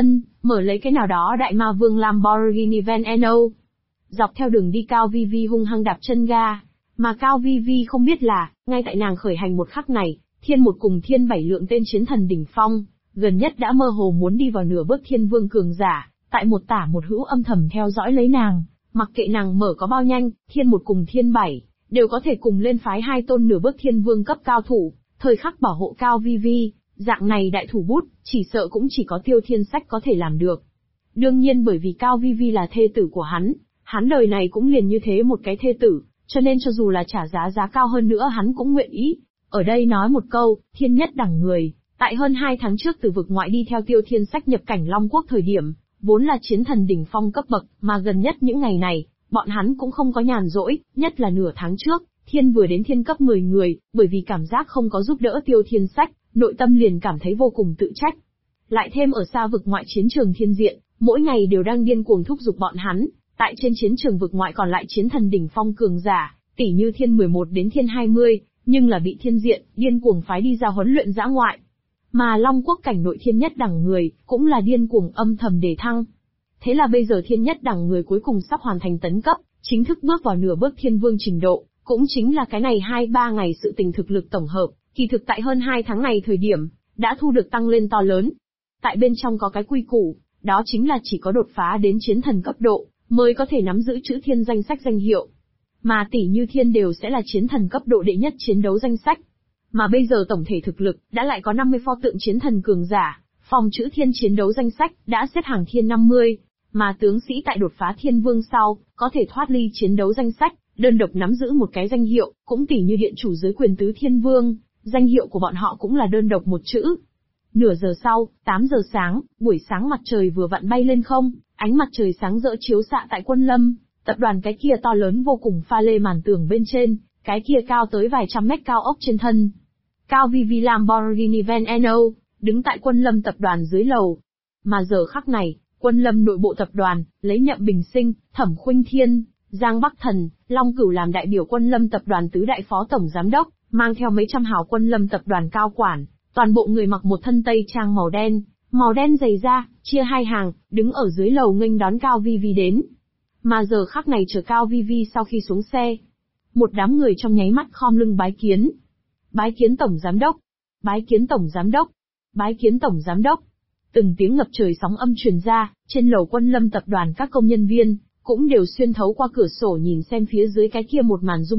mở lấy cái nào đó đại ma vương Lamborghini Veneno. Dọc theo đường đi Cao Vi Vi hung hăng đạp chân ga, mà Cao Vi Vi không biết là, ngay tại nàng khởi hành một khắc này, Thiên Một cùng Thiên Bảy lượng tên chiến thần đỉnh phong, gần nhất đã mơ hồ muốn đi vào nửa bước thiên vương cường giả, tại một tả một hữu âm thầm theo dõi lấy nàng, mặc kệ nàng mở có bao nhanh, Thiên Một cùng Thiên Bảy đều có thể cùng lên phái hai tôn nửa bước thiên vương cấp cao thủ, thời khắc bảo hộ Cao Vi Vi. Dạng này đại thủ bút, chỉ sợ cũng chỉ có Tiêu Thiên Sách có thể làm được. Đương nhiên bởi vì Cao Vi Vi là thê tử của hắn đời này cũng liền như thế một cái thê tử, cho nên cho dù là trả giá cao hơn nữa hắn cũng nguyện ý. Ở đây nói một câu, thiên nhất đẳng người, tại hơn 2 tháng trước từ vực ngoại đi theo Tiêu Thiên Sách nhập cảnh Long Quốc thời điểm, vốn là chiến thần đỉnh phong cấp bậc, mà gần nhất những ngày này, bọn hắn cũng không có nhàn rỗi, nhất là nửa tháng trước, thiên vừa đến thiên cấp 10 người, bởi vì cảm giác không có giúp đỡ Tiêu Thiên Sách, nội tâm liền cảm thấy vô cùng tự trách. Lại thêm ở xa vực ngoại chiến trường thiên diện, mỗi ngày đều đang điên cuồng thúc giục bọn hắn, tại trên chiến trường vực ngoại còn lại chiến thần đỉnh phong cường giả, tỷ như thiên 11 đến thiên 20, nhưng là bị thiên diện, điên cuồng phái đi ra huấn luyện dã ngoại. Mà Long Quốc cảnh nội thiên nhất đẳng người, cũng là điên cuồng âm thầm đề thăng. Thế là bây giờ thiên nhất đẳng người cuối cùng sắp hoàn thành tấn cấp, chính thức bước vào nửa bước thiên vương trình độ, cũng chính là cái này 2-3 ngày sự tình thực lực tổng hợp, kỳ thực tại hơn 2 tháng này thời điểm, đã thu được tăng lên to lớn. Tại bên trong có cái quy củ, đó chính là chỉ có đột phá đến chiến thần cấp độ, mới có thể nắm giữ chữ thiên danh sách danh hiệu. Mà tỷ như thiên đều sẽ là chiến thần cấp độ đệ nhất chiến đấu danh sách. Mà bây giờ tổng thể thực lực, đã lại có 50 pho tượng chiến thần cường giả, phòng chữ thiên chiến đấu danh sách, đã xếp hàng thiên 50. Mà tướng sĩ tại đột phá thiên vương sau, có thể thoát ly chiến đấu danh sách, đơn độc nắm giữ một cái danh hiệu, cũng tỷ như điện chủ giới quyền tứ thiên vương, danh hiệu của bọn họ cũng là đơn độc một chữ. Nửa giờ sau, 8 giờ sáng, buổi sáng mặt trời vừa vặn bay lên không, ánh mặt trời sáng rỡ chiếu xạ tại Quân Lâm, tập đoàn cái kia to lớn vô cùng pha lê màn tường bên trên, cái kia cao tới vài trăm mét cao ốc trên thân. Cao Vi Vi Lamborghini Veneno, đứng tại Quân Lâm tập đoàn dưới lầu. Mà giờ khắc này, Quân Lâm nội bộ tập đoàn, lấy Nhậm Bình Sinh, Thẩm Khuynh Thiên, Giang Bắc Thần, Long Cửu làm đại biểu Quân Lâm tập đoàn tứ đại phó tổng giám đốc, mang theo mấy trăm hào Quân Lâm tập đoàn cao quản, toàn bộ người mặc một thân tây trang màu đen dày da, chia hai hàng, đứng ở dưới lầu nghênh đón Cao Vi Vi đến. Mà giờ khắc này chờ Cao Vi Vi sau khi xuống xe, một đám người trong nháy mắt khom lưng bái kiến. Bái kiến tổng giám đốc, bái kiến tổng giám đốc, bái kiến tổng giám đốc. Từng tiếng ngập trời sóng âm truyền ra, trên lầu Quân Lâm tập đoàn các công nhân viên cũng đều xuyên thấu qua cửa sổ nhìn xem phía dưới cái kia một màn rung động,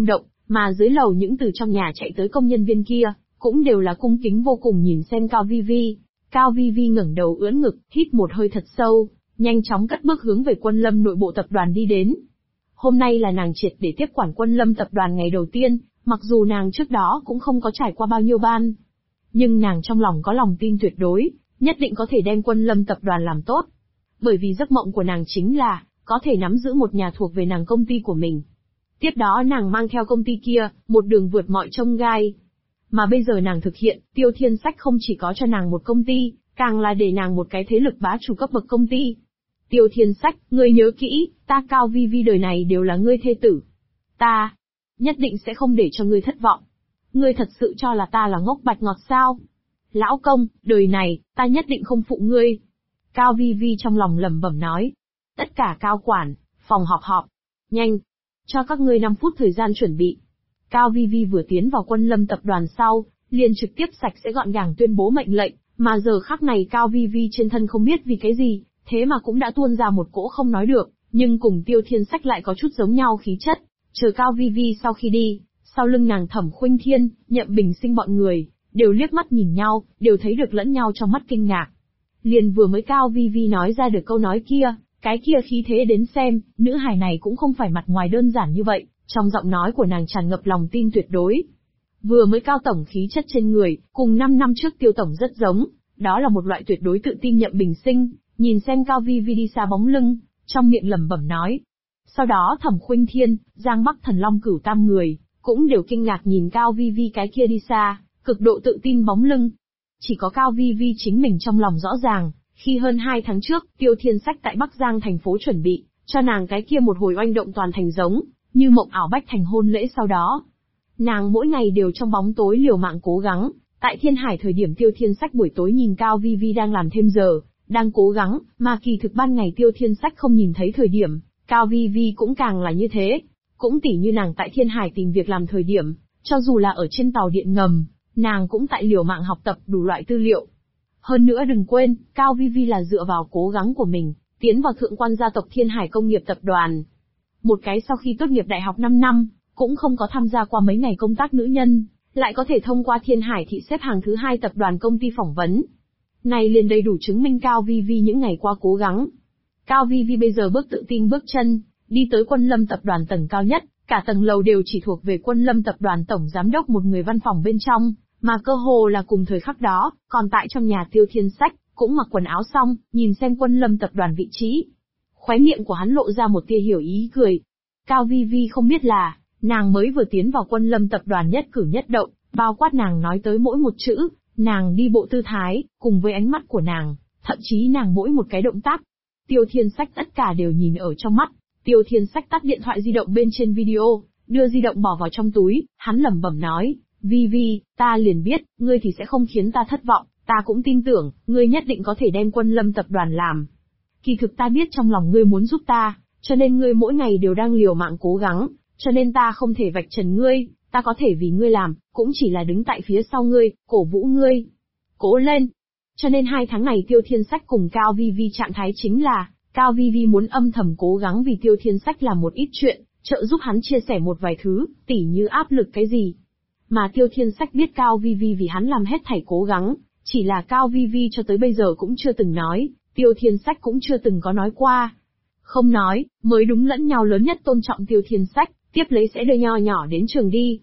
Mà dưới lầu những từ trong nhà chạy tới công nhân viên kia, cũng đều là cung kính vô cùng nhìn xem Cao Vi Vi. Cao Vi Vi ngẩng đầu ưỡn ngực, hít một hơi thật sâu, nhanh chóng cất bước hướng về Quân Lâm nội bộ tập đoàn đi đến. Hôm nay là nàng triệt để tiếp quản Quân Lâm tập đoàn ngày đầu tiên, mặc dù nàng trước đó cũng không có trải qua bao nhiêu ban. Nhưng nàng trong lòng có lòng tin tuyệt đối, nhất định có thể đem Quân Lâm tập đoàn làm tốt. Bởi vì giấc mộng của nàng chính là, có thể nắm giữ một nhà thuộc về nàng công ty của mình. Tiếp đó nàng mang theo công ty kia, một đường vượt mọi chông gai. Mà bây giờ nàng thực hiện, Tiêu Thiên Sách không chỉ có cho nàng một công ty, càng là để nàng một cái thế lực bá chủ cấp bậc công ty. Tiêu Thiên Sách, ngươi nhớ kỹ, ta Cao Vi Vi đời này đều là ngươi thê tử. Ta nhất định sẽ không để cho ngươi thất vọng. Ngươi thật sự cho là ta là ngốc bạch ngọt sao? Lão công, đời này, ta nhất định không phụ ngươi. Cao Vi Vi trong lòng lẩm bẩm nói. Tất cả cao quản, phòng họp. Nhanh, cho các ngươi 5 phút thời gian chuẩn bị. Cao Vi Vi vừa tiến vào Quân Lâm tập đoàn sau, liền trực tiếp sạch sẽ gọn gàng tuyên bố mệnh lệnh, mà giờ khắc này Cao Vi Vi trên thân không biết vì cái gì, thế mà cũng đã tuôn ra một cỗ không nói được, nhưng cùng Tiêu Thiên Sách lại có chút giống nhau khí chất. Chờ Cao Vi Vi sau khi đi, sau lưng nàng Thẩm Khuynh Thiên, Nhậm Bình Sinh bọn người, đều liếc mắt nhìn nhau, đều thấy được lẫn nhau trong mắt kinh ngạc. Liền vừa mới Cao Vi Vi nói ra được câu nói kia, cái kia khí thế đến xem, nữ hài này cũng không phải mặt ngoài đơn giản như vậy, trong giọng nói của nàng tràn ngập lòng tin tuyệt đối. Vừa mới Cao tổng khí chất trên người, cùng 5 năm trước Tiêu tổng rất giống, đó là một loại tuyệt đối tự tin. Nhậm Bình Sinh, nhìn xem Cao Vi Vi đi xa bóng lưng, trong miệng lẩm bẩm nói. Sau đó Thẩm Khuynh Thiên, Giang Bắc Thần Long Cửu Tam người, cũng đều kinh ngạc nhìn Cao Vi Vi cái kia đi xa, cực độ tự tin bóng lưng. Chỉ có Cao Vi Vi chính mình trong lòng rõ ràng, khi hơn 2 tháng trước, Tiêu Thiên Sách tại Bắc Giang thành phố chuẩn bị, cho nàng cái kia một hồi oanh động toàn thành giống, như mộng ảo bách thành hôn lễ sau đó. Nàng mỗi ngày đều trong bóng tối liều mạng cố gắng, tại Thiên Hải thời điểm Tiêu Thiên Sách buổi tối nhìn Cao Vi Vi đang làm thêm giờ, đang cố gắng, mà kỳ thực ban ngày Tiêu Thiên Sách không nhìn thấy thời điểm, Cao Vi Vi cũng càng là như thế. Cũng tỉ như nàng tại Thiên Hải tìm việc làm thời điểm, cho dù là ở trên tàu điện ngầm, nàng cũng tại liều mạng học tập đủ loại tư liệu. Hơn nữa đừng quên, Cao Vi Vi là dựa vào cố gắng của mình, tiến vào thượng quan gia tộc Thiên Hải Công nghiệp Tập đoàn. Một cái sau khi tốt nghiệp đại học 5 năm, cũng không có tham gia qua mấy ngày công tác nữ nhân, lại có thể thông qua Thiên Hải thị xếp hàng thứ 2 tập đoàn công ty phỏng vấn. Này liền đầy đủ chứng minh Cao Vi Vi những ngày qua cố gắng. Cao Vi Vi bây giờ bước tự tin bước chân, đi tới Quân Lâm tập đoàn tầng cao nhất, cả tầng lầu đều chỉ thuộc về Quân Lâm tập đoàn tổng giám đốc một người văn phòng bên trong, mà cơ hồ là cùng thời khắc đó, còn tại trong nhà Tiêu Thiên Sách, cũng mặc quần áo xong, nhìn xem Quân Lâm tập đoàn vị trí. Khóe miệng của hắn lộ ra một tia hiểu ý cười. Cao Vi Vi không biết là, nàng mới vừa tiến vào Quân Lâm tập đoàn nhất cử nhất động, bao quát nàng nói tới mỗi một chữ, nàng đi bộ tư thái, cùng với ánh mắt của nàng, thậm chí nàng mỗi một cái động tác. Tiêu Thiên Sách tất cả đều nhìn ở trong mắt. Tiêu Thiên Sách tắt điện thoại di động bên trên video, đưa di động bỏ vào trong túi, hắn lẩm bẩm nói, Vi Vi, ta liền biết, ngươi thì sẽ không khiến ta thất vọng, ta cũng tin tưởng, ngươi nhất định có thể đem Quân Lâm tập đoàn làm. Kỳ thực ta biết trong lòng ngươi muốn giúp ta, cho nên ngươi mỗi ngày đều đang liều mạng cố gắng, cho nên ta không thể vạch trần ngươi, ta có thể vì ngươi làm, cũng chỉ là đứng tại phía sau ngươi, cổ vũ ngươi. Cố lên! Cho nên 2 tháng này Tiêu Thiên Sách cùng Cao Vi Vi trạng thái chính là, Cao Vi Vi muốn âm thầm cố gắng vì Tiêu Thiên Sách làm một ít chuyện, trợ giúp hắn chia sẻ một vài thứ, tỉ như áp lực cái gì. Mà Tiêu Thiên Sách biết Cao Vi Vi vì hắn làm hết thảy cố gắng, chỉ là Cao Vi Vi cho tới bây giờ cũng chưa từng nói, Tiêu Thiên Sách cũng chưa từng có nói qua. Không nói, mới đúng lẫn nhau lớn nhất tôn trọng Tiêu Thiên Sách, tiếp lấy sẽ đưa nho nhỏ đến trường đi.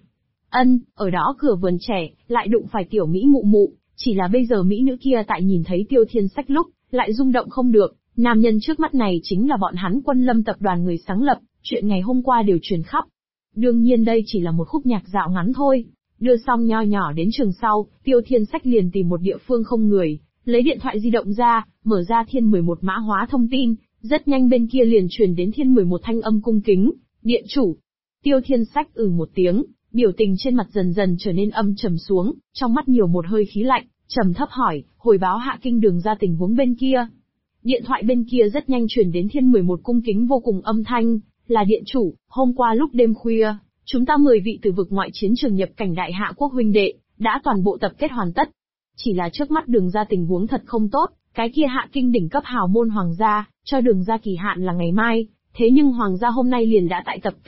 Ở đó cửa vườn trẻ, lại đụng phải tiểu Mỹ mụ mụ, chỉ là bây giờ Mỹ nữ kia tại nhìn thấy Tiêu Thiên Sách lúc, lại rung động không được, nam nhân trước mắt này chính là bọn hắn Quân Lâm tập đoàn người sáng lập, chuyện ngày hôm qua đều truyền khắp. Đương nhiên đây chỉ là một khúc nhạc dạo ngắn thôi. Đưa xong nho nhỏ đến trường sau, Tiêu Thiên Sách liền tìm một địa phương không người, lấy điện thoại di động ra, mở ra Thiên 11 mã hóa thông tin, rất nhanh bên kia liền truyền đến Thiên 11 thanh âm cung kính, điện chủ. Tiêu Thiên Sách một tiếng, biểu tình trên mặt dần dần trở nên âm trầm xuống, trong mắt nhiều một hơi khí lạnh, trầm thấp hỏi, hồi báo Hạ Kinh Đường ra tình huống bên kia. Điện thoại bên kia rất nhanh truyền đến Thiên 11 cung kính vô cùng âm thanh, là điện chủ, hôm qua lúc đêm khuya, chúng ta 10 vị từ vực ngoại chiến trường nhập cảnh Đại Hạ quốc huynh đệ, đã toàn bộ tập kết hoàn tất. Chỉ là trước mắt Đường ra tình huống thật không tốt, cái kia Hạ Kinh đỉnh cấp hào môn hoàng gia, cho Đường ra kỳ hạn là ngày mai, thế nhưng hoàng gia hôm nay liền đã tại tập kết,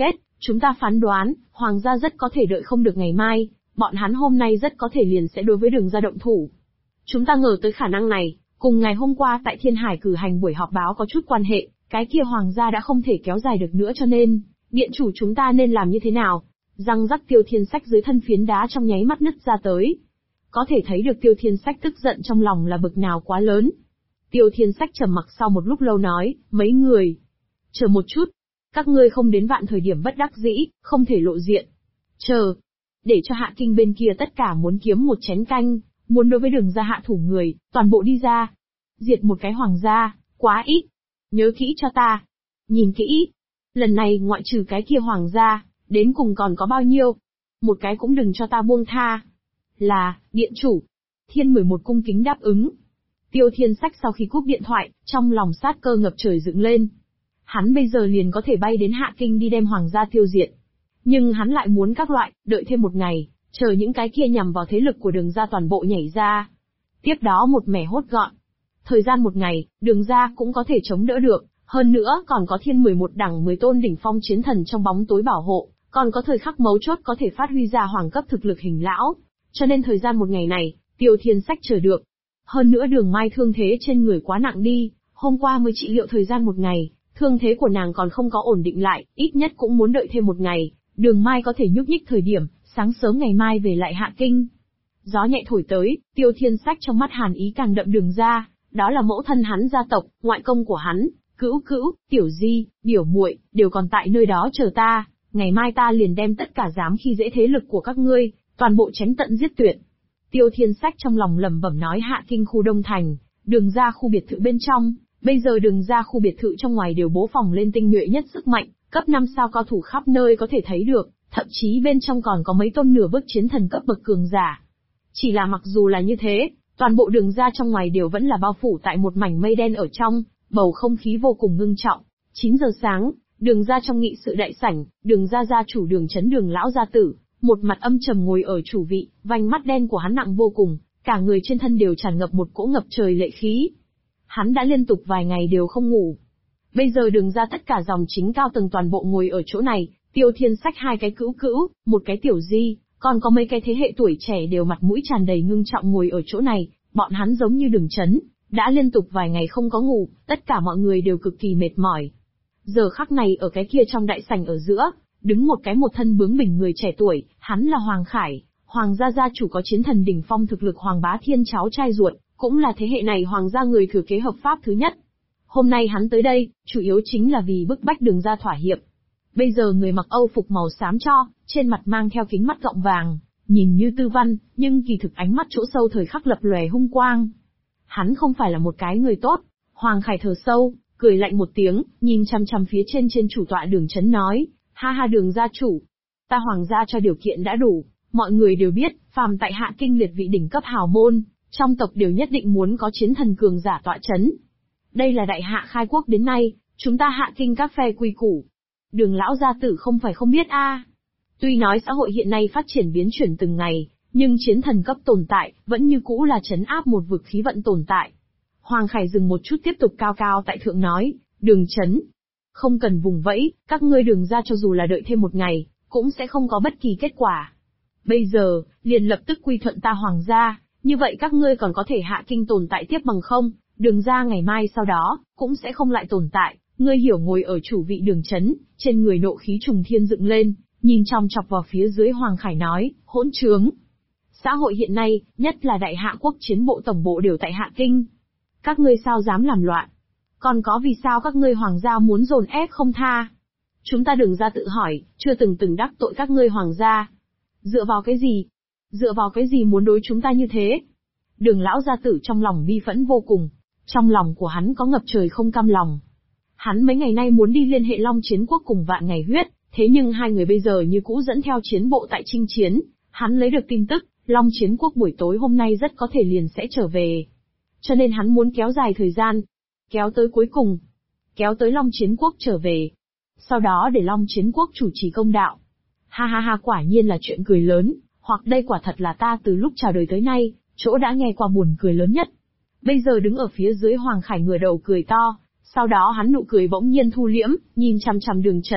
Chúng ta phán đoán, Hoàng gia rất có thể đợi không được ngày mai, bọn hắn hôm nay rất có thể liền sẽ đối với Đường gia động thủ. Chúng ta ngờ tới khả năng này, cùng ngày hôm qua tại Thiên Hải cử hành buổi họp báo có chút quan hệ, cái kia Hoàng gia đã không thể kéo dài được nữa cho nên, điện chủ chúng ta nên làm như thế nào? Răng rắc Tiêu Thiên Sách dưới thân phiến đá trong nháy mắt nứt ra tới. Có thể thấy được Tiêu Thiên Sách tức giận trong lòng là bực nào quá lớn. Tiêu Thiên Sách trầm mặc sau một lúc lâu nói, mấy người. Chờ một chút. Các ngươi không đến vạn thời điểm bất đắc dĩ, không thể lộ diện. Chờ. Để cho Hạ Kinh bên kia tất cả muốn kiếm một chén canh, muốn đối với Đường gia hạ thủ người, toàn bộ đi ra. Diệt một cái Hoàng gia, quá ít. Nhớ kỹ cho ta. Nhìn kỹ. Lần này ngoại trừ cái kia Hoàng gia, đến cùng còn có bao nhiêu? Một cái cũng đừng cho ta buông tha. Là, điện chủ. Thiên 11 cung kính đáp ứng. Tiêu Thiên Sách sau khi cúp điện thoại, trong lòng sát cơ ngập trời dựng lên. Hắn bây giờ liền có thể bay đến Hạ Kinh đi đem Hoàng gia tiêu diệt. Nhưng hắn lại muốn các loại, đợi thêm một ngày, chờ những cái kia nhằm vào thế lực của Đường gia toàn bộ nhảy ra. Tiếp đó một mẻ hốt gọn. Thời gian một ngày, Đường gia cũng có thể chống đỡ được, hơn nữa còn có Thiên 11 đẳng 10 tôn đỉnh phong chiến thần trong bóng tối bảo hộ, còn có thời khắc mấu chốt có thể phát huy ra hoàng cấp thực lực hình lão. Cho nên thời gian một ngày này, Tiêu Thiên Sách chờ được. Hơn nữa Đường Mai thương thế trên người quá nặng đi, hôm qua mới trị liệu thời gian một ngày, thương thế của nàng còn không có ổn định lại, ít nhất cũng muốn đợi thêm một ngày, Đường Mai có thể nhúc nhích thời điểm, sáng sớm ngày mai về lại Hạ Kinh. Gió nhẹ thổi tới, Tiêu Thiên Sách trong mắt hàn ý càng đậm Đường gia, đó là mẫu thân hắn gia tộc, ngoại công của hắn, cữu cữu, tiểu di, biểu muội đều còn tại nơi đó chờ ta, ngày mai ta liền đem tất cả dám khi dễ thế lực của các ngươi, toàn bộ chém tận giết tuyệt. Tiêu Thiên Sách trong lòng lẩm bẩm nói Hạ Kinh khu Đông Thành, Đường gia khu biệt thự bên trong, bây giờ Đường gia khu biệt thự trong ngoài đều bố phòng lên tinh nhuệ nhất sức mạnh, cấp 5 sao cao thủ khắp nơi có thể thấy được, thậm chí bên trong còn có mấy tôn nửa bước chiến thần cấp bậc cường giả. Chỉ là mặc dù là như thế, toàn bộ Đường gia trong ngoài đều vẫn là bao phủ tại một mảnh mây đen ở trong, bầu không khí vô cùng ngưng trọng. 9 giờ sáng, Đường gia trong nghị sự đại sảnh, Đường gia gia chủ Đường Chấn Đường lão gia tử, một mặt âm trầm ngồi ở chủ vị, vành mắt đen của hắn nặng vô cùng, cả người trên thân đều tràn ngập một cỗ ngập trời lệ khí. Hắn đã liên tục vài ngày đều không ngủ. Bây giờ Đường gia tất cả dòng chính cao tầng toàn bộ ngồi ở chỗ này, Tiêu Thiên Sách hai cái cữu cữu, một cái tiểu di, còn có mấy cái thế hệ tuổi trẻ đều mặt mũi tràn đầy ngưng trọng ngồi ở chỗ này, bọn hắn giống như Đường Chấn, đã liên tục vài ngày không có ngủ, tất cả mọi người đều cực kỳ mệt mỏi. Giờ khắc này ở cái kia trong đại sảnh ở giữa, đứng một cái một thân bướng bỉnh người trẻ tuổi, hắn là Hoàng Khải, Hoàng gia gia chủ có chiến thần đỉnh phong thực lực Hoàng Bá Thiên cháu trai ruột, cũng là thế hệ này Hoàng gia người thừa kế hợp pháp thứ nhất. Hôm nay hắn tới đây, chủ yếu chính là vì bức bách Đường gia thỏa hiệp. Bây giờ người mặc Âu phục màu xám cho, trên mặt mang theo kính mắt gọng vàng, nhìn như tư văn, nhưng kỳ thực ánh mắt chỗ sâu thời khắc lập lòe hung quang. Hắn không phải là một cái người tốt. Hoàng Khải thở sâu, cười lạnh một tiếng, nhìn chằm chằm phía trên chủ tọa Đường Chấn nói, ha ha Đường gia chủ, ta Hoàng gia cho điều kiện đã đủ, mọi người đều biết, phàm tại Hạ Kinh liệt vị đỉnh cấp hào môn, trong tộc đều nhất định muốn có chiến thần cường giả tọa chấn. Đây là đại hạ khai quốc đến nay, chúng ta Hạ Kinh các phe quy củ. Đường lão gia tử không phải không biết a. Tuy nói xã hội hiện nay phát triển biến chuyển từng ngày, nhưng chiến thần cấp tồn tại, vẫn như cũ là trấn áp một vực khí vận tồn tại. Hoàng Khải dừng một chút tiếp tục cao cao tại thượng nói, Đường Chấn, không cần vùng vẫy, các ngươi Đường gia cho dù là đợi thêm một ngày, cũng sẽ không có bất kỳ kết quả. Bây giờ, liền lập tức quy thuận ta Hoàng gia, như vậy các ngươi còn có thể Hạ Kinh tồn tại tiếp bằng không? Đường gia ngày mai sau đó, cũng sẽ không lại tồn tại. Ngươi hiểu ngồi ở chủ vị Đường Chấn, trên người nộ khí trùng thiên dựng lên, nhìn chòng chọc vào phía dưới Hoàng Khải nói, hỗn trướng. Xã hội hiện nay, nhất là đại hạ quốc chiến bộ tổng bộ đều tại Hạ Kinh. Các ngươi sao dám làm loạn? Còn có vì sao các ngươi Hoàng gia muốn dồn ép không tha? Chúng ta Đường gia tự hỏi, chưa từng đắc tội các ngươi Hoàng gia. Dựa vào cái gì? Dựa vào cái gì muốn đối chúng ta như thế? Đường lão gia tử trong lòng bi phẫn vô cùng, trong lòng của hắn có ngập trời không cam lòng. Hắn mấy ngày nay muốn đi liên hệ Long Chiến Quốc cùng Vạn Ngày Huyết, thế nhưng hai người bây giờ như cũ dẫn theo chiến bộ tại chinh chiến, hắn lấy được tin tức, Long Chiến Quốc buổi tối hôm nay rất có thể liền sẽ trở về. Cho nên hắn muốn kéo dài thời gian, kéo tới cuối cùng, kéo tới Long Chiến Quốc trở về. Sau đó để Long Chiến Quốc chủ trì công đạo. Ha ha ha, quả nhiên là chuyện cười lớn, hoặc đây quả thật là ta từ lúc chào đời tới nay, chỗ đã nghe qua buồn cười lớn nhất. Bây giờ đứng ở phía dưới Hoàng Khải ngửa đầu cười to, sau đó hắn nụ cười bỗng nhiên thu liễm, nhìn chằm chằm Đường Chấn,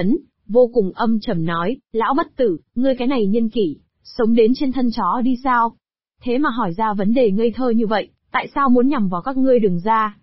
vô cùng âm trầm nói, lão bất tử, ngươi cái này niên kỷ, sống đến trên thân chó đi sao? Thế mà hỏi ra vấn đề ngây thơ như vậy, tại sao muốn nhằm vào các ngươi Đường gia?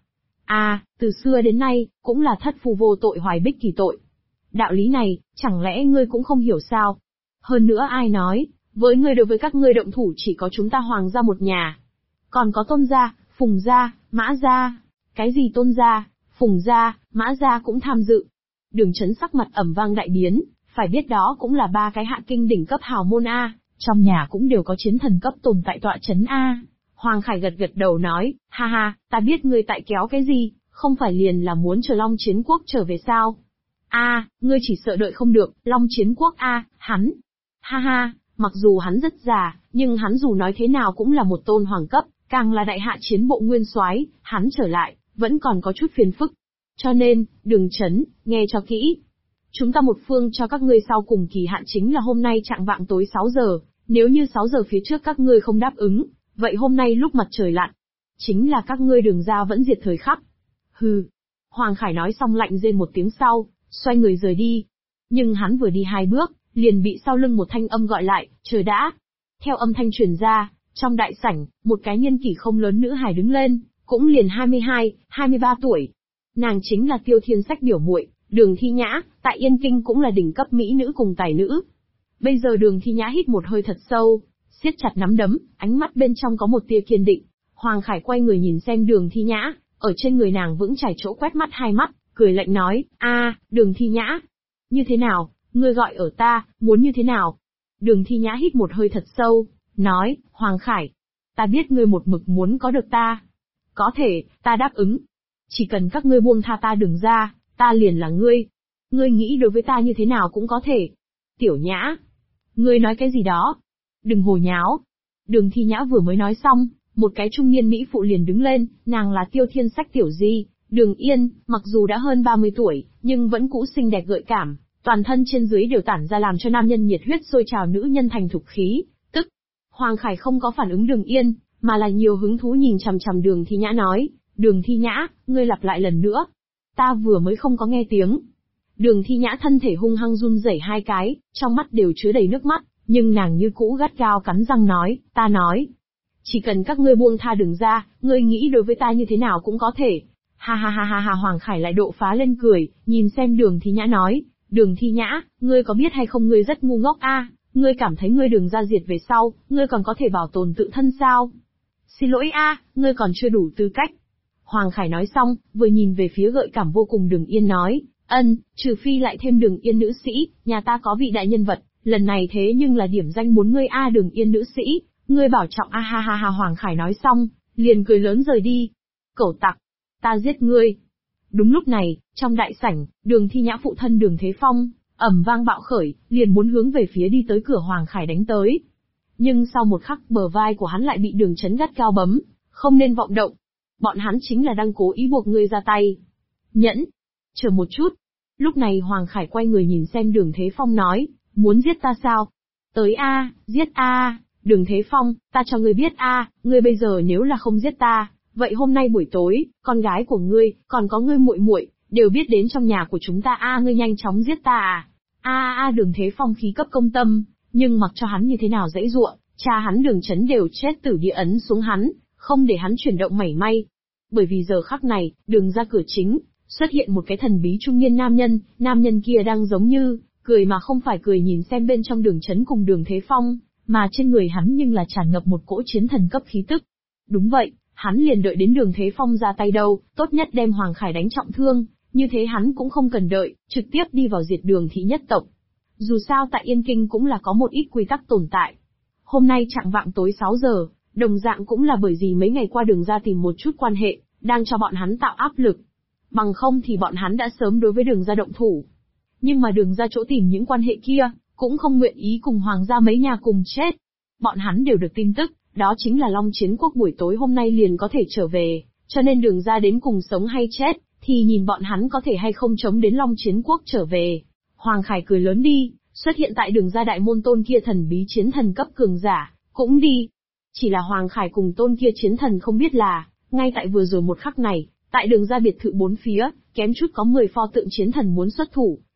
Từ xưa đến nay, cũng là thất phu vô tội hoài bích kỳ tội. Đạo lý này, chẳng lẽ ngươi cũng không hiểu sao? Hơn nữa ai nói, với ngươi đối với các ngươi động thủ chỉ có chúng ta Hoàng gia một nhà. Còn có Tôn gia, Phùng gia, Mã gia. Cái gì Tôn gia, Phùng gia, Mã gia cũng tham dự. Đường Chấn sắc mặt ẩm vang đại biến, phải biết đó cũng là ba cái hạ kinh đỉnh cấp hào môn A, trong nhà cũng đều có chiến thần cấp tồn tại tọa chấn A. Hoàng Khải gật gật đầu nói, ha ha, ta biết ngươi tại kéo cái gì, không phải liền là muốn chờ Long Chiến Quốc trở về sao? Ngươi chỉ sợ đợi không được, Long Chiến Quốc hắn. Ha ha, mặc dù hắn rất già, nhưng hắn dù nói thế nào cũng là một tôn hoàng cấp, càng là đại hạ chiến bộ nguyên soái, hắn trở lại, vẫn còn có chút phiền phức. Cho nên, Đường Chấn, nghe cho kỹ. Chúng ta một phương cho các ngươi sau cùng kỳ hạn chính là hôm nay chạng vạng tối 6 giờ, nếu như 6 giờ phía trước các ngươi không đáp ứng, vậy hôm nay lúc mặt trời lặn, chính là các ngươi Đường gia vẫn diệt thời khắc. Hừ. Hoàng Khải nói xong lạnh rên một tiếng sau, xoay người rời đi. Nhưng hắn vừa đi 2 bước, liền bị sau lưng một thanh âm gọi lại, chờ đã. Theo âm thanh truyền ra, trong đại sảnh, một cái niên kỷ không lớn nữ hài đứng lên, cũng liền 22, 23 tuổi. Nàng chính là Tiêu Thiên Sách biểu muội, Đường Thi Nhã, tại Yên Kinh cũng là đỉnh cấp mỹ nữ cùng tài nữ. Bây giờ Đường Thi Nhã hít một hơi thật sâu, siết chặt nắm đấm, ánh mắt bên trong có một tia kiên định. Hoàng Khải quay người nhìn xem Đường Thi Nhã, ở trên người nàng vững chảy chỗ quét mắt 2 mắt, cười lạnh nói, Đường Thi Nhã. Như thế nào, ngươi gọi ở ta, muốn như thế nào? Đường Thi Nhã hít một hơi thật sâu, nói, Hoàng Khải, ta biết ngươi một mực muốn có được ta. Có thể, ta đáp ứng. Chỉ cần các ngươi buông tha ta Đường ra, ta liền là ngươi. Ngươi nghĩ đối với ta như thế nào cũng có thể. Tiểu Nhã, ngươi nói cái gì đó? Đừng hồ nháo. Đường Thi Nhã vừa mới nói xong, một cái trung niên mỹ phụ liền đứng lên, nàng là Tiêu Thiên Sách tiểu di, Đường Yên, mặc dù đã hơn 30 tuổi, nhưng vẫn cũ xinh đẹp gợi cảm, toàn thân trên dưới đều tản ra làm cho nam nhân nhiệt huyết sôi trào nữ nhân thành thục khí, tức. Hoàng Khải không có phản ứng Đường Yên, mà là nhiều hứng thú nhìn chằm chằm Đường Thi Nhã nói, Đường Thi Nhã, ngươi lặp lại lần nữa. Ta vừa mới không có nghe tiếng. Đường Thi Nhã thân thể hung hăng run rẩy 2 cái, trong mắt đều chứa đầy nước mắt, nhưng nàng như cũ gắt gao cắn răng nói, ta nói. Chỉ cần các ngươi buông tha Đường ra, ngươi nghĩ đối với ta như thế nào cũng có thể. Ha ha ha ha ha. Hoàng Khải lại độ phá lên cười, nhìn xem Đường Thi Nhã nói, Đường Thi Nhã, ngươi có biết hay không ngươi rất ngu ngốc ngươi cảm thấy ngươi Đường ra diệt về sau, ngươi còn có thể bảo tồn tự thân sao? Xin lỗi ngươi còn chưa đủ tư cách. Hoàng Khải nói xong, vừa nhìn về phía gợi cảm vô cùng Đường Yên nói, trừ phi lại thêm Đường Yên nữ sĩ, nhà ta có vị đại nhân vật, lần này thế nhưng là điểm danh muốn ngươi Đường Yên nữ sĩ, ngươi bảo trọng ha ha ha. Hoàng Khải nói xong, liền cười lớn rời đi. Cẩu tặc, ta giết ngươi. Đúng lúc này, trong đại sảnh, Đường Thi Nhã phụ thân Đường Thế Phong, ầm vang bạo khởi, liền muốn hướng về phía đi tới cửa Hoàng Khải đánh tới. Nhưng sau một khắc bờ vai của hắn lại bị Đường Chấn gắt cao bấm, không nên vọng động. Bọn hắn chính là đang cố ý buộc ngươi ra tay. Nhẫn, chờ một chút. Lúc này Hoàng Khải quay người nhìn xem Đường Thế Phong nói, muốn giết ta sao? Tới giết Đường Thế Phong, ta cho ngươi biết ngươi bây giờ nếu là không giết ta, vậy hôm nay buổi tối, con gái của ngươi, còn có ngươi muội muội, đều biết đến trong nhà của chúng ta ngươi nhanh chóng giết ta Đường Thế Phong khí cấp công tâm, nhưng mặc cho hắn như thế nào dãy giụa, cha hắn Đường Chấn đều chết tử địa ấn xuống hắn, không để hắn chuyển động mảy may. Bởi vì giờ khắc này, Đường ra cửa chính, xuất hiện một cái thần bí trung niên nam nhân kia đang giống như, cười mà không phải cười nhìn xem bên trong Đường Chấn cùng Đường Thế Phong, mà trên người hắn nhưng là tràn ngập một cỗ chiến thần cấp khí tức. Đúng vậy, hắn liền đợi đến Đường Thế Phong ra tay đâu, tốt nhất đem Hoàng Khải đánh trọng thương, như thế hắn cũng không cần đợi, trực tiếp đi vào diệt Đường thị nhất tộc. Dù sao tại Yên Kinh cũng là có một ít quy tắc tồn tại. Hôm nay chạng vạng tối 6 giờ, đồng dạng cũng là bởi vì mấy ngày qua Đường ra tìm một chút quan hệ, đang cho bọn hắn tạo áp lực. Bằng không thì bọn hắn đã sớm đối với Đường ra động thủ. Nhưng mà Đường ra chỗ tìm những quan hệ kia, cũng không nguyện ý cùng Hoàng gia mấy nhà cùng chết. Bọn hắn đều được tin tức, đó chính là Long Chiến Quốc buổi tối hôm nay liền có thể trở về, cho nên Đường ra đến cùng sống hay chết, thì nhìn bọn hắn có thể hay không chống đến Long Chiến Quốc trở về. Hoàng Khải cười lớn đi, xuất hiện tại Đường ra đại môn tôn kia thần bí chiến thần cấp cường giả, cũng đi. Chỉ là Hoàng Khải cùng tôn kia chiến thần không biết là, ngay tại vừa rồi một khắc này, tại Đường ra biệt thự 4 phía, kém chút có 10 pho tượng chiến thần muốn xuất thủ,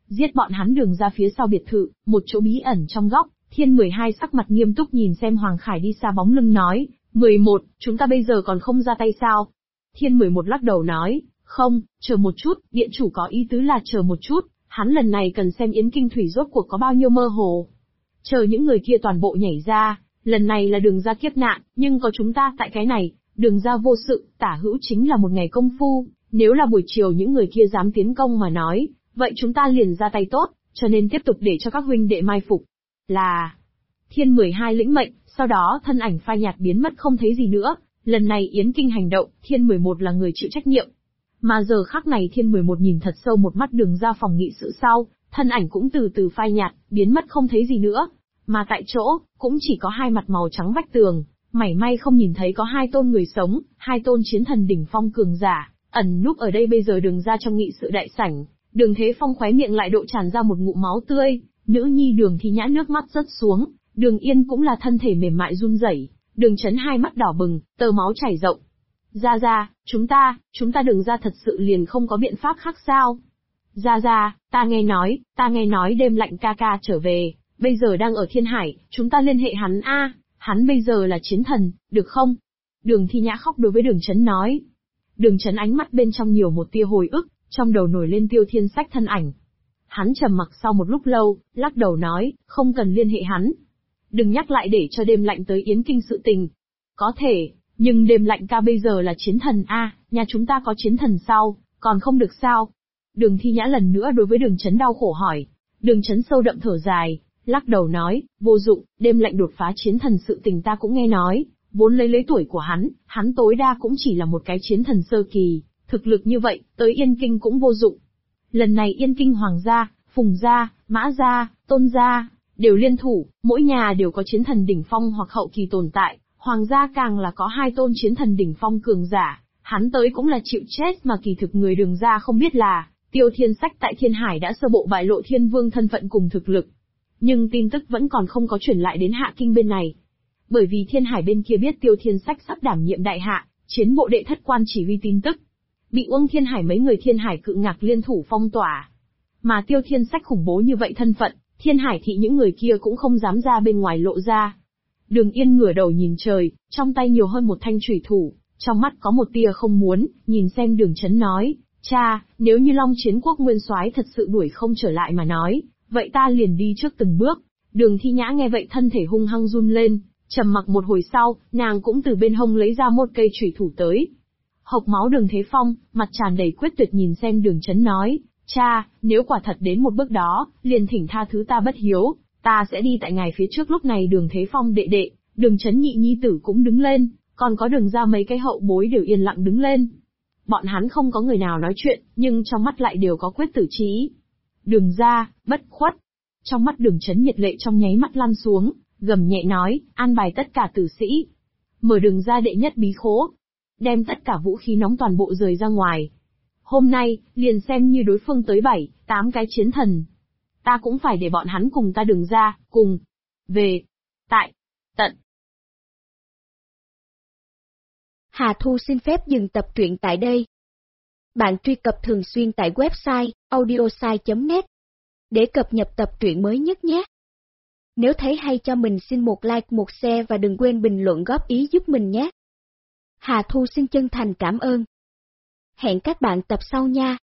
Giết bọn hắn. Đường ra phía sau biệt thự, một chỗ bí ẩn trong góc, Thiên 12 sắc mặt nghiêm túc nhìn xem Hoàng Khải đi xa bóng lưng nói, 11, chúng ta bây giờ còn không ra tay sao? Thiên 11 lắc đầu nói, không, chờ một chút, điện chủ có ý tứ là chờ một chút, hắn lần này cần xem Yến Kinh Thủy rốt cuộc có bao nhiêu mơ hồ. Chờ những người kia toàn bộ nhảy ra, lần này là đường ra kiếp nạn, nhưng có chúng ta tại cái này, đường ra vô sự, tả hữu chính là một ngày công phu, nếu là buổi chiều những người kia dám tiến công mà nói, vậy chúng ta liền ra tay tốt, cho nên tiếp tục để cho các huynh đệ mai phục. Là... Thiên 12 lĩnh mệnh, sau đó thân ảnh phai nhạt biến mất không thấy gì nữa, lần này Yến Kinh hành động, Thiên 11 là người chịu trách nhiệm. Mà giờ khắc này Thiên 11 nhìn thật sâu một mắt đường ra phòng nghị sự sau, thân ảnh cũng từ từ phai nhạt, biến mất không thấy gì nữa. Mà tại chỗ, cũng chỉ có hai mặt màu trắng vách tường, mảy may không nhìn thấy có hai tôn người sống, hai tôn chiến thần đỉnh phong cường giả, ẩn núp ở đây. Bây giờ đường ra trong nghị sự đại sảnh, Đường Thế Phong khóe miệng lại độ tràn ra một ngụm máu tươi, nữ nhi Đường Thi Nhã nước mắt rớt xuống, Đường Yên cũng là thân thể mềm mại run rẩy, Đường Chấn hai mắt đỏ bừng, tơ máu chảy rộng. Ra, chúng ta Đường ra thật sự liền không có biện pháp khác sao? Ra, ta nghe nói đêm lạnh ca ca trở về, bây giờ đang ở Thiên Hải, chúng ta liên hệ hắn a, hắn bây giờ là chiến thần, được không? Đường Thi Nhã khóc đối với Đường Chấn nói. Đường Chấn ánh mắt bên trong nhiều một tia hồi ức, trong đầu nổi lên Tiêu Thiên Sách thân ảnh. Hắn trầm mặc sau một lúc lâu, lắc đầu nói, không cần liên hệ hắn. Đừng nhắc lại để cho đêm lạnh tới Yến Kinh sự tình. Có thể, nhưng đêm lạnh ca bây giờ là chiến thần a, nhà chúng ta có chiến thần sao, còn không được sao? Đường Thi Nhã lần nữa đối với Đường Chấn đau khổ hỏi. Đường Chấn sâu đậm thở dài, lắc đầu nói, vô dụng, đêm lạnh đột phá chiến thần sự tình ta cũng nghe nói, vốn lấy tuổi của hắn tối đa cũng chỉ là một cái chiến thần sơ kỳ, thực lực như vậy, tới Yên Kinh cũng vô dụng. Lần này Yên Kinh Hoàng gia, Phùng gia, Mã gia, Tôn gia, đều liên thủ, mỗi nhà đều có chiến thần đỉnh phong hoặc hậu kỳ tồn tại, Hoàng gia càng là có hai tôn chiến thần đỉnh phong cường giả, hắn tới cũng là chịu chết mà kỳ thực người Đường gia không biết là, Tiêu Thiên Sách tại Thiên Hải đã sơ bộ bại lộ Thiên Vương thân phận cùng thực lực. Nhưng tin tức vẫn còn không có chuyển lại đến Hạ Kinh bên này. Bởi vì Thiên Hải bên kia biết Tiêu Thiên Sách sắp đảm nhiệm đại hạ, chiến bộ đệ thất quan chỉ huy tin tức. Bị Uông Thiên Hải mấy người Thiên Hải cự ngạc liên thủ phong tỏa. Mà Tiêu Thiên Sách khủng bố như vậy thân phận, Thiên Hải thị những người kia cũng không dám ra bên ngoài lộ ra. Đường Yên ngửa đầu nhìn trời, trong tay nhiều hơn một thanh chủy thủ, trong mắt có một tia không muốn, nhìn xem Đường Chấn nói, cha, nếu như Long Chiến Quốc nguyên soái thật sự đuổi không trở lại mà nói, vậy ta liền đi trước từng bước. Đường Thi Nhã nghe vậy thân thể hung hăng run lên, trầm mặc một hồi sau, nàng cũng từ bên hông lấy ra một cây chủy thủ tới. Hộc máu Đường Thế Phong, mặt tràn đầy quyết tuyệt nhìn xem Đường Chấn nói, cha, nếu quả thật đến một bước đó, liền thỉnh tha thứ ta bất hiếu, ta sẽ đi tại ngài phía trước. Lúc này Đường Thế Phong đệ đệ, Đường Chấn nhị nhi tử cũng đứng lên, còn có Đường ra mấy cái hậu bối đều yên lặng đứng lên. Bọn hắn không có người nào nói chuyện, nhưng trong mắt lại đều có quyết tử chí. Đường ra, bất khuất. Trong mắt Đường Chấn nhiệt lệ trong nháy mắt lăn xuống, gầm nhẹ nói, an bài tất cả tử sĩ. Mở Đường ra đệ nhất bí khố. Đem tất cả vũ khí nóng toàn bộ rời ra ngoài. Hôm nay, liền xem như đối phương tới 7-8 cái chiến thần. Ta cũng phải để bọn hắn cùng ta Đường ra, cùng. Về. Tại. Tận. Hà Thu xin phép dừng tập truyện tại đây. Bạn truy cập thường xuyên tại website audiosai.net để cập nhật tập truyện mới nhất nhé. Nếu thấy hay cho mình xin một like, một share và đừng quên bình luận góp ý giúp mình nhé. Hà Thu xin chân thành cảm ơn. Hẹn các bạn tập sau nha.